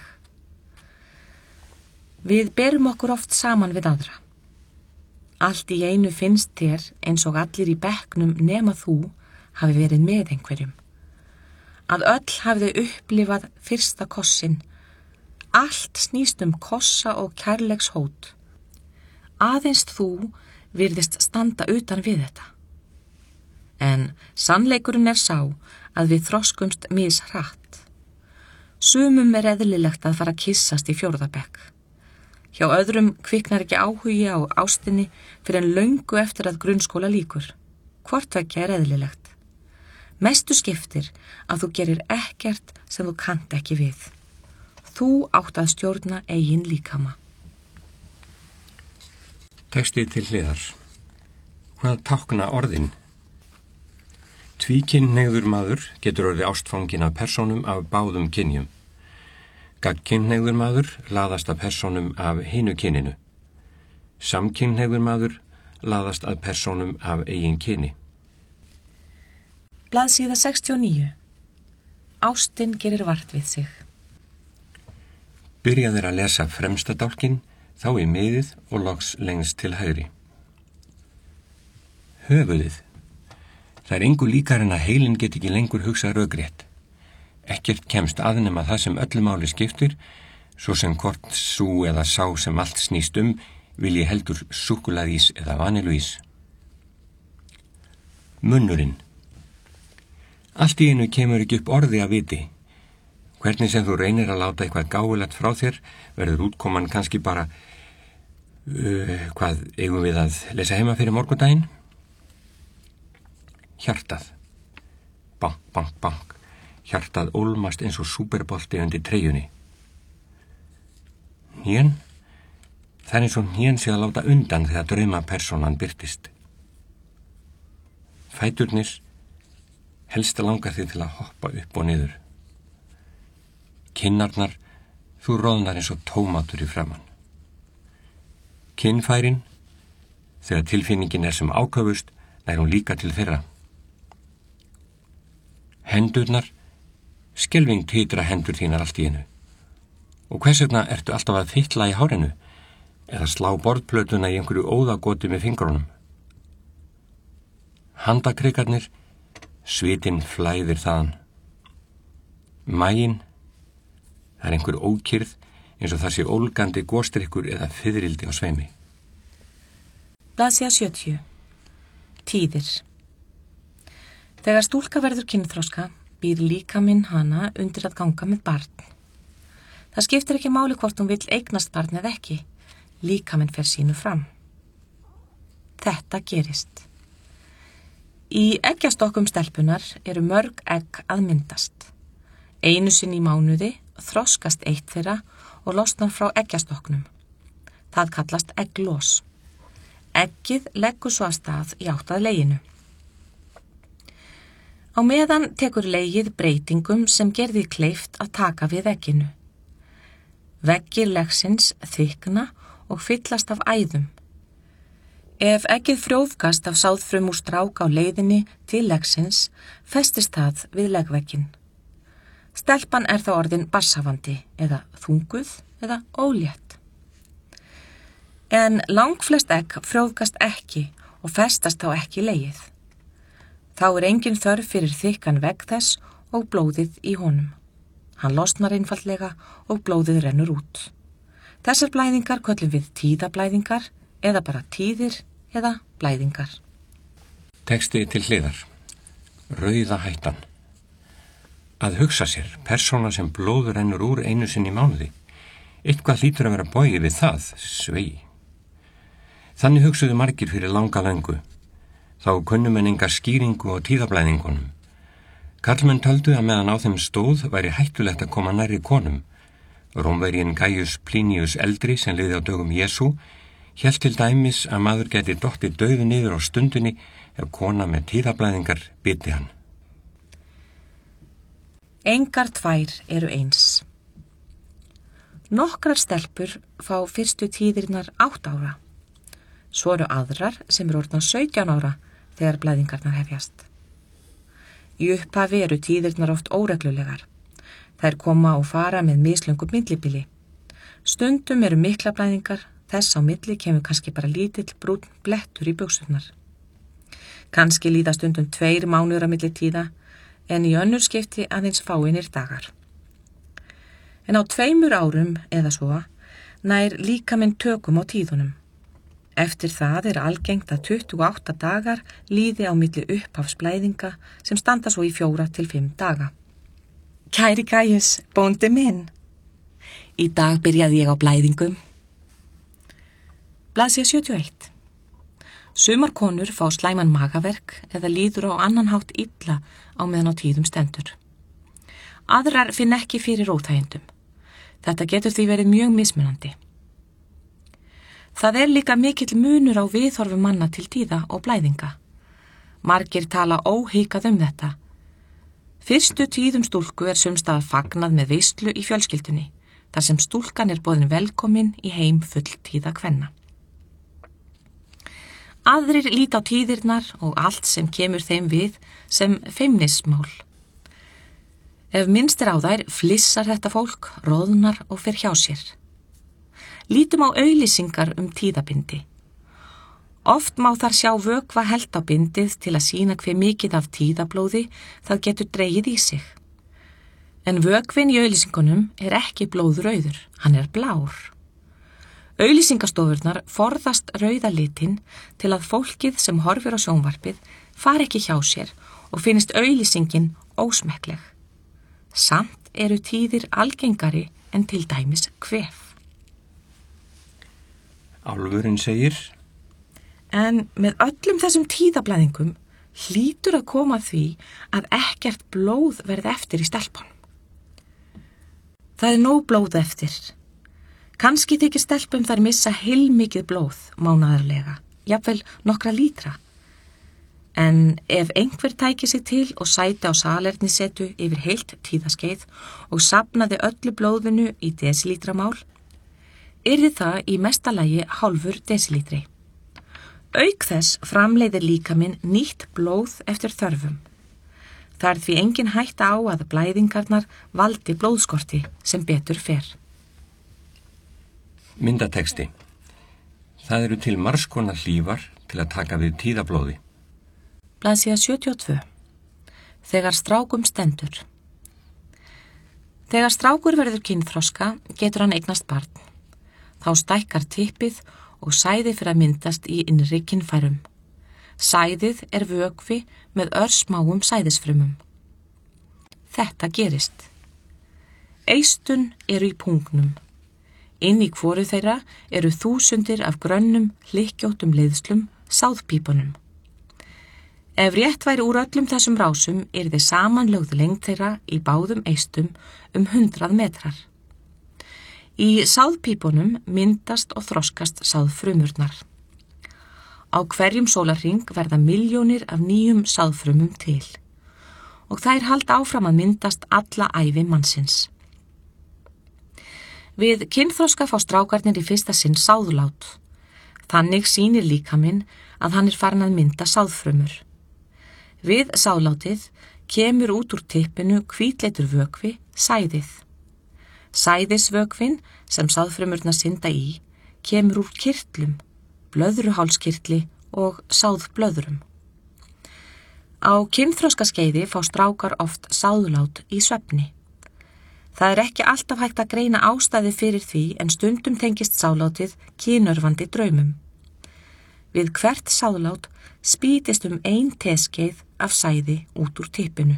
Við berum okkur oft saman við aðra. Allt í einu finnst þér eins og allir í bekknum nema þú hafi verið með einhverjum. Að öll hafði upplifað fyrsta kossin. Allt snýst kossa og kærleikshót. Aðeins þú virðist standa utan við þetta. En sannleikurinn sá að við þroskumst mishratt. Sumum eðlilegt að fara að kyssast í 4. bekk. Hjá öðrum kviknar ekki áhugi á ástinni fyrir en löngu eftir að grunnskóla lýkur. Hvort tveggja eðlilegt. Mestu skiptir að þú gerir ekkert sem þú kannt ekki við. Þú átt að stjórna eigin líkama. Texti til hliðar. Hvað tákna orðin? Tvíkynhneigður maður getur orðið ástfangin af persónum af báðum kynjum. Gagnkynhneigður maður laðast að persónum af hinu kyninu. Samkynhneigður maður laðast að persónum af eigin kyni. Blaðsíða 69. Ástin gerir vart við sig. Byrjaðir að lesa fremsta dálkinn, þá í miðið og loks lengst til hægri. Höfuðið. Það engu líkar en að heilin get ekki lengur hugsað rökrétt. Ekkert kemst að nema það sem öllu máli skiptir, svo sem hvort sú eða sá sem allt snýst vilji heldur súkkulaðís eða vanilvís. Munnurinn. Allt í einu kemur ekki upp orði að viti. Hvernig sem þú reynir að láta eitthvað gáfulegt frá þér, verður útkoman kannski bara hvað eigum við að lesa heima fyrir morgundaginn? Hjartað. Bank, bank, bank. Hjartað ólmast eins og súperbolti undir treyjunni. Hnén. Það eins og hnén sé að láta undan þegar draumapersónan birtist. Fæturnir. Helst langar þig til að hoppa upp og niður. Kinnarnar. Þú roðnar eins og tómatur í framan. Kinnfærin. Þegar tilfinningin sem áköfust, nær hún líka til þeirra. Hendurnar. Skelfing titra hendur þínar allt í einu. Og hvers vegna ertu alltaf að fytla í hárinu eða slá borðplötuna í einhverju óðagoti með fingrunum? Handakrikarnir, svitinn flæðir þaðan. Maginn, það einhver ókyrð eins og það sé ólgandi góstrykkur eða fiðrildi á sveimi. Blaðsíða 70. Tíðir. Þegar stúlka verður kynþroska býr líkaminn hana undir að ganga með barn. Það skiptir ekki máli hvort hún vill eignast barn eða ekki. Líkaminn fer sínu fram. Þetta gerist. Í eggjastokkum stelpunar eru mörg egg að myndast. Einu sinni í mánuði þroskast eitt þeirra og losnar frá eggjastoknum. Það kallast egglos. Eggið leggur svo að stað í átt að leginu. Á meðan tekur legið breytingum sem gerði kleift að taka við egginu. Veggir legsins þykna og fyllast af æðum. Ef eggið frjóvgast af sáðfrum úr strák á leiðinni til legsins, festist það við legvegginn. Stelpan þá orðin barshafandi eða þunguð eða ólétt. En langflest egg frjóvgast ekki og festast þá ekki í legið. Þá engin þörf fyrir þykkan vegg þess og blóðið í honum. Hann losnar einfaldlega og blóðið rennur út. Þessar blæðingar köllum við tíðablæðingar eða bara tíðir eða blæðingar. Texti til hliðar. Rauða hættan. Að hugsa sér, persóna sem blóður rennur úr einu sinni í mánuði. Eitthvað hlýtur að vera bogið við það, svei. Þannig hugsuðu margir fyrir langa löngu. Þá kunnum en enga skýringu og tíðablæðingunum. Karlmenn töldu að meðan á þeim stóð væri hættulegt að koma nærri konum. Rómverjinn Gaius Plinius eldri sem liði á dögum Jesú hélt til dæmis að maður geti dottið dauðu niður á stundinni ef kona með tíðablæðingar biti hann. Engar tvær eru eins. Nokkrar stelpur fá fyrstu tíðirnar 8 ára. Svo eru aðrar sem eru orðnar 17 ára þegar blæðingarnar hefjast. Í upphafi eru tíðirnar oft óreglulegar. Þær koma og fara með mislöngum millibili. Stundum eru mikla blæðingar, þess á milli kemur kannski bara lítill brúnn blettur í buxurnar. Kannski líða stundum 2 mánuður á milli tíða, en í önnur skipti aðeins fáeinir dagar. En á 2 árum eða svo nær líkaminn tökum á tíðunum. Eftir það algengt að 28 dagar líði á milli upphafsblæðinga sem standa svo í 4 til 5 daga. Kæri Gaius, bóndi minn. Í dag byrjaði ég á blæðingum. Blaðsíða 71. Sumar konur fá slæman magaverk eða líður á annan hátt illa á meðan á tíðum stendur. Aðrar finn ekki fyrir óþægindum. Þetta getur því verið mjög mismunandi. Það líka mikill munur á viðhorfi manna til tíða og blæðinga. Margir tala óhikað þetta. Fyrstu tíðum stúlku sums staðar fagnað með veislu í fjölskyldunni, þar sem stúlkan boðin velkomin í heim full tíða kvenna. Aðrir líta á tíðirnar og allt sem kemur þeim við sem feimnismál. Ef minnst á þær flissar þetta fólk, roðnar og fer hjá sér. Lítum á auglýsingar tíðabindi. Oft má þar sjá vökva held á bindið til að sýna hve mikið af tíðablóði það getur dregið í sig. En vökvin í auglýsingunum ekki blóðrauður, hann blár. Auglýsingastofurnar forðast rauða litinn til að fólkið sem horfir á sjónvarpið fari ekki hjá sér og finnist auglýsingin ósmekkleg. Samt eru tíðir algengari en til dæmis kvef. Álfurinn segir: En með öllum þessum tíðablæðingum hlýtur að koma að því að ekkert blóð verði eftir í stelpunum. Það nóg blóð eftir. Kannski þykir stelpum þær missa heilmikið blóð mánaðarlega, jafnvel nokkra lítra. En ef einhver tæki sig til og sæti á salernisetu yfir heilt tíðaskeið og safnaði öllu blóðinu í desilítramál, það í mesta lagi hálfur desilítri. Auk þess framleiðir líkaminn nýtt blóð eftir þörfum. Það því engin hætta á að blæðingarnar valdi blóðskorti sem betur fer. Myndatexti. Það eru til margs konar hlífar til að taka við tíðablóði. Blaðsíða 72. Þegar strákum stendur. Þegar strákur verður kynþroska getur hann eignast barn. Þá stækkar typpið og sæði fyrir að myndast í innri kynfærum. Sæðið vökvi með örsmáum sæðisfrumum. Þetta gerist. Eistun í pungnum. Inn í hvoru þeirra eru þúsundir af grönnum, hlykkjóttum leiðslum, sáðpípunum. Ef rétt væri úr öllum þessum rásum yrði samanlögð lengd þeirra í báðum eistum 100 metrar. Í sáðpípunum myndast og þroskast sáðfrumurnar. Á hverjum sólarhring verða milljónir af nýjum sáðfrumum til og þær halda áfram að myndast alla ævi mannsins. Við kynþroska fá strákarnir í fyrsta sinn sáðlát. Þannig sýnir líkaminn að hann farin að mynda sáðfrumur. Við sáðlátið kemur út úr typpinu hvítleitur vökvi, sæðið. Sæðisvökvin sem sáðfrumurnar synda í kemur úr kirtlum, blöðruhálskirtli og sáðblöðrum. Á kynþroskaskeiði fá strákar oft sáðlát í svefni. Það ekki alltaf hægt að greina ástæði fyrir því en stundum tengist sáðlátið kynörvandi draumum. Við hvert sáðlát spýtist 1 teskeið af sæði út úr typpinu.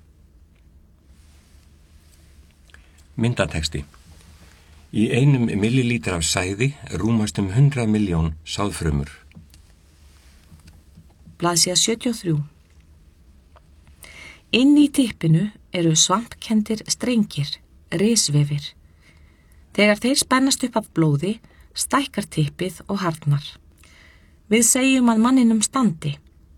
Myndatexti. Í 1 millilítra af sæði rúmast 100 milljón sáðfrumur. Blaðsíða 73. Inn í typpinu eru svampkenndir strengir, risvefir. Þegar þeir spennast upp af blóði, stækkar typpið og harðnar. Við segjum að manninum standi,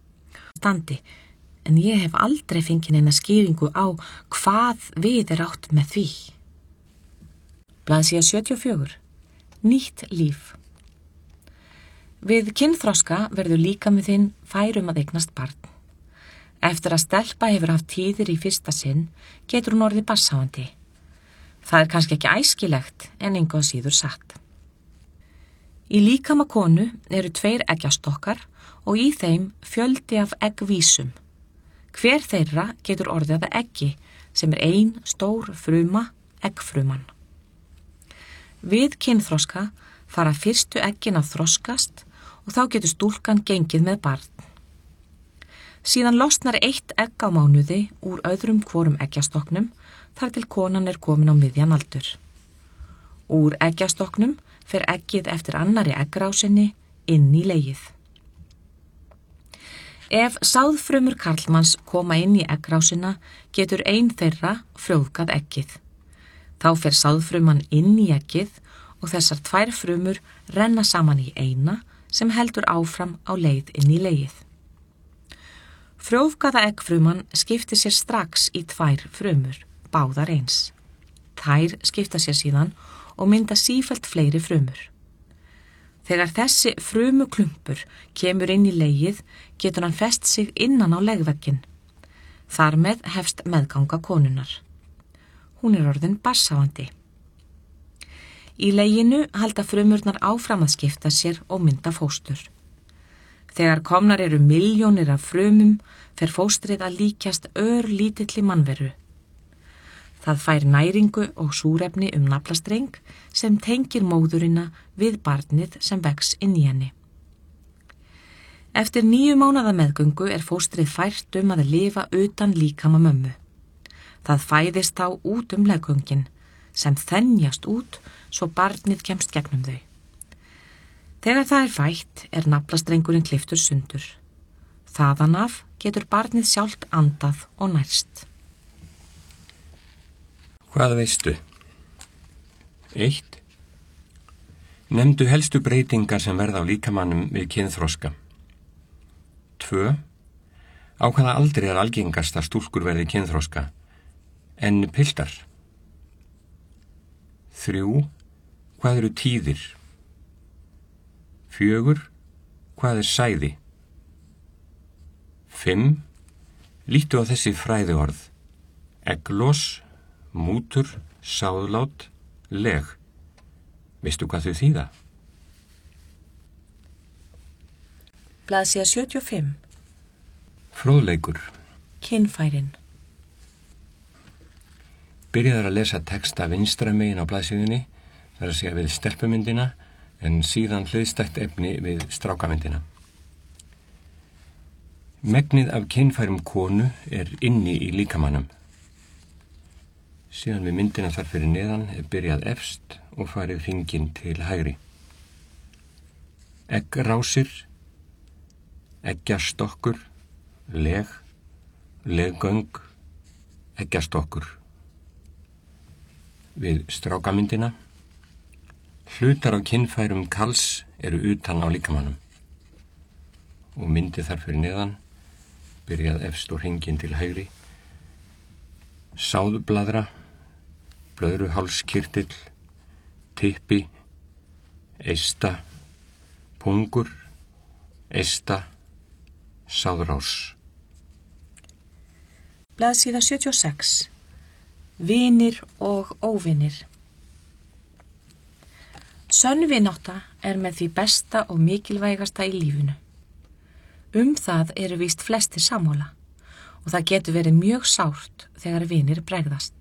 en ég hef aldrei fengið neina skýringu á hvað við átt með því. Blaðsíða 74. Nýtt líf. Við kynþroska verður líkami þinn færum að eignast barn. Eftir að stelpa hefur haft tíðir í fyrsta sinn, getur hún orðið barnshafandi. Það kannski ekki æskilegt en engu að síður satt. Í líkama konu eru 2 eggjastokkar og í þeim fjöldi af eggvísum. Hver þeirra getur orðið að eggi sem 1 stór fruma, eggfruman. Við kynþroska fara fyrstu eggin að þroskast og þá getur stúlkan gengið með barn. Síðan losnar 1 egg á mánuði úr öðrum hvorum eggjastokknum þar til konan komin á miðjan aldur. Úr eggjastokknum fer eggið eftir annari eggrásinni inn í legið. Ef sáðfrumur karlmanns koma inn í eggrásina getur ein þeirra frjóvgað eggið. Þá fer sáðfruman inn í eggið og þessar 2 frumur renna saman í eina sem heldur áfram á leið inn í legið. Frjóvgaða eggfruman skiptir sér strax í 2 frumur, báðar eins. Þær skipta sér síðan og mynda sífellt fleiri frumur. Þegar þessi frumuklumpur kemur inn í legið getur hann fest sig innan á legvegginn. Þar með hefst meðganga konunnar. Hún orðin barnshafandi. Í leginu halda frumurnar áfram að skipta sér og mynda fóstur. Þegar komnar eru milljónir af frumum fer fóstrið að líkjast örlítilli mannveru. Það fær næringu og súrefni naflastreng sem tengir móðurina við barnið sem vex inn í henni. Eftir 9 mánaða meðgöngu fóstrið fært að lifa utan líkama mömmu. Það fæðist þá út leggöngin sem þenjast út svo barnið kemst gegnum þau. Þegar það fætt naflastrengurinn klipptur sundur. Þaðan af getur barnið sjálft andað og nærst. Hvað veistu? 1. Nefndu helstu breytingar sem verða á líkamannum við kynþroska. 2. Á hvaða aldri algengast að stúlkur verði kynþroska en piltar? 3. Hvað eru tíðir? 4. Hvað sæði? 5. Lítu á þessi fræðiorð: egglos, mútur, sáðlát, leg. Veistu hvað þau þýða? Blaðsíða 75. Fróðleikur. Kynfærin. Byrjaðar að lesa texta vinstra megin á blaðsíðunni, þar að segja við stelpumyndina, en síðan hliðstætt efni við strákamyndina. Megnið af kynfærum konu inni í líkamannum. Síðan við myndina þar fyrir neðan byrjað efst og farið hringinn til hægri. Eggrásir, eggjastokkur, leggöng, eggjastokkur. Við strákamyndina. Hlutar af kynfærum karls eru utan á líkamannum og myndið þar fyrir neðan, byrjað efst og hringinn til hægri. Sáðbladra, blöðruhálskirtill, typpi, eista, pungur, eista, sáðrás. Blaðsíða 76. Vinir og óvinir. Sönn vinátta er með því besta og mikilvægasta í lífinu. Það eru víst flestir sammála og það getur verið mjög sárt þegar vinir bregðast.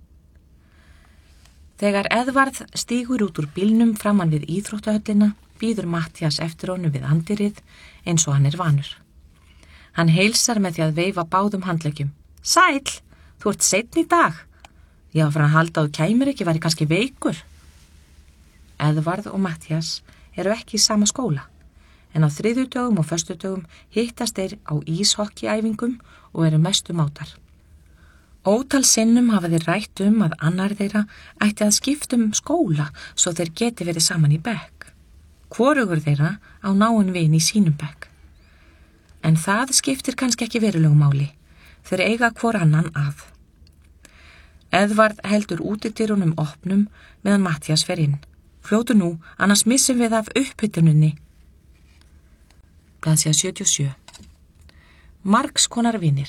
Þegar Edvard stígur út úr bílnum framan við íþróttahöllina bíður Matthías eftir honum við andirið eins og hann er vanur. Hann heilsar með því að veifa báðum handleggjum. Sæll, þú ert seinn í dag. Ég var að halda að þú kæmir ekki, væri kannski veikur. Edvard og Matthías eru ekki í sama skóla, en á þriðjudögum og föstudögum hittast þeir á íshokkiæfingum og eru mestu mátar. Ótal sinnum hafa þeir rætt að annar þeirra ætti að skipta skóla svo þeir geti verið saman í bekk. Hvorugur þeirra á náinn vin í sínum bekk. En það skiptir kannski ekki verulegu máli, þeir eiga hvor annan að. Edvard heldur útidyrunum opnum meðan Matthías fer inn. Fljótu nú, annars missum við af upphituninni. Blaðsíða 77. Margs konar vinir.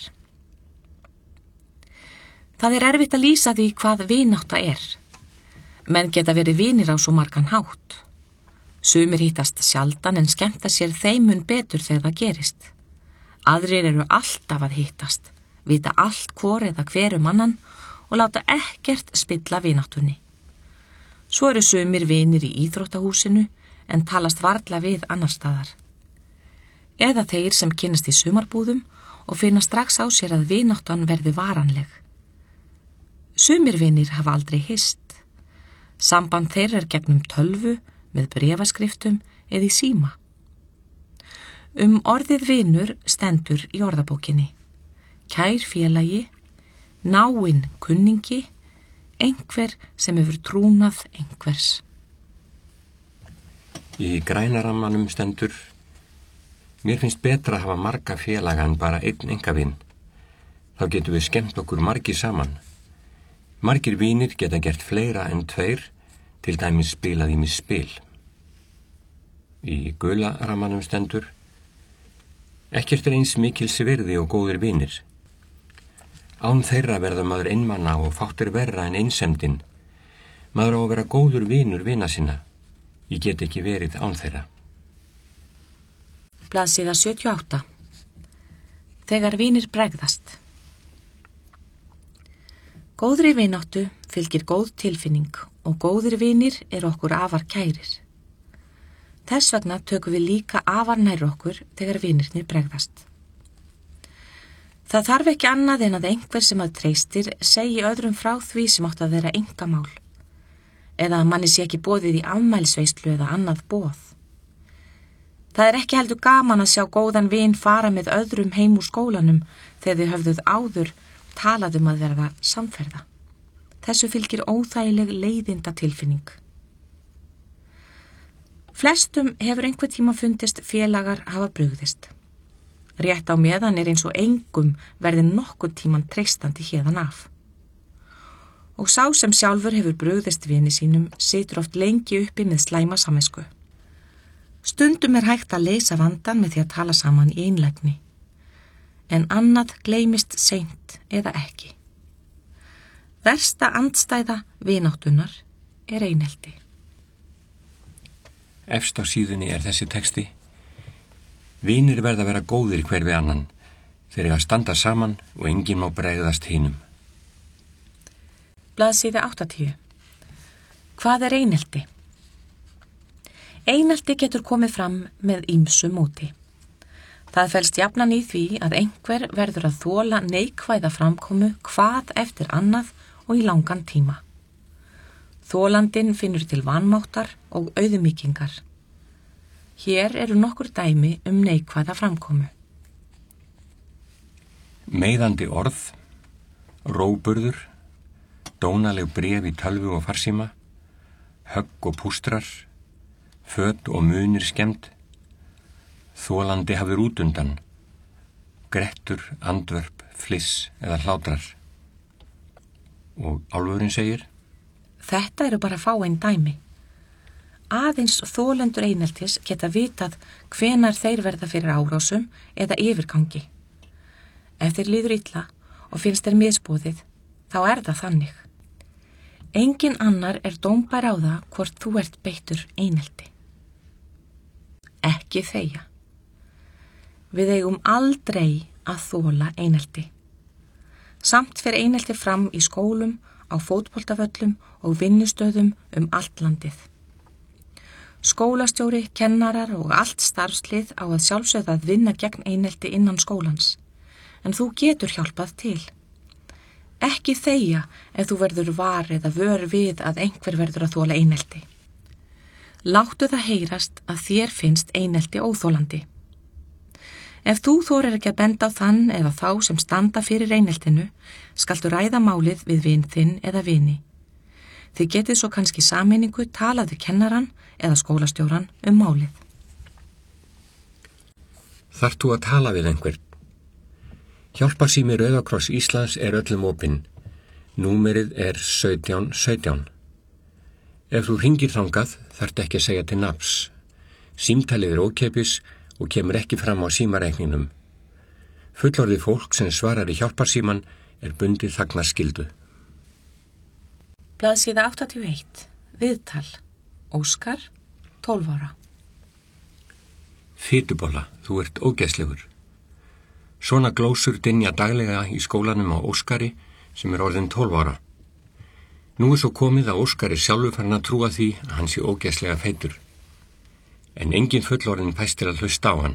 Það er erfitt að lýsa því hvað vinátta er. Menn geta verið vinir á svo margan hátt. Sumir hittast sjaldan en skemmta sér þeim mun betur þegar það gerist. Aðrir eru alltaf að hittast, vita allt hvor eða hver annan og láta ekkert spilla vináttunni. Svo eru sumir vinir í íþróttahúsinu en talast varla við annar staðar. Eða þeir sem kynnast í sumarbúðum og finna strax á sér að vináttan verði varanleg. Sumir vinir hafa aldrei hist. Samband þeirra er gegnum tölvu, með bréfaskriftum eða í síma. Orðið vinur stendur í orðabókinni. Kær félagi, náinn kunningi, einhver sem hefur trúnað einhvers. Í grænarammanum stendur: mér finnst betra að hafa marga félaga en bara einn einkavinn. Þá getum við skemmt okkur margir saman. Margir vinir geta gert fleira en tveir, til dæmis spilað ýmis spil. Í gula rammanum stendur: ekkert er eins mikils virði og góðir vinir. Án þeirra verða maður einmana og fátt er verra en einsemdin. Maður á að vera góður vinur vina sinna. Ég get ekki verið án þeirra. Blaðsíða 78. Þegar vinir bregðast. Góðri vináttu fylgir góð tilfinning og góðir vinir eru okkur afar kærir. Þess vegna tökum við líka afar nær okkur þegar vinirnir bregðast. Það þarf ekki annað en að einhver sem að treystir segi öðrum frá því sem átt að vera einkamál, eða að manni sé ekki boðið í afmælsveislu eða annað boð. Það er ekki heldur gaman að sjá góðan vin fara með öðrum heim úr skólanum þegar þið höfðuð áður talað að verða samferða. Þessu fylgir óþægileg leiðinda tilfinning. Flestum hefur einhver tíma fundist félagar hafa brugðist. Rétt á meðan er eins og engum verði nokkurn tíman treystandi héðan af. Og sá sem sjálfur hefur brugðist vini sínum situr oft lengi uppi með slæma samvisku. Stundum er hægt að leysa vandan með því að tala saman í einlægni, en annað gleymist seint eða ekki. Versta andstæða vináttunar er einelti. Efst á síðunni er þessi texti: vinir verða að vera góðir hver við annan. Þeir eiga að standa saman og enginn má bregðast hinum. Blaðsíða 80. Hvað er einelti? Einelti getur komið fram með ýmsu móti. Það felst jafnan í því að einhver verður að þola neikvæða framkomu hvað eftir annað og í langan tíma. Þolandinn finnur til vanmáttar og auðmýkingar. Hér eru nokkur dæmi neikvæða framkomu. meiðandi orð, róburður, dónaleg bréf í tölvu og farsíma, högg og pústrar, föt og munir skemmt, þolandi hafður út undan, grettur, andvörp, fliss eða hlátrar. Og álfurinn segir: Þetta eru bara fáein dæmi. Aðeins þolendur eineltis geta vitað hvenar þeir verða fyrir árásum eða yfirgangi. Ef þeir líður illa og finnst þeir misboðið, þá er það þannig. Engin annar er dómbær á það hvort þú ert beittur einelti. Ekki þegja. Við eigum aldrei að þola einelti. Samt fer einelti fram í skólum, á fótboltavöllum og vinnustöðum allt landið. Skólastjóri, kennarar og allt starfslið á að sjálfsögða að vinna gegn einelti innan skólans. En þú getur hjálpað til. Ekki þegja ef þú verður var eða vör við að einhver verður að þola einelti. Láttu það heyrast að þér finnst einelti óþolandi. Ef þú þorir ekki að benda á þann eða þá sem standa fyrir eineltinu, skaltu ræða málið við vin þinn eða vini. Þið getið svo kannski sameiningu talað við kennaran eða skólastjóran málið. Þarft þú að tala við einhvern? Hjálparsími Rauða kross Íslands er öllum opinn. Númerið er 1717. Ef þú hringir þangað, þarftu ekki að segja til nafns. Símtalið er ókeypis og kemur ekki fram á símareikningnum. Fullorðið fólk sem svarar í hjálparsíman er bundið þagnarskyldu. Blaðsíða 81. Viðtal. Óskar, 12 ára. Fitubolla, þú ert ógeðslegur. Svona glósur dynja daglega í skólanum á Óskari sem er orðinn 12 ára. Nú er svo komið að Óskar er sjálfur farin að trúa því að hann sé ógeðslega feitur. En engin fullorðinn fæst til að hlusta á hann.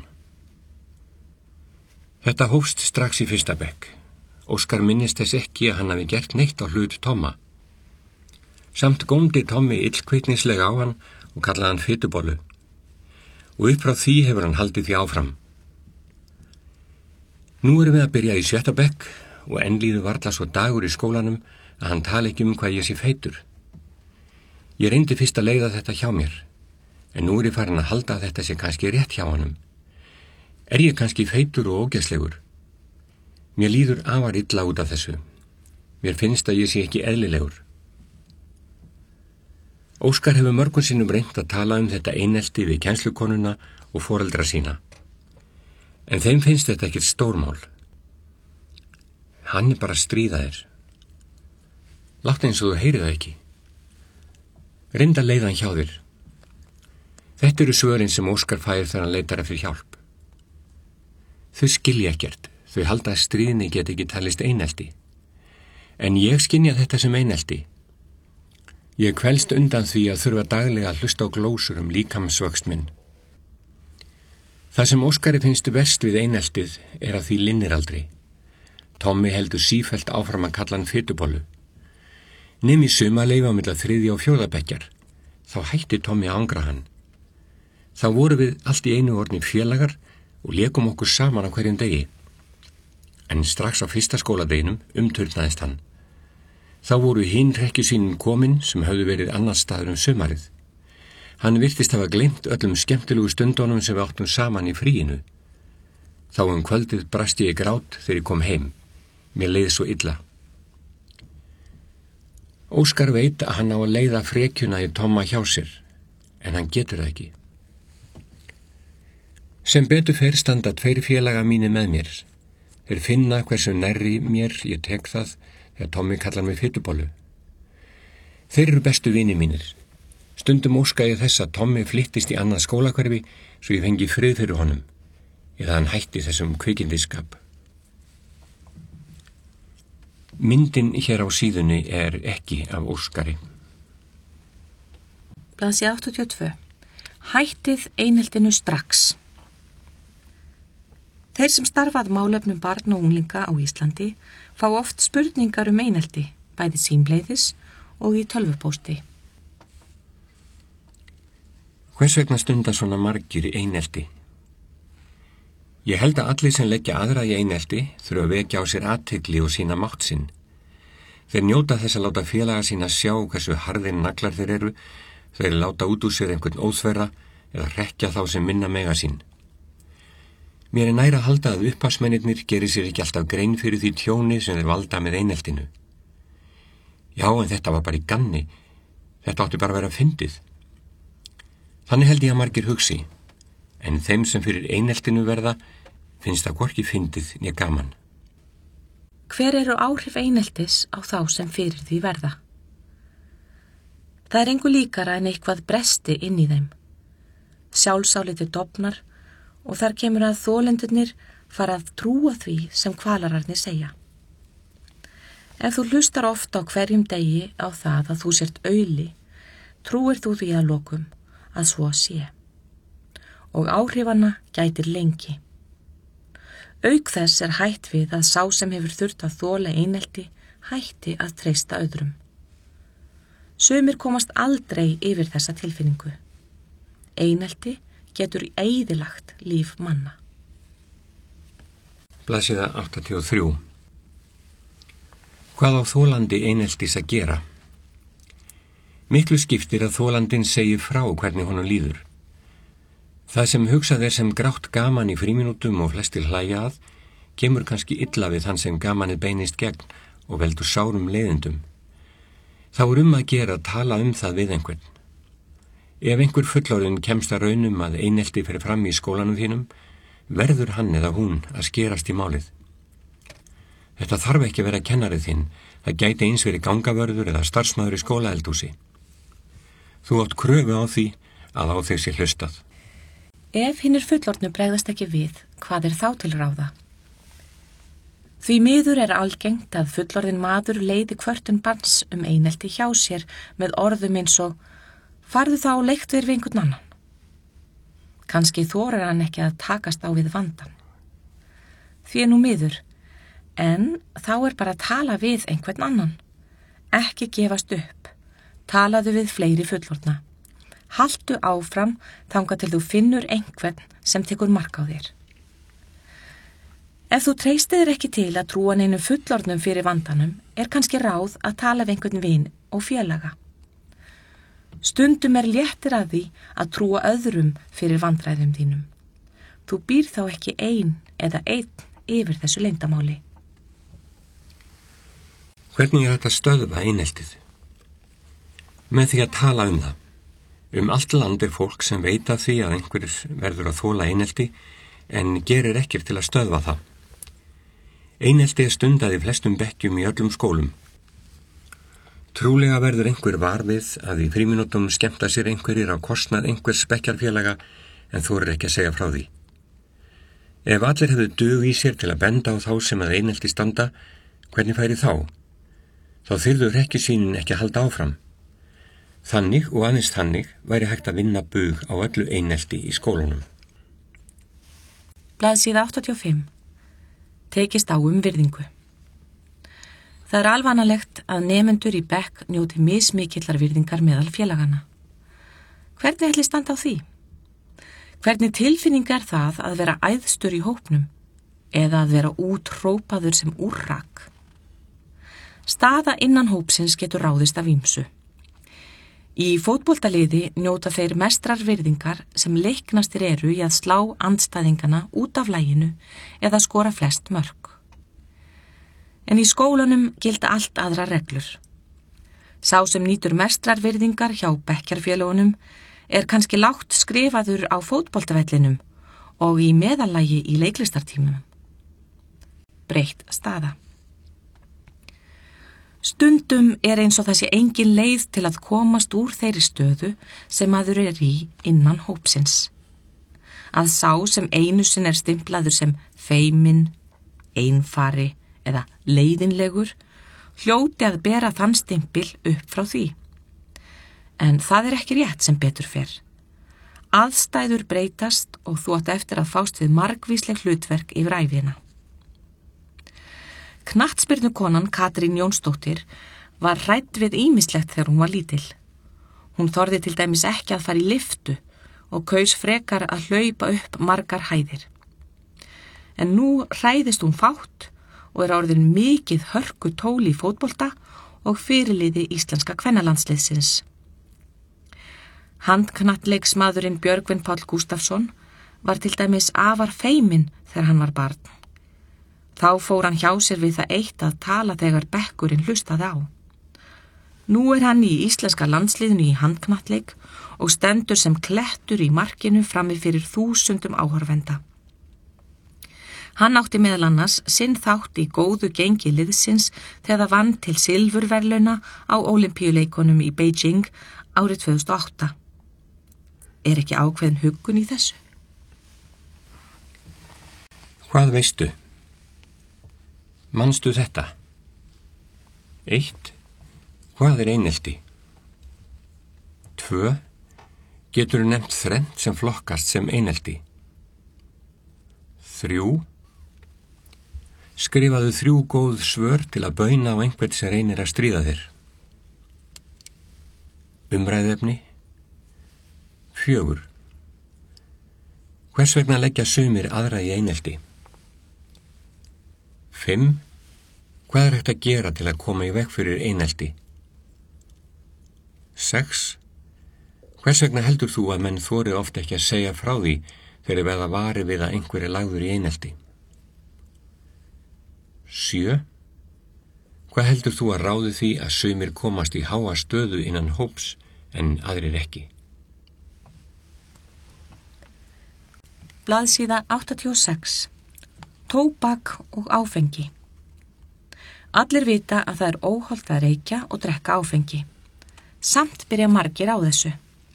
Þetta hófst strax í 1. bekk. Óskar minnist þess ekki að hann hafi gert neitt á hlut Tomma. Samt góndi Tommi illkviknislega á hann og kallaði hann fitubollu. Og upp frá því hefur hann haldið því áfram. Nú erum við að byrja í 7. bekk og enn líður varla svo dagur í skólanum að hann tala ekki hvað ég sé feitur. Ég reyndi fyrst að leiða þetta hjá mér, en nú er ég farin að halda að þetta sé kannski rétt hjá honum. Er ég kannski feitur og ógeðslegur? Mér líður afar illa út af þessu. Mér finnst að ég sé ekki eðlilegur. Óskar hefur mörgum sinnum reynt að tala þetta einelti við kennslukonuna og foreldra sína. En þeim finnst þetta ekkert stórmál. Hann er bara að stríða þér. Láttu eins og þú heyrið það ekki. Reyndu að leiða hann hjá þér. Þetta eru svörin sem Óskar fær þegar hann leitar eftir hjálp. Þau skilja ekkert. Þau halda að stríðni get ekki talist einelti. En ég skynja þetta sem einelti. Ég kvelst undan því að þurfa daglega að hlusta á glósur líkamsvöxt minn. Það sem Óskari finnst verst við eineltið er að því linnir aldrei. Tommi heldur sífellt áfram að kalla hann fitubollu. Nemi sumarleyfi á milli 3. og 4. bekkjar. Þá hætti Tommi að angra hann. Þá voru við allt í einu orðnir félagar og lékum okkur saman á hverjum degi. En strax á 1. skóladeginum umturnaðist hann. Þá voru hinn hrekkjusýnin komin sem höfðu verið annars staður sumarið. Hann virtist hafa gleymt öllum skemmtilegu stundunum sem við áttum saman í fríinu. Þá kvöldið brast ég í grát þegar ég kom heim. Mér leið svo illa. Óskar veit að hann á að leiða frekjuna í Tomma hjá sér, en hann getur það ekki. Sem betur fer standa 2 félaga mínir með mér. Þeir finna hversu nærri mér ég tek það þegar Tommi kallar mig fitubollu. Þeir eru bestu vinir mínir. Stundum óska ég þess að Tommi flyttist í annað skólahverfi svo ég fengi frið fyrir honum, eða hann hætti þessum kvikindisskap. Myndin hér á síðunni er ekki af Óskari. Blaðsíða 82. Hættið eineltinu strax. Þeir sem starfað málefnum barna og unglinga á Íslandi fá oft spurningar einelti, bæði símleiðis og í tölvupósti. Hvers vegna stunda svona margir einelti? Ég held að allir sem leggja aðra í einelti þurfa að vekja á sér athygli og sína mátt sinn. Þeir njóta þess að láta félaga sína sjá hversu harðir naglar þeir eru, þeir láta út úr sér einhvern óþverra eða hrekkja þá sem minna mega sín. Mér er nær að halda að upphafsmennirnir gerir sér ekki alltaf grein fyrir því tjóni sem þeir valda með eineltinu. Já, en þetta var bara í gamni. Þetta átti bara að vera fyndið. Þannig held ég að margir hugsi, en þeim sem fyrir eineltinu verða finnst það hvorki fyndið né gaman. Hver eru áhrif eineltis á þá sem fyrir því verða? Það er engu líkara en eitthvað bresti inn í þeim. Sjálfsálitið dofnar og þar kemur að þolendurnir fara að trúa því sem kvalararnir segja. Ef þú hlustar oft á hverjum degi á það að þú sért auli, trúir þú því að lokum að svo sé. Og áhrifanna gætir lengi. Auk þess er hætt við að sá sem hefur þurft að þola einelti hætti að treysta öðrum. Sumir komast aldrei yfir þessa tilfinningu. Einelti getur eyðilagt líf manna. Blaðsíða 83. Hvað á þolandi eineltis að gera? Miklu skiptir að þolandinn segir frá hvernig honum líður. Það sem hugsað er sem grátt gaman í frímínútum og flestir hlæja að, kemur kannski illa við þann sem gamanið beinist gegn og veldur sárum leiðindum. Þá er að gera að tala það við einhvern. Ef einhver fullorðinn kemst að raunum að einelti fyrir fram í skólanum þínum, verður hann eða hún að skerast í málið. Þetta þarf ekki að vera kennarið þinn, það gæti eins verið gangavörður eða starfsmaður í skólaeldhúsi. Þú átt kröfu á því að á þig sé hlustað. Ef hinnir fullorðnu bregðast ekki við, hvað er þá til ráða? Því miður er algengt að fullorðin maður leiði kvörtun barns einelti hjá sér með orðum eins og farðu þá og leiktu þér við einhvern annan. Kannski þorir hann ekki að takast á við vandan. Því er nú miður, en þá er bara að tala við einhvern annan. Ekki gefast upp, talaðu við fleiri fullorðna. Haltu áfram þangað til þú finnur einhvern sem tekur mark á þér. Ef þú treystir þér ekki til að trúa neinum fullorðnum fyrir vandanum, er kannski ráð að tala við einhvern vin og félaga. Stundum er léttir að því að trúa öðrum fyrir vandræðum þínum. Þú býr þá ekki einn yfir þessu leyndamáli. Hvernig er þetta að stöðva eineltið? Með því að tala það. Allt land er fólk sem veit af því að einhverjir verður að þola einelti en gerir ekkert til að stöðva það. Einelti er stundað í flestum bekkjum í öllum skólum. Trúlega verður einhver var við að í frímínútum skemmta sér einhverjir á kostnað einhvers bekkjarfélaga en þorir ekki að segja frá því. Ef allir hefðu dug í sér til að benda á þá sem að einelti standa, hvernig færi þá? Þá þyrftu hrekkjusýnin ekki að halda áfram. Þannig og aðeins þannig væri hægt að vinna bug á öllu einelti í skólunum. Blaðsíða 85. Tekist á virðingu. Það er alvanalegt að nemendur í bekk njóti mismikillar virðingar meðal félagana. Hvernig ætli standa á því? Hvernig tilfinning er það að vera æðstur í hópnum eða að vera úthrópaður sem úrrak? Staða innan hópsins getur ráðist af ýmsu. Í fótboltaliði njóta þeir mestrar virðingar sem leiknastir eru í að slá andstæðingana út af laginu eða skora flest mörk. En í skólanum gilda allt aðra reglur. Sá sem nýtur mestrar virðingar hjá bekkjarfélagunum er kannski lágt skrifaður á fótboltavellinum og í meðallagi í leiklistartímum. Breytt staða. Stundum er eins og það sé engin leið til að komast úr þeirri stöðu sem maður er í innan hópsins. Að sá sem einu sinni er stimplaður sem feiminn, einfari eða leiðinlegur hljóti að bera þann stimpil upp frá því. En það er ekki rétt sem betur fer. Aðstæður breytast og þú átt eftir að fást við margvísleg hlutverk yfir ævina. Knattspyrnukonan Katrín Jónsdóttir var hrædd við ýmislegt þegar hún var lítil. Hún þorði til dæmis ekki að fara í lyftu og kaus frekar að hlaupa upp margar hæðir. en nú hræðist hún fátt og orðin mikið hörku tóli í fótbolta og fyrirliði íslenska kvennalandsliðsins. Handknattleiksmaðurinn Björgvin Páll Gústafsson var til dæmis afar feiminn þegar hann var barn. Þá fór hann hjá sér við það eitt að tala þegar bekkurinn hlustaði á. Nú hann í íslenska landsliðinu í handknattleik og stendur sem klettur í markinu frammi fyrir þúsundum áhorfenda. Hann átti meðal annars sinn þátt í góðu gengi liðsins þegar það vann til silfurverðlauna á Ólympíuleikunum í Beijing árið 2008. Ekki ákveðin huggun í þessu? Hvað veistu? Manstu þetta? 1. Hvað einelti? 2. Geturðu nefnt þrennt sem flokkast sem einelti? 3. Skrifaðu 3 góð svör til að bauna á einhvern sem reynir að stríða þér. Umræðuefni. 4. Hvers vegna leggja sumir aðra í einelti? 5. Hvað hægt að gera til að koma í veg fyrir einelti? 6. Hvers vegna heldur þú að menn þori oft ekki að segja frá því þegar verða vari við að einhverju lagður í einelti? 7. Hvað heldur þú að ráði því að sumir komast í háa stöðu innan hóps en aðrir ekki? Blaðsíða 86. Tóbak og áfengi. Allir vita að það óhollt að reykja og drekka áfengi. Samt byrja margir á þessu.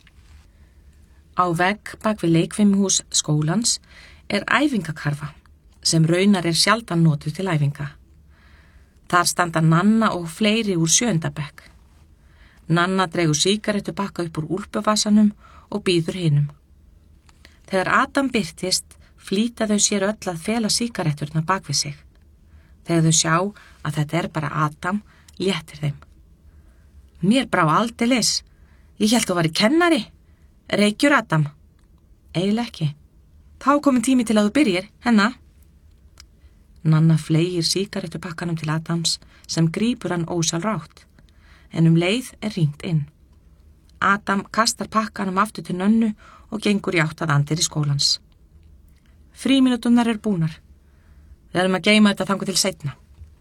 Á vegg bak við leikfimihús skólans æfingakarfa sem raunar sjaldan notuð til æfinga. Þar standa Nanna og fleiri úr 7. bekk. Nanna dregur sígarettupakka upp úr úlpuvasanum og býður hinum. Þegar Adam birtist, flýta þau sér öll að fela sígaretturna bak við sig. Þegar þau sjá að þetta bara Adam, léttir þeim. Mér brá aldeilis. Ég hélt þú væri kennari. Reykjur Adam? Eiginlega ekki. Þá komin tími til að þú byrjir, henna. Nanna fleygir sígarettupakkanum til Adams sem grípur hann ósjálfrátt. En leið hringt inn. Adam kastar pakkanum aftur til Nönnu og gengur í átt að anddyri skólans. Frímínúturnar búnar. Við erum að geyma þetta þangað til seinna.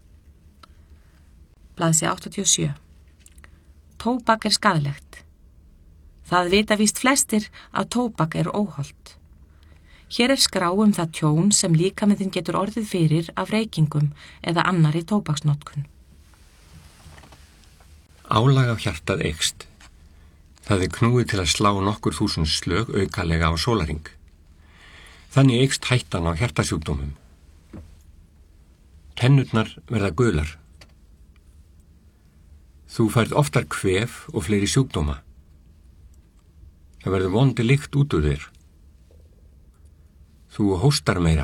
Blaðsíða 87. Tóbak skaðlegt. Það vita víst flestir að tóbak óhollt. Hér skrá það tjón sem líkaminn getur orðið fyrir af reykingum eða annarri tóbaksnotkun. Álag á hjartað eykst. Það knúið til að slá nokkur þúsund slög aukalega á sólarhring. Þannig eykst hættan á hjartasjúkdómum. Tennurnar verða gular. Þú færð oftar kvef og fleiri sjúkdóma. Það verður vondi lykt út úr þér. Þú hóstar meira.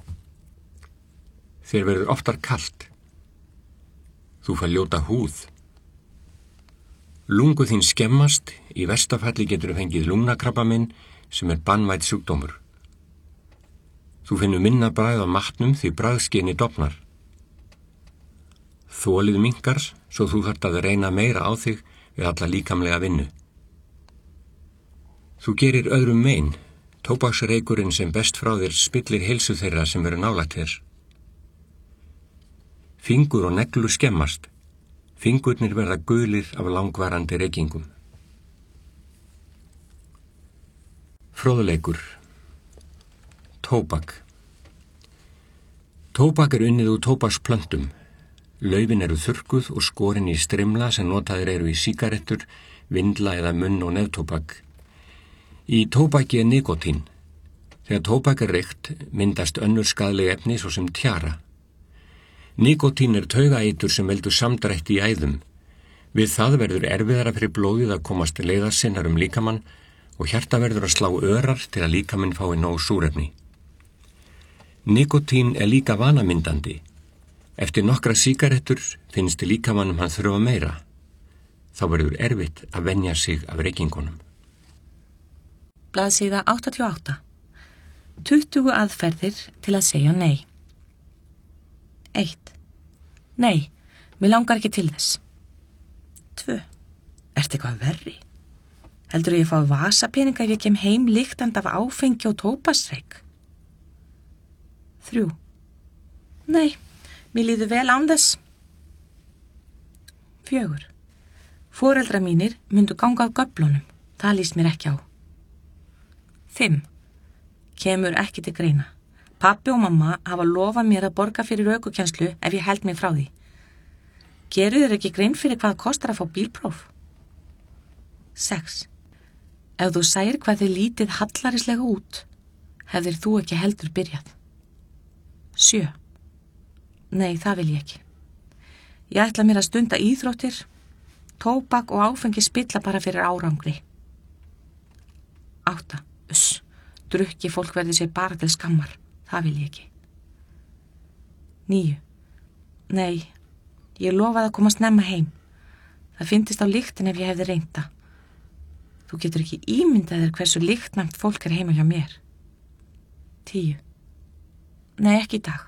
Þér verður oftar kalt. Þú fær ljóta húð. Lungu þín skemmast, í versta falli getur fengið lungnakrabbamein sem banvænt sjúkdómur. Þú finnur minna bragð á matnum því bragðskynið dofnar. Þolið minnkar, svo þú þarft að reyna meira á þig við alla líkamlega vinnu. Þú gerir öðrum mein. Tóbaksreykurinn sem best frá þér spillir heilsu þeirra sem eru nálægt þér. Fingur og neglur skemmast. Fingurnir verða gulir af langvarandi reykingum. Fróðleikur. Tóbak. Tóbak unnið úr tóbaksplöntum. Laufin þurrkuð og skorin í strimla sem notaðir í sígarettur, vindla eða munn- og neftóbak. Í tóbaki nikótín. Þegar tóbak reykt myndast önnur skaðleg efni svo sem tjara. Nikótín taugaeitur sem veldur samdrætti í æðum. Við það verður erfiðara fyrir blóðið að komast leiðar sinnar líkamann og hjarta verður að slá örar til að líkaminn fái nóg súrefni. Nikótín líka vanamyndandi. Eftir nokkra sígarettur finnst líkamannum hann þurfa meira. Þá verður erfitt að venja sig af reykingunum. Blaðsíða 88. 20 aðferðir til að segja nei. 1. Nei, mér langar ekki til þess. 2. Ertu eitthvað verri? Heldurðu ég fái vasapeninga ef ég kem heim lyktandi af áfengi og tóbaksreyk? 3. Nei, mér líður vel án þess. 4. Foreldrar mínir myndu ganga af göflunum, það líst mér ekki á. 5. Kemur ekki til greina. Pabbi og mamma hafa lofað mér að borga fyrir ökukennslu ef ég held mig frá því. Gerir þér ekki grein fyrir hvað kostar að fá bílpróf? 6. Ef þú sæir hvað þið lítið hallarislega út, hefðir þú ekki heldur byrjað. 7. Nei, það vil ég ekki. Ég ætla mér að stunda íþróttir, tóbak og áfengi spilla bara fyrir árangri. 8. Drukki fólk verði sér bara til skammar, það vil ég ekki. 9. Nei, ég lofaði að koma snemma heim. Það fyndist á lyktin ef ég hefði reynt það. Þú getur ekki ímyndað þér hversu lyktnæmt fólk heima hjá mér. 10. Nei, ekki í dag.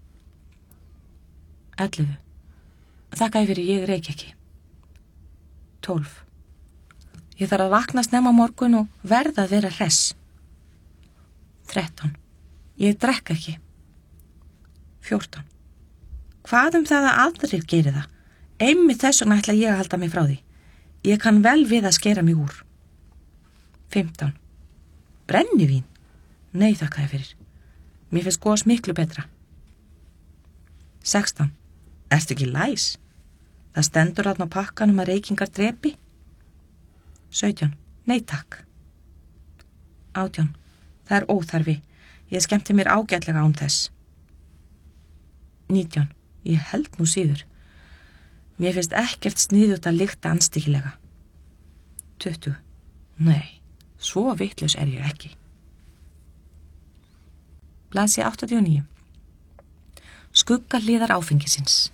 11. Þakkaði fyrir ég reyk ekki. 12. Ég þarf að vakna snemma á morgun og verða að vera hress. 13. Ég drekk ekki. 14. Hvað það að aðrir geri það? Einmitt þess vegna ætla ég að halda mig frá því. Ég kann vel við að skera mig úr. 15. Brennivín? Nei, þakkaði fyrir. Mér finnst gos miklu betra. 16. Ertu ekki læs? Það stendur þarna á pakkanum að reykingar drepi. 17. Nei, takk. 18. Það er óþarfi. Ég skemmti mér ágætlega án þess. 19. Ég held nú síður. Mér finnst ekkert sniðugt að lykta anstíkilega. 20. Nei, svo vitlaus er ég ekki. Blaðsíða 89. Skuggahliðar áfengisins.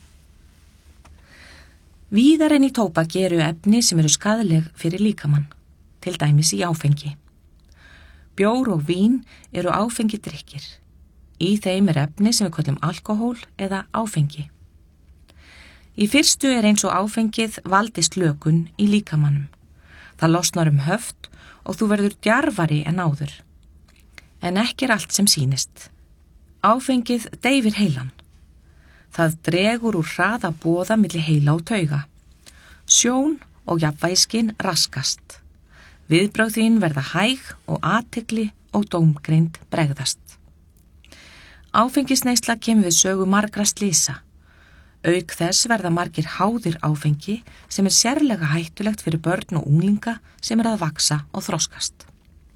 Víðar en í tóbaki eru efni sem eru skaðleg fyrir líkamann, til dæmis í áfengi. Bjór og vín eru áfengi drykkir. Í þeim er efni sem við köllum alkohól eða áfengi. Í fyrstu er eins og áfengið valdi slökun í líkamannum. Það losnar höft og þú verður djarfari en áður. En ekki allt sem sýnist. Áfengið deyfir heilan. Það dregur úr hraða boða milli heila og tauga. Sjón og jafnvægiskin raskast. Viðbrögð þín verða hæg og athygli og dómgreind bregðast. Áfengisneysla kemur við sögu margra slysa. Auk þess verða margir háðir áfengi sem er sérlega hættulegt fyrir börn og unglinga sem er að vaksa og þroskast.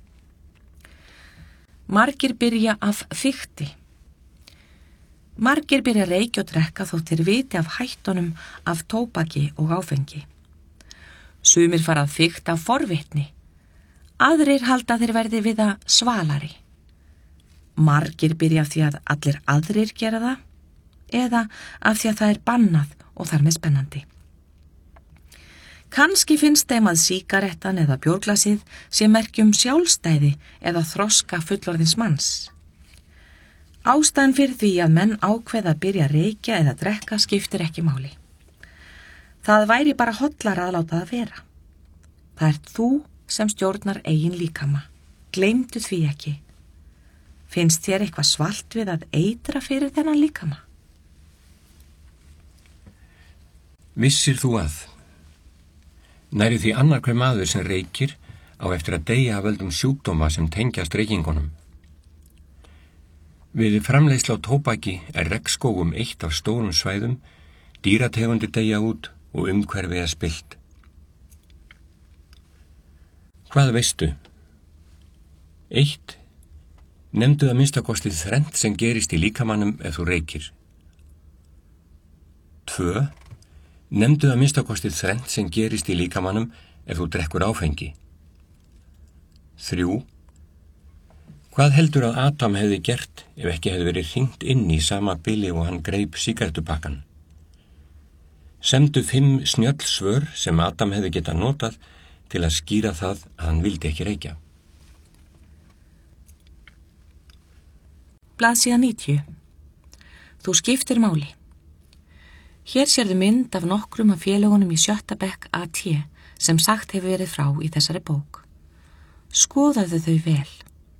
Margir byrja af fikti. Margir byrja að reykja og drekka þótt þeir viti af hættunum af tóbaki og áfengi. Sumir fara að fikta af forvitni. Aðrir halda þeir verði við að svalari. Margir byrja af því að allir aðrir gera það eða af því að það er bannað og þar með spennandi. Kannski finnst þeim að sígarettan eða bjórglasið sé merkjum sjálfstæði eða þroska fullorðins manns. Ástæðan fyrir því að menn ákveða að byrja að reykja eða drekka skiptir ekki máli. Það væri bara hollara að láta það vera. Það ert þú sem stjórnar eigin líkama. Gleymdu því ekki. Finnst þér eitthvað svalt við að eitra fyrir þennan líkama? Vissir þú að? Næri því annar hver maður sem reykir á eftir að deyja af völdum sjúkdóma sem tengjast reykingunum. Við framleiðslu á tóbaki er regnskógum eitt af stórum svæðum, dýrategundir deyja út og umhverfið er spillt. Hvað veistu? 1. Nefndu að minnstakosti þrennt sem gerist í líkamannum ef þú reykir. 2. Nefndu að minnstakosti þrennt sem gerist í líkamannum ef þú drekkur áfengi. 3. Hvað heldur að Adam hefði gert ef ekki hefði verið hringt inn í sama bili og hann greip sígarettupakkann? Semdu 5 snjöll svör sem Adam hefði getað notað til að skýra það að hann vildi ekki reykja. blaðsíða 90. Þú skiptir máli. Hér sérðu mynd af nokkrum af félagunum í 7. bekk AT sem sagt hefur verið frá í þessari bók. Skoðaðu þau vel.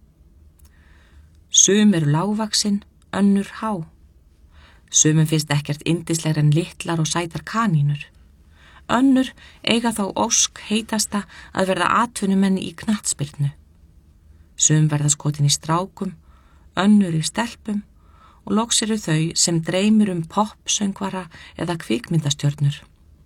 Sum eru lágvaxin, önnur há. Sumum finnst ekkert yndislegra en litlar og sætar kanínur. Önnur eiga þá ósk heitasta að verða atvinnumenn í knattspyrnu. Sum verða skotin í strákum, önnur í stelpum og loks eru þau sem dreymir popsöngvara eða kvikmyndastjörnur.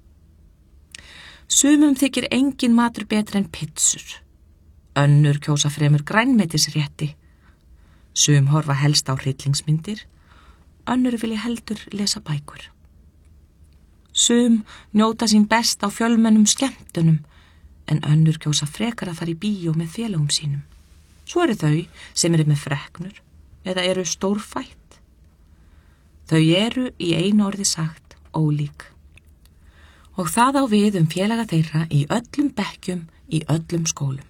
Sumum þykir engin matur betur en pizzur. Önnur kjósa fremur grænmetisrétti. Sum horfa helst á hryllingsmyndir, önnur vilja heldur lesa bækur. Sum njóta sín best á fjölmennum skemmtunum, en önnur kjósa frekar að fara í bíó með félagum sínum. Svo eru þau sem eru með freknur eða eru stórfætt. Þau eru í einu orði sagt ólík. Og það á við félaga þeirra í öllum bekkjum, í öllum skólum.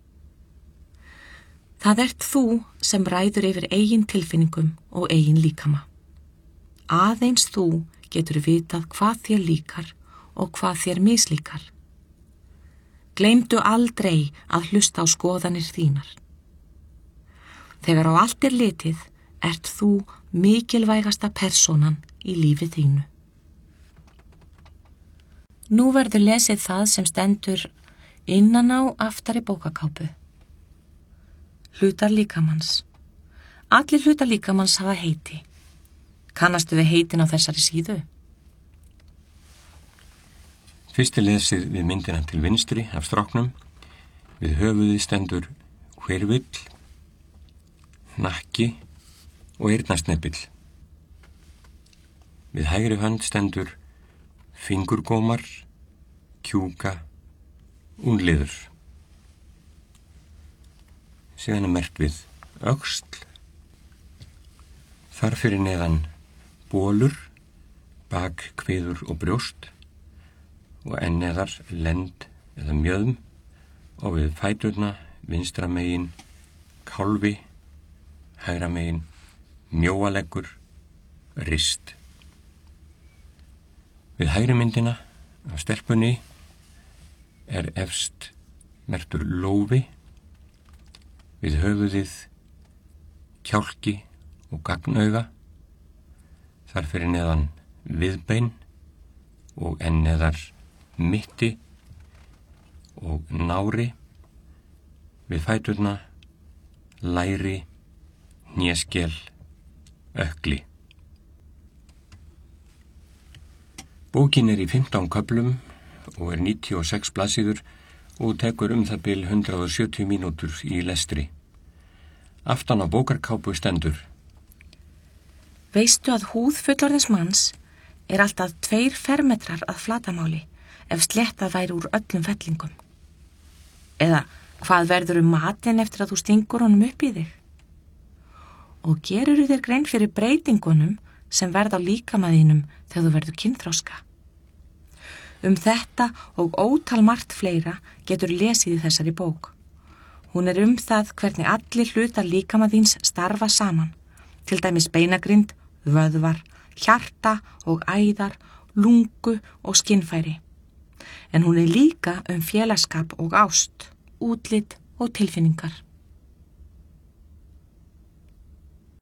Það ert þú sem ræður yfir eigin tilfinningum og eigin líkama. Aðeins þú getur vitað hvað þér líkar og hvað þér mislíkar. Gleymdu aldrei að hlusta á skoðanir þínar. Þegar á allt litið, ert þú mikilvægasta persónan í lífi þínu. Nú verður lesið það sem stendur innan á aftari bókakápu. Hlutar líkamanns. Allir hlutar líkamanns hafa heiti. Kannastu við heitin á þessari síðu? Fyrst lesið við myndina til vinstri af stráknum. Við höfuðið stendur hvirfill, hnakki og eyrnasnepill. Við hægri hönd stendur fingurgómar, kjúka, únliður. Síðan merkt við öxl. Þar fyrir neðan bólur, bakkviður og brjóst og enneðar lend eða mjöðm og við fæturna vinstra megin kálfi, hægra megin mjóaleggur, rist. Við hægri myndina af stelpunni efst merktur lófi, við höfuðið kjálki og gagnauga, þar fyrir neðan viðbein og enneðar mitti og nári, við fæturna læri, hnéskel, ökkli. Bókin í 15 köflum og 96 blaðsíður og tekur það bil 170 mínútur í lestri. Aftan á bókarkápu stendur: Veistu að húð fullorðins manns alltaf 2 fermetrar að flatamáli ef sléttað væri úr öllum fellingum? Eða hvað verður matinn eftir að þú stingur honum upp í þig? Og gerirðu þér grein fyrir breytingunum sem verða á líkama þínum þegar þú verður kynþroska? Þetta og ótal margt fleira getur lesið í þessari bók. Hún það hvernig allir hlutar líkama þíns starfa saman, til dæmis beinagrind, vöðvar, hjarta og æðar, lungu og skinnfæri. En hún líka félagsskap og ást, útlit og tilfinningar.